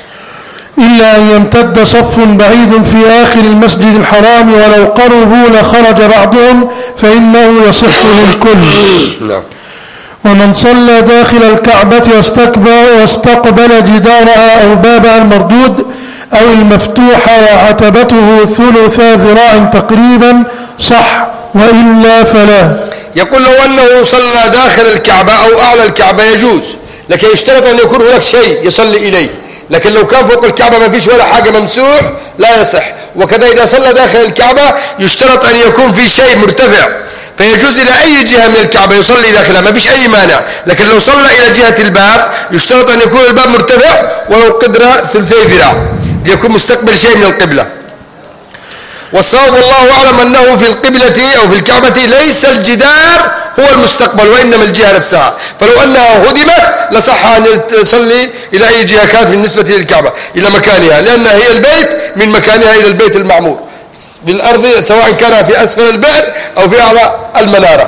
إلا أن يمتد صف بعيد في آخر المسجد الحرام ولو قربوا لخرج بعضهم فإنه يصح للكل. نعم. ومن صلى داخل الكعبة واستقبل جدارها أو بابها المردود أو المفتوح وعتبته ثلث ذراع تقريبا صح، وإلا فلا. يقول لو أنه صلى داخل الكعبة أو أعلى الكعبة يجوز، لكن يشترط أن يكون هناك شيء يصلي إليه. لكن لو كان فوق الكعبة ما فيش ولا حاجة ممسوح لا يصح. وكذا إذا صلى داخل الكعبة يشترط أن يكون في شيء مرتفع، فيجوز إلى أي جهة من الكعبة يصلي داخلها، ما فيش أي مانع. لكن لو صلى إلى جهة الباب يشترط أن يكون الباب مرتفع ولو قدر ثلثي ذراع ليكون مستقبل شيء من القبلة. والصواب والله أعلم أنه في القبلة أو في الكعبة ليس الجدار هو المستقبل وإنما الجهة نفسها، فلو أنها هدمت لصح أن تصلي إلى أي جهة كانت بالنسبة للكعبة إلى مكانها، لأنها هي البيت من مكانها إلى البيت المعمور بالأرض، سواء كان في أسفل البئر أو في أعلى المنارة.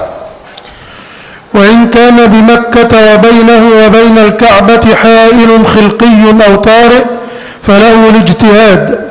وإن كان بمكة وبينه وبين الكعبة حائل خلقي أو طارئ فله الاجتهاد،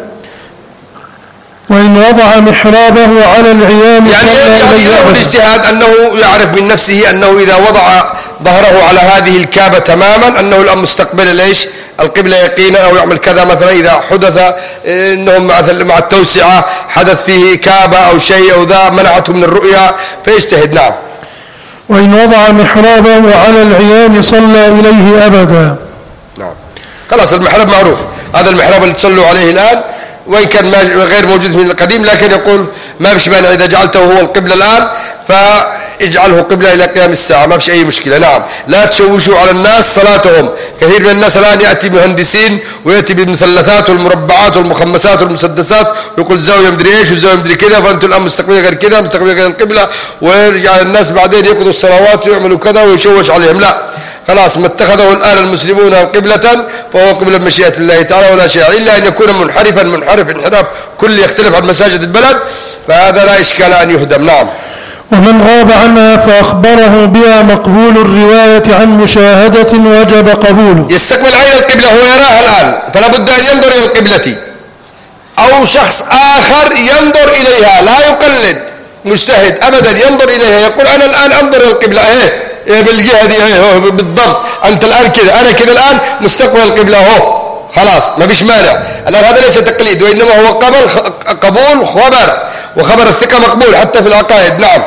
وإن وضع محرابه على العيان يعني له الاجتهاد أنه يعرف من نفسه أنه إذا وضع ظهره على هذه الكعبة تماما أنه الآن مستقبل ليش القبلة يقينا، أو يعمل كذا مثلا إذا حدث أنهم مع التوسعة حدث فيه كعبة أو شيء أو ذا منعته من الرؤيا فيجتهد. نعم. وإن وضع محرابه على العيان صلى إليه أبدا. نعم. خلاص المحراب معروف، هذا المحراب اللي تصلوا عليه الآن وإن كان غير موجود من القديم، لكن يقول ما فيش مانع إذا جعلته هو القبلة الآن فاجعله قبلة إلى قيام الساعة، ما فيش أي مشكلة. نعم. لا تشوشوا على الناس صلاتهم. كثير من الناس الآن يأتي مهندسين ويأتي بالمثلثات والمربعات والمخمسات والمسدسات ويقول زاوية مدري إيش وزاوية مدري كذا، فأنتم الآن مستقبلين غير كذا، مستقبلين غير القبلة، ويرجع الناس بعدين يقضوا الصلوات ويعملوا كذا ويشوش عليهم. لا، خلاص ما اتخذه الآن المسلمون قبلة فهو قبلة مشيئة الله تعالى ولا شيء، إلا أن يكون منحرف انحراف كل يختلف عن مساجد البلد، فهذا لا إشكال أن يهدم. نعم. ومن غاب عنها فأخبره بها مقبول الرواية عن مشاهدة وجب قبوله. يستقبل عين القبلة هو يراها الآن، فلا بد أن ينظر إلى القبلة، أو شخص آخر ينظر إليها، لا يقلد مجتهد أبدا، ينظر إليها يقول أنا الآن أنظر إلى القبلة بالجهة دي بالضبط، أنت الآن كذا أنا كذا الآن مستقبل القبلة أهو، خلاص ما فيش مانع. الآن هذا ليس تقليد وإنما هو قبول خبر، وخبر الثقة مقبول حتى في العقائد. نعم.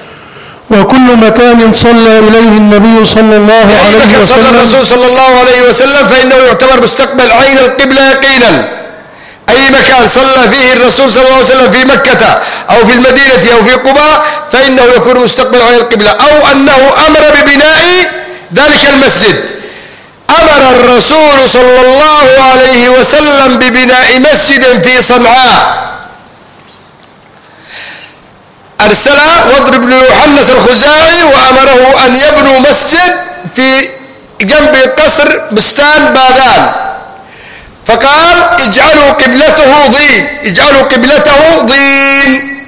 وكل مكان صلى إليه النبي صلى الله عليه وسلم، صلى الرسول صلى الله عليه وسلم فإنه يعتبر مستقبل عين القبلة يقينا. أي مكان صلى فيه الرسول صلى الله عليه وسلم في مكة أو في المدينة أو في قباء فإنه يكون مستقبل عين القبلة، أو أنه أمر ببناء ذلك المسجد. أمر الرسول صلى الله عليه وسلم ببناء مسجد في صنعاء، أرسل وضر بن يوحنس الخزاعي وأمره أن يبنوا مسجد في جنب قصر بستان باغان، فقال اجعلوا قبلته ضين، اجعلوا قبلته ضين،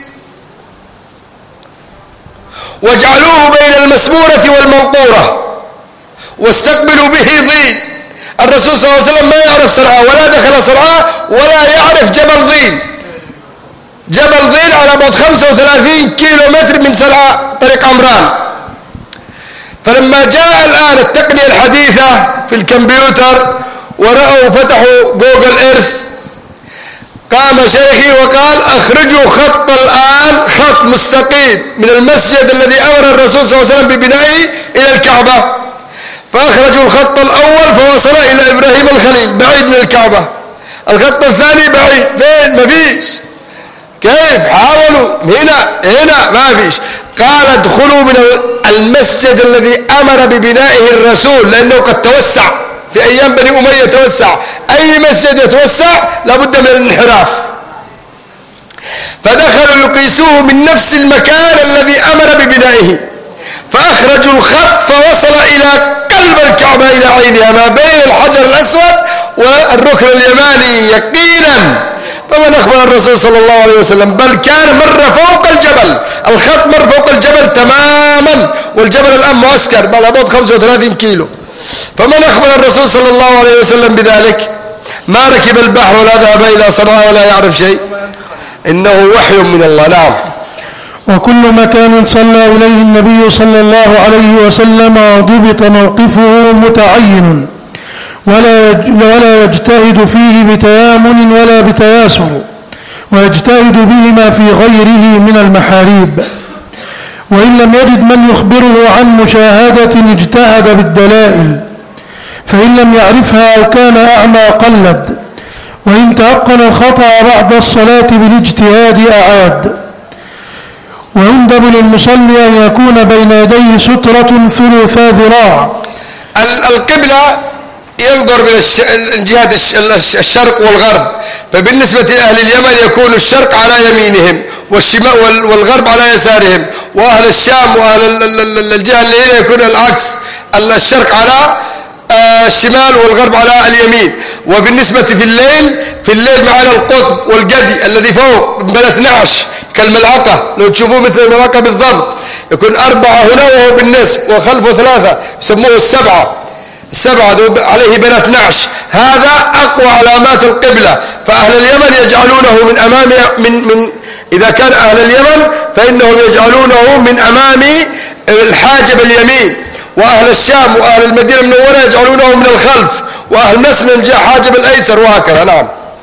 واجعلوه بين المسمورة والمنقورة واستقبلوا به ضين. الرسول صلى الله عليه وسلم ما يعرف صنعاء ولا دخل صنعاء ولا يعرف جبل ضين. جبل ضين على بعد 35 كيلو متر من صنعاء طريق عمران. فلما جاء الآن التقنية الحديثة في الكمبيوتر ورأوا فتحوا جوجل إيرث، قام شيخي وقال اخرجوا خط الآن، خط مستقيم من المسجد الذي أمر الرسول صلى الله عليه وسلم ببنائه إلى الكعبة، فأخرجوا الخط الأول فوصل إلى إبراهيم الخليل بعيد من الكعبة، الخط الثاني بعيد فين؟ مفيش. كيف حاولوا هنا ما فيش. قال ادخلوا من المسجد الذي أمر ببنائه الرسول، لأنه قد توسع في أيام بني أمية، توسع. أي مسجد يتوسع لابد من الانحراف. فدخلوا يقيسوه من نفس المكان الذي أمر ببنائه، فأخرجوا الخط فوصل إلى قلب الكعبة، إلى عينها، ما بين الحجر الأسود والركن اليماني يقينا. فمن أخبر الرسول صلى الله عليه وسلم، بل كان مر فوق الجبل، الخط مر فوق الجبل تماما، والجبل الآن معسكر بعد 35 كيلو. فمن أخبر الرسول صلى الله عليه وسلم بذلك؟ ما ركب البحر ولا ذهب إلى صنعاء ولا يعرف شيء، إنه وحي من الله. نعم. وكل مكان صلى إليه النبي صلى الله عليه وسلم وضبط موقفه متعين، ولا يجتهد فيه بتيامن ولا بتياسر، ويجتهد بهما في غيره من المحاريب. وإن لم يجد من يخبره عن مشاهدة اجتهد بالدلائل، فإن لم يعرفها أو كان أعمى قلد، وإن تيقن الخطأ بعد الصلاة بالاجتهاد أعاد. ويندب للمصلي أن يكون بين يديه سترة ثلثا ذراع. القبلة ينظر من جهة الشرق والغرب، فبالنسبة لأهل اليمن يكون الشرق على يمينهم والشمال والغرب على يسارهم، وأهل الشام وأهل الجهة اللي هنا يكون العكس، الشرق على الشمال والغرب على اليمين. وبالنسبة في الليل معنا القطب والقدي الذي فوق من 12 كالملعقة، لو تشوفوه مثل الملعقة بالضبط، يكون 4 هنا وهو بالنصف، وخلفه 3 يسموه السبعة عليه بين 12. هذا أقوى علامات القبلة. فأهل اليمن يجعلونه من أمام من إذا كان أهل اليمن فإنهم يجعلونه من أمام الحاجب اليمين، وأهل الشام وأهل المدينة المنورة يجعلونه من الخلف، وأهل نسر من الحاجب الأيسر، وهكذا. نعم.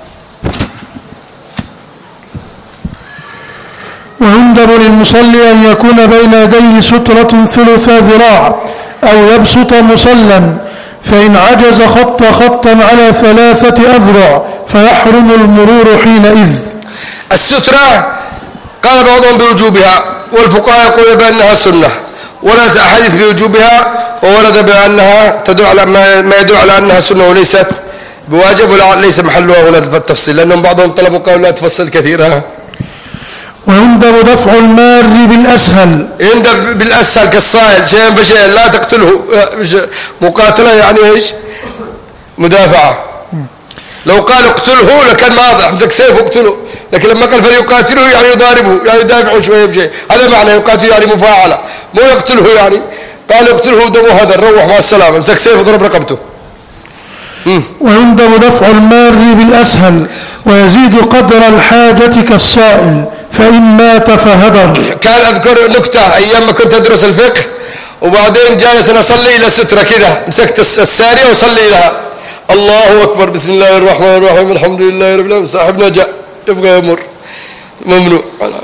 ويندب للمصلي أن يكون بين يديه سترة ثلثا ذراع، أو يبسط مصلا، فإن عجز خط خطا على 3 أذرع فيحرم المرور حينئذ. السترة قال بعضهم بوجوبها، والفقهاء يقول بأنها سنة. ورد أحاديث بوجوبها، وورد بأنها تدل على ما يدل على أنها سنة وليست بواجب، وليس محلها هنا التفصيل، لأنهم بعضهم طلبوا قالوا لا تفصل كثيرا. ويندب دفع المار بالأسهل. يندب بالأسهل كالصائل، شيئا فشيئا، لا تقتله. مقاتلة يعني ايش؟ مدافعة. لو قال اقتله لكان واضح، مسك سيف اقتله، لكن لما قال فليقاتله يعني يضاربه، يعني يدافعه شوية بشيء، هذا معنى يقاتله يعني مفاعلة، مو يقتله يعني. قال اقتله دمه هذا، روح مع السلامة، مسك سيف وضرب رقبته. ويندب دفع المار بالأسهل، ويزيد قدر الحاجة كالصائل، فإن مات فهدر. كان أذكر نكتة أيام ما كنت أدرس الفقه، وبعدين جالس أصلي إلى سترة كذا، مسكت السارية وصلي لها، الله أكبر، بسم الله الرحمن الرحيم، الحمد لله رب العالمين، صاحبنا جاء يبغى يمر، ممنوع.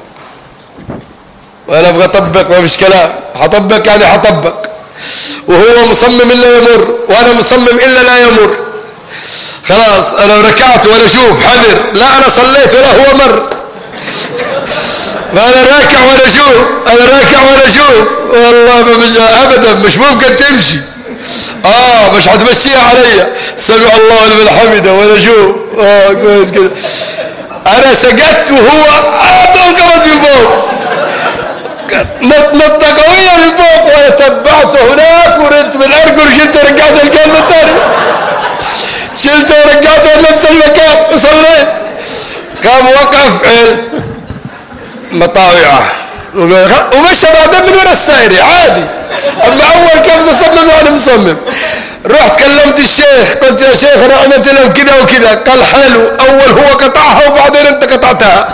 وأنا أبغى أطبق، ما فيش كلام، حطبق يعني حطبق، وهو مصمم إلا يمر، وأنا مصمم إلا لا يمر. خلاص أنا ركعت ولا أشوف، حذر، لا أنا صليت ولا هو مر، أنا راكع ولا أشوف، والله مش أبدا، مش ممكن تمشي. مش حتمشيها علي، سمع الله لمن حمده ولا أشوف. كويس كده. أنا سجدت وهو طلقت من فوق، نط قوية من فوق، وتبعته هناك وردت بالأرض ورجعت ورجعت الكلمة الثانية، شلته ورجعته نفس المكان وصليت. قام وقف مطاوعة ومشى بعدين من ورا السائري عادي. أما أول كان مصمم وأنا مصمم. رحت كلمت الشيخ، قلت يا شيخ أنا عملت لهم كذا وكذا. قال حلو، أول هو قطعها وبعدين أنت قطعتها.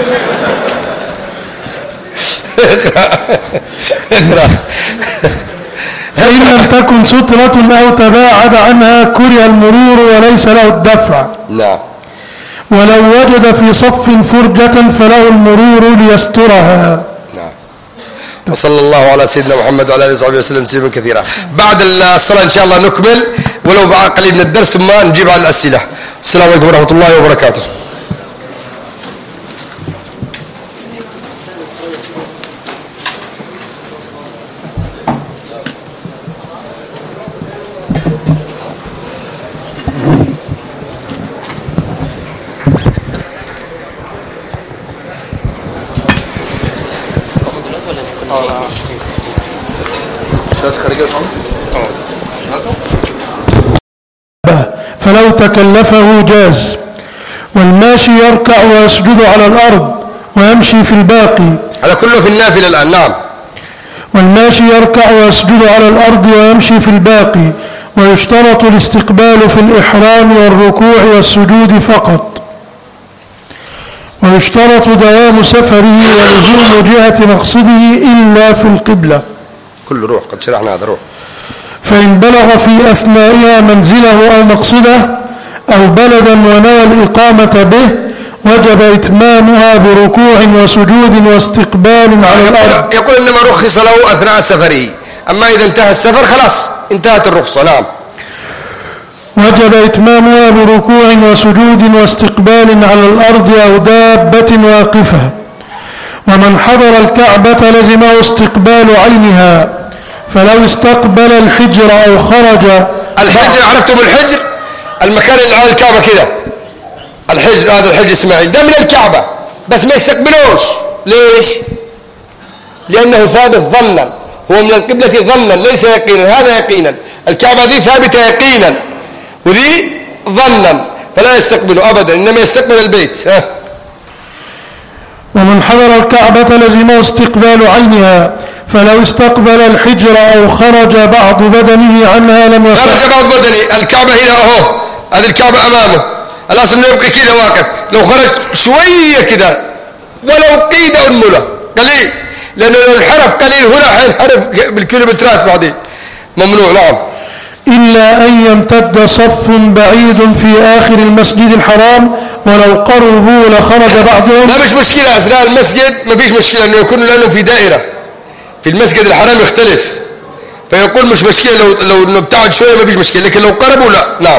فإن لم تكن سترة أو تباعد عنها كره المرور وليس له الدفع. نعم. ولو وجد في صف فرجة فله المرور ليسترها. نعم. وصلى الله على سيدنا محمد وعلى آله وصحبه وسلم تسليما كثيرا. بعد الصلاة إن شاء الله نكمل ولو بعد قليل من الدرس، ثم نجيب على الأسئلة. السلام عليكم ورحمة الله وبركاته. فلو تكلفه جاز. والماشي يركع ويسجد على الأرض ويمشي في الباقي. هذا كله في النافلة الآن. نعم. والماشي يركع ويسجد على الأرض ويمشي في الباقي. ويشترط الاستقبال في الإحرام والركوع والسجود فقط. ويشترط دوام سفره ولزوم جهة مقصده إلا في القبلة. كل روح قد شرحنا هذا روح. فإن بلغ في أثنائها منزله أو مقصده أو بلدا ونوى الإقامة به وجب إتمامها بركوع وسجود واستقبال على الأرض. يقول إنما رخص له أثناء سفره، أما إذا انتهى السفر خلاص انتهت الرخصة. نعم. وجب إتمامها بركوع وسجود واستقبال على الأرض أو دابة واقفة. ومن حضر الكعبة لزمه استقبال عينها، فلو استقبل الحجر أو خرج. الحجر عرفتم الحجر؟ المكان اللي على الكعبة كده الحجر، هذا الحجر إسماعيل ده من الكعبة، بس ما يستقبلوش. ليش؟ لأنه ثابت ظنا، هو من القبلة ظنا ليس يقينا. هذا يقينا، الكعبة دي ثابتة يقينا وذي ظنا، فلا يستقبله أبدا، إنما يستقبل البيت. ومن حضر الكعبة لزمه استقبال عينها، فلو استقبل الحجر أو خرج بعض بدنه عنها لم يصح. خرج بعض بدنه، الكعبة هنا أهو، هذه الكعبة أمامه، الأصل إنه يبقى كده واقف. لو خرج شوية كده ولو قيد أنملة قليل، لأنه لو انحرف قليل هنا حينحرف بالكيلومترات بعدين، ممنوع. نعم. إلا أن يمتد صف بعيد في آخر المسجد الحرام ولو قربوا لخرج بعضهم. لا مش مشكلة أثناء المسجد، ما فيش مشكلة إنه يكون لأنه في دائرة. في المسجد الحرام يختلف، فيقول مش مشكلة لو إنه ابتعد شوية ما فيش مشكلة، لكن لو قربوا لا. نعم.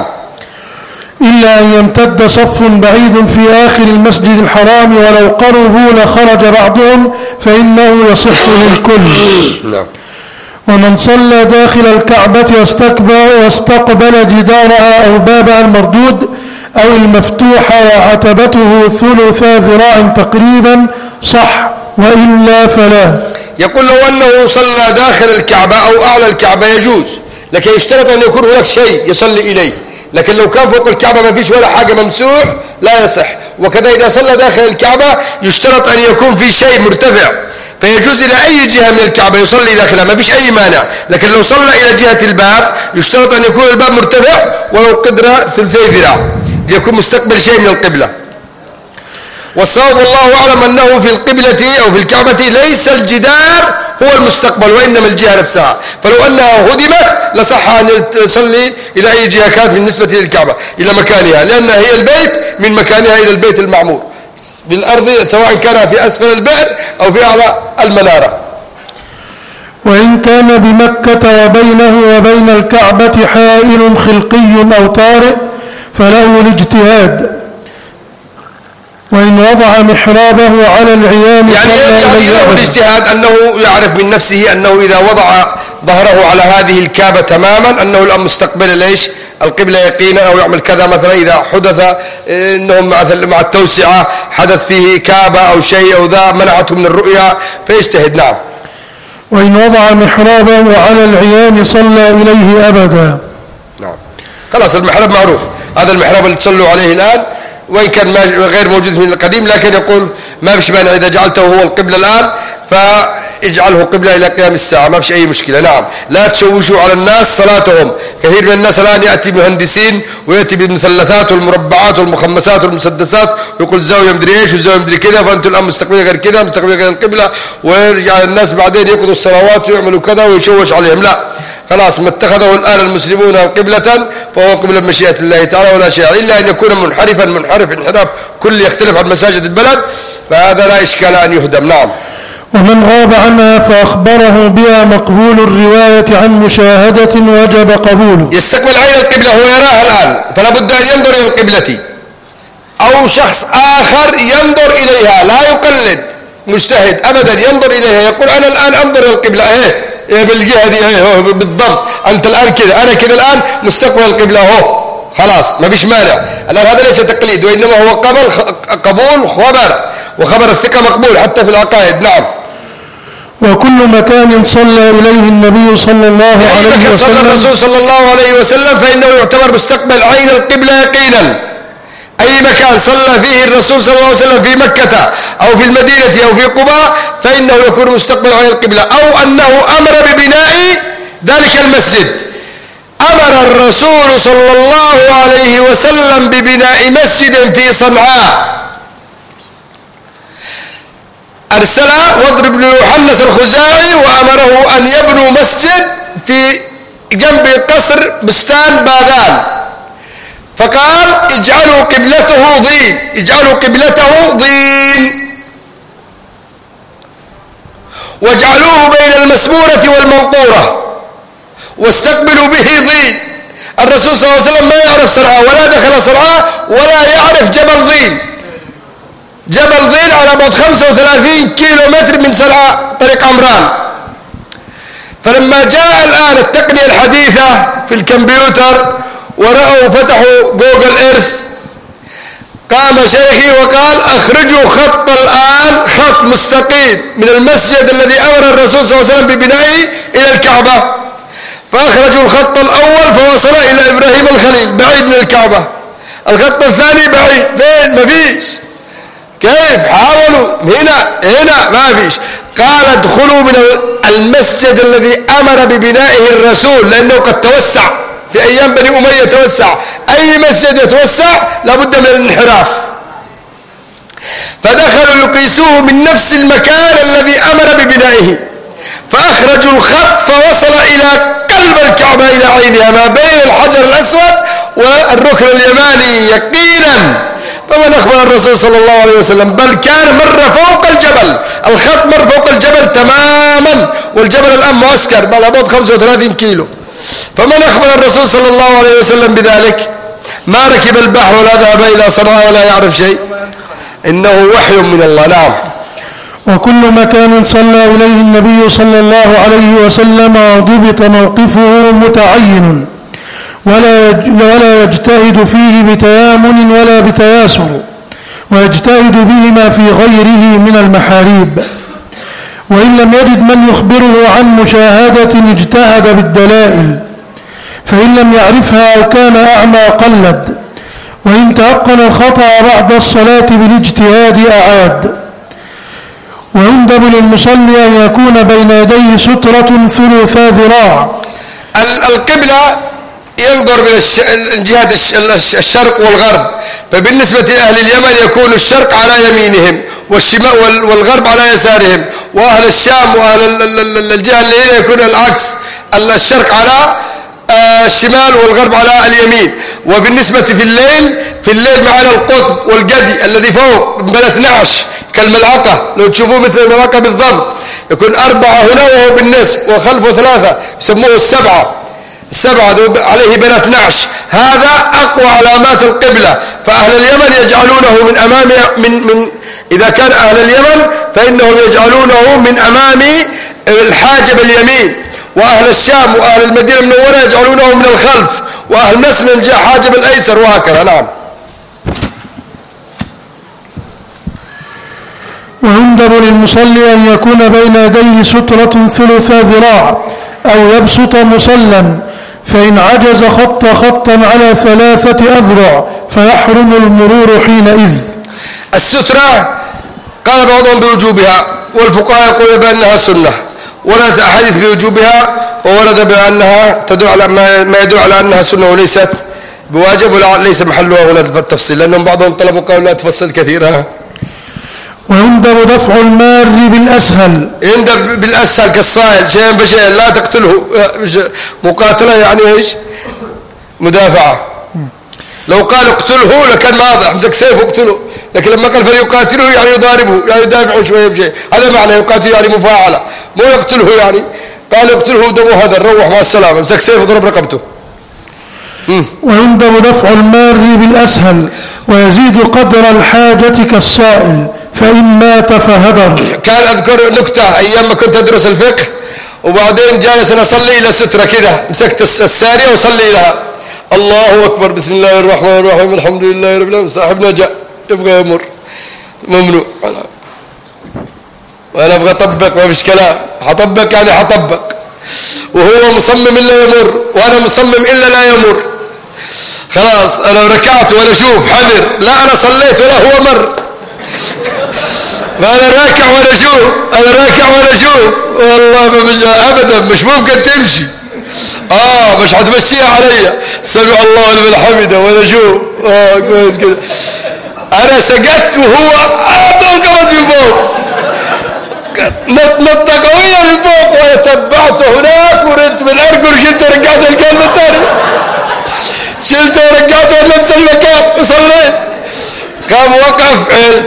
إلا أن يمتد صف بعيد في آخر المسجد الحرام ولو قربوا لخرج بعضهم فإنه يصح للكل. نعم. ومن صلى داخل الكعبة واستقبل جدارها أو بابها المردود أو المفتوح وعتبته ثلث ذراع تقريبا صح، وإلا فلا. يقول لو أنه صلى داخل الكعبة أو أعلى الكعبة يجوز، لكن يشترط أن يكون هناك شيء يصلي إليه. لكن لو كان فوق الكعبة ما فيش ولا حاجة ممسوح لا يصح. وكذا إذا صلى داخل الكعبة يشترط أن يكون في شيء مرتفع، فيجوز إلى أي جهة من الكعبة يصلي داخلها، ما فيش أي مانع. لكن لو صلى إلى جهة الباب يشترط أن يكون الباب مرتفع ولو قدر ثلثي ذراع ليكون مستقبل شيء من القبلة. والصواب والله أعلم أنه في القبلة أو في الكعبة ليس الجدار هو المستقبل وإنما الجهة نفسها، فلو أنها هدمت لصح أن يصلي إلى أي جهة كانت بالنسبة للكعبة إلى مكانها، لأنها هي البيت من مكانها إلى البيت المعمور بالأرض، سواء كان في أسفل البئر أو في أعلى المنارة. وإن كان بمكة وبينه وبين الكعبة حائل خلقي أو طارئ فله الاجتهاد. وإن وضع محرابه على العيان يعني له الاجتهاد أنه يعرف من نفسه أنه إذا وضع ظهره على هذه الكعبة تماما أنه الآن مستقبل ليش القبلة يقينا، أو يعمل كذا مثلا إذا حدث أنهم مع التوسعة حدث فيه كعبة أو شيء أو ذا منعته من الرؤيا فيجتهد. نعم. وإن وضع محرابه على العيان صلى إليه أبدا. نعم. خلاص المحراب معروف، هذا المحراب اللي تصلوا عليه الآن وإن كان غير موجود من القديم، لكن يقول ما فيش مانع إذا جعلته هو القبلة الآن فاجعله قبلة إلى قيام الساعة، ما فيش أي مشكلة. نعم. لا تشوشوا على الناس صلاتهم. كثير من الناس الآن يأتي مهندسين ويأتي بالمثلثات والمربعات والمخمسات والمسدسات ويقول زاوية مدري إيش وزاوية مدري كذا، فأنتم الآن مستقبلين غير كذا، مستقبلين غير القبلة، ويرجع الناس بعدين يقضوا الصلوات ويعملوا كذا ويشوش عليهم. لا، خلاص ما اتخذه الآن المسلمون قبلة فهو قبلة مشيئة الله تعالى ولا شيء، إلا أن يكون منحرف انحراف كل يختلف عن مساجد البلد، فهذا لا إشكال أن يهدم. نعم. ومن غاب عنها فأخبره بها مقبول الرواية عن مشاهدة وجب قبوله. يستقبل عين القبلة هو يراها الآن، فلا بد أن ينظر إلى القبلة، أو شخص آخر ينظر إليها، لا يقلد مجتهد أبدا، ينظر إليها يقول أنا الآن أنظر إلى القبلة بالجهة دي بالضبط، أنت الآن كذا أنا كذا الآن مستقبل القبلة خلاص ما فيش مانع. الآن هذا ليس تقليد، وإنما هو قبول خبر، وخبر الثقة مقبول حتى في العقائد. نعم. وكل مكان صلى إليه النبي صلى الله عليه وسلم، صلى الرسول صلى الله عليه وسلم فإنه يعتبر مستقبل عين القبلة يقينا. أي مكان صلى فيه الرسول صلى الله عليه وسلم في مكة أو في المدينة أو في قباء فإنه يكون مستقبل عين القبلة، أو أنه أمر ببناء ذلك المسجد. أمر الرسول صلى الله عليه وسلم ببناء مسجد في صنعاء، أرسل وضر بن يوحنس الخزاعي وأمره أن يبنوا مسجد في جنب قصر بستان باذان، فقال اجعلوا قبلته ضين، اجعلوا قبلته ضين، واجعلوه بين المسمورة والمنقورة واستقبلوا به ضين. الرسول صلى الله عليه وسلم ما يعرف صنعاء ولا دخل صنعاء ولا يعرف جبل ضين. جبل ضين على بعد 35 كيلو متر من صنعاء طريق عمران. فلما جاء الآن التقنية الحديثة في الكمبيوتر ورأوا فتحوا جوجل إيرث، قام شيخي وقال اخرجوا خط الآن، خط مستقيم من المسجد الذي أمر الرسول صلى الله عليه وسلم ببنائه إلى الكعبة. فأخرجوا الخط الأول فوصل إلى إبراهيم الخليل بعيد من الكعبة، الخط الثاني بعيد فين؟ ما فيش. كيف حاولوا هنا ما فيش. قال ادخلوا من المسجد الذي أمر ببنائه الرسول، لأنه قد توسع في أيام بني أمية، توسع. أي مسجد يتوسع لابد من الانحراف. فدخلوا يقيسوه من نفس المكان الذي أمر ببنائه، فأخرجوا الخط فوصل إلى قلب الكعبة إلى عينها ما بين الحجر الأسود والركن اليماني يقينا. فمن أخبر الرسول صلى الله عليه وسلم؟ بل كان مر فوق الجبل، الخط مر فوق الجبل تماما، والجبل الآن معسكر بعد 35 كيلو. فمن أخبر الرسول صلى الله عليه وسلم بذلك؟ ما ركب البحر ولا ذهب إلى صنعاء ولا يعرف شيء، إنه وحي من الله. نعم. وكل مكان صلى إليه النبي صلى الله عليه وسلم ضبط موقفه متعين، ولا يجتهد فيه بتيامن ولا بتياسر، ويجتهد بهما في غيره من المحاريب. وإن لم يجد من يخبره عن مشاهدة اجتهد بالدلائل، فإن لم يعرفها أو كان أعمى قلد، وإن تيقن الخطأ بعد الصلاة بالاجتهاد أعاد. ويندب للمصلي أن يكون بين يديه سترة ثلثا ذراع. القبلة ينظر من جهة الشرق والغرب، فبالنسبة لأهل اليمن يكون الشرق على يمينهم والشمال والغرب على يسارهم، وأهل الشام وأهل الجهة اللي هنا يكون العكس، الشرق على الشمال والغرب على اليمين. وبالنسبة في الليل معنا القطب والقدي الذي فوق من 12 كالملعقة، لو تشوفوه مثل الملعقة بالضبط، يكون 4 هنا وهو بالنصف وخلفه 3، يسموه السبعة عليه بين 12. هذا أقوى علامات القبلة. فأهل اليمن يجعلونه من أمام من إذا كان أهل اليمن فإنهم يجعلونه من أمام الحاجب اليمين، وأهل الشام وأهل المدينة المنورة يجعلونه من الخلف، وأهل نسر من حاجب الأيسر، وهكذا. نعم. ويندب للمصلي أن يكون بين يديه سترة ثلثا ذراع أو يبسط مصلا، فإن عجز خط خطا على 3 أذرع فيحرم المرور حينئذ. السترة قال بعضهم بوجوبها، والفقهاء يقولون بأنها سنة. ورد أحاديث بوجوبها وورد بأنها تدل على ما يدل على أنها سنة وليست بواجب، وليس محلها هنا التفصيل، لأنهم بعضهم طلبوا قالوا لا تفصل كثيرا. ويندب دفع المار بالأسهل. يندب بالأسهل كالصائل، شيئا بشيء، لا تقتله. مقاتلة يعني ايش؟ مدافعة. لو قال اقتله لكان واضح، امسك سيف واقتله، لكن لما قال فليقاتله يعني يضاربه، يعني يدافع شوية بشيء، هذا معنى يقاتل يعني مفاعلة، مو يقتله يعني. قال اقتله دمه هذا، روح مع السلامة، امسك سيف وضرب رقبته. ويندب دفع المار بالأسهل، ويزيد قدر الحاجة كالصائل، فإن مات فهدر. كان أذكر نكتة أيام ما كنت أدرس الفقه، وبعدين جالس أنا أصلي إلى السترة كده، مسكت السارية وصلي لها، الله أكبر بسم الله الرحمن الرحيم الحمد لله رب العالمين صاحبنا جاء يبغى يمر ممنوع. وأنا أبغى أطبق ما فيش كلام، حطبق يعني حطبق، وهو مصمم إلا يمر وأنا مصمم إلا لا يمر. خلاص أنا ركعت وأنا أشوف حذر، لا أنا صليت ولا هو مر. فأنا راكع وأنا أشوف، أنا راكع وأنا أشوف، والله مش أبدا مش ممكن تمشي. مش هتمشيها علي. سمع الله لمن حمده وأنا أشوف. كويس كده. أنا سجدت وهو انقبض من فوق، نطة قوية من فوق، وتبعته هناك وردت بالأرجل وشلته ورجعته الكلمة الثاني، شلته ورجعته لنفس المكان وصليت. قام وقف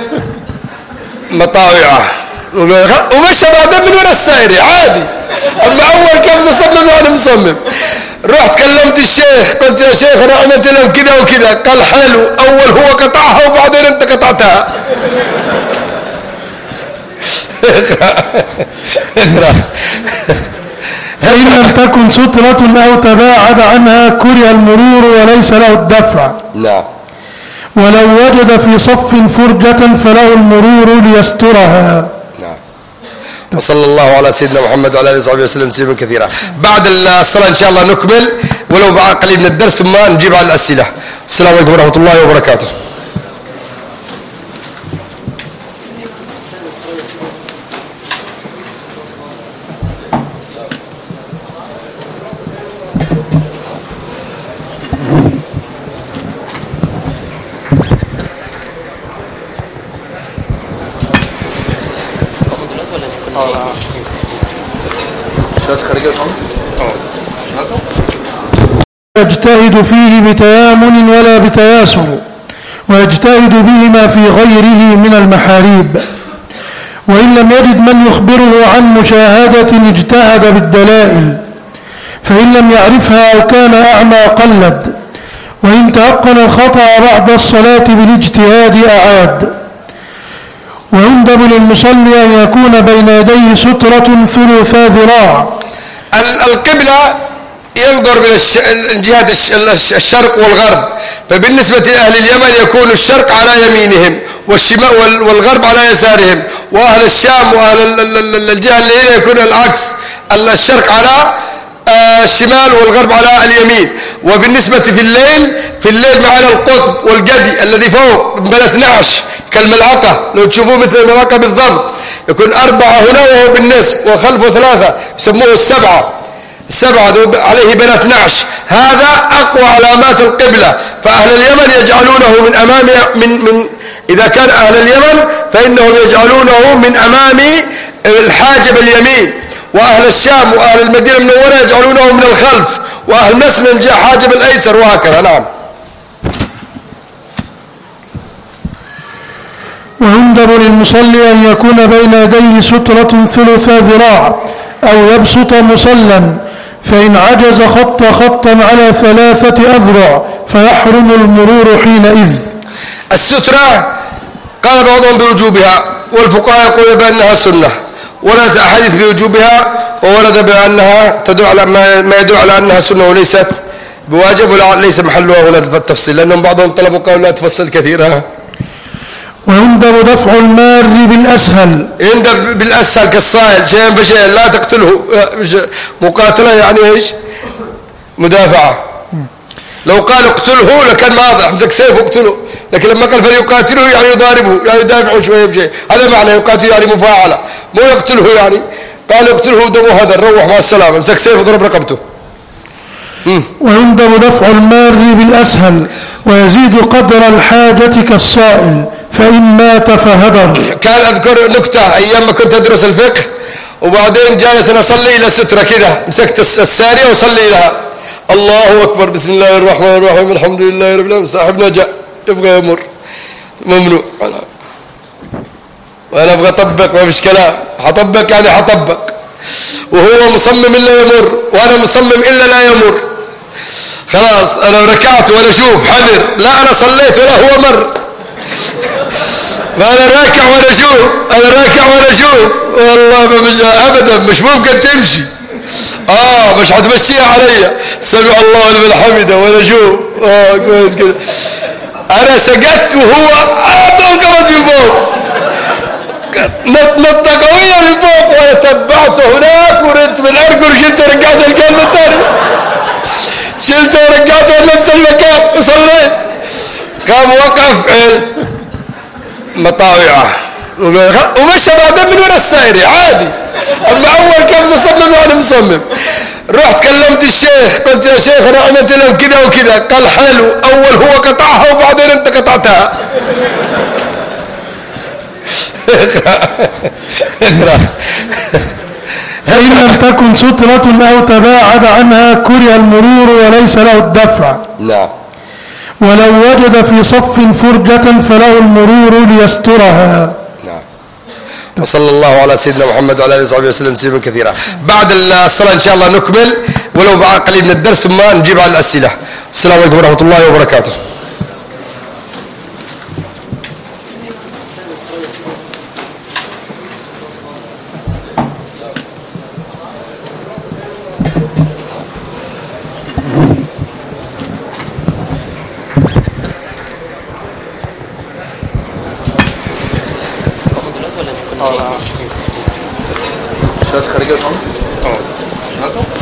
مطاوعة ومشى بعدين من ورا السائري عادي. أما أول كان مصمم وأنا مصمم. رحت كلمت الشيخ قلت يا شيخ أنا عملت لهم كذا وكذا. قال حلو، أول هو قطعها وبعدين أنت قطعتها. فإن لم تكن سترة أو تباعد عنها كره المرور وليس له الدفع. نعم. ولو وجد في صف فرجة فله المرور ليسترها. نعم. وصلى الله على سيدنا محمد وعلى اله وصحبه وسلم تسليما كثيرا. بعد الصلاة إن شاء الله نكمل ولو بعد قليل من الدرس ثم نجيب على الأسئلة. السلام عليكم ورحمة الله وبركاته. يجتهد فيه بتيامن ولا بتياسر، ويجتهد بهما في غيره من المحاريب. وإن لم يجد من يخبره عن مشاهدة اجتهد بالدلائل، فإن لم يعرفها أو كان أعمى قلد. وإن تيقن الخطأ بعد الصلاة بالاجتهاد أعاد. ويندب للمصلي أن يكون بين يديه سترة ثلثا ذراع. القبلة ينظر من جهة الشرق والغرب، فبالنسبة لأهل اليمن يكون الشرق على يمينهم والشمال والغرب على يسارهم، وأهل الشام وأهل الجهة اللي هنا يكون العكس، الشرق على الشمال والغرب على اليمين. وبالنسبة في الليل معنا القطب والجدي الذي فوق من 12 كالملعقة، لو تشوفوه مثل الملعقة بالضبط، يكون 4 هنا وهو بالنصف وخلفه 3 يسموه السبعة عليه بين 12. هذا أقوى علامات القبلة. فأهل اليمن يجعلونه من أمام إذا كان أهل اليمن فإنهم يجعلونه من أمام الحاجب اليمين، وأهل الشام وأهل المدينة المنورة يجعلونه من الخلف، وأهل نسل من جهة حاجب الأيسر، وهكذا. نعم. ويندب للمصلي أن يكون بين يديه سترة ثلثا ذراع أو يبسط مصلا، فإن عجز خط خطا على 3 أذرع فيحرم المرور حينئذ. السترة قال بعضهم بوجوبها، والفقهاء يقولون بأنها سنة. وردت أحاديث بوجوبها وورد بأنها تدل على ما يدل على أنها سنة وليست بواجب، وليس محلها هنا التفصيل، لأنهم بعضهم طلبوا قالوا لا تفصل كثيرا. ويندب دفع المار بالأسهل. يندب بالأسهل كالصائل شيئا فشيئا، لا تقتله. مقاتلة يعني ايش؟ مدافعة. لو قال اقتله لكان واضح، امسك سيف واقتله، لكن لما قال فليقاتله يعني يضاربه، يعني يدافعه شوية بشيء. هذا معنى يقاتله يعني مفاعلة، مو يقتله يعني. قال اقتله دمه هذا، روح مع السلامة، امسك سيف وضرب رقبته. ويندب دفع المار بالأسهل، ويزيد قدر الحاجة كالصائل، فإن مات فهدر. كان أذكر نكتة أيام ما كنت أدرس الفقه، وبعدين جالس أنا أصلي إلى سترة كذا، مسكت السارية وصلي لها. الله أكبر بسم الله الرحمن الرحيم الحمد لله رب العالمين صاحبنا جاء يبغى يمر ممنوع. وأنا أبغى أطبق ما فيش كلام، حطبق يعني حطبق، وهو مصمم إلا يمر وأنا مصمم إلا لا يمر. خلاص أنا ركعت وأنا أشوف حذر، لا أنا صليت ولا هو مر. فأنا راكع وأنا أشوف، والله مش أبدا مش ممكن تمشي. مش هتمشيها عليا. سمع الله لمن حمده ولا شوف كويس كده. انا سجدت وهو قمت من فوق نطة قوية من فوق، وانا تبعته هناك وردت بالارجل شلته ورجعته الكلمة الثانية، شلته ورجعته لنفس المكان وصليت. قام وقف مطاوعة ومشى بعدين من ورا السائري عادي. اما اول كان مصمم وانا مصمم. رحت كلمت الشيخ قلت يا شيخ انا عملت لهم كذا وكذا. قال حلو، اول هو قطعها وبعدين انت قطعتها. فإن لم تكن سترة أو تباعد عنها كره المرور وليس له الدفع. نعم. ولو وجد في صف فرجة فله المرور ليسترها. نعم. وصلى الله على سيدنا محمد وعلى اله وصحبه وسلم تسليما كثيرا. بعد الصلاة ان شاء الله نكمل ولو بعد قليل من الدرس ثم نجيب على الأسئلة. السلام عليكم ورحمة الله وبركاته. شهادة خارجية وشمس؟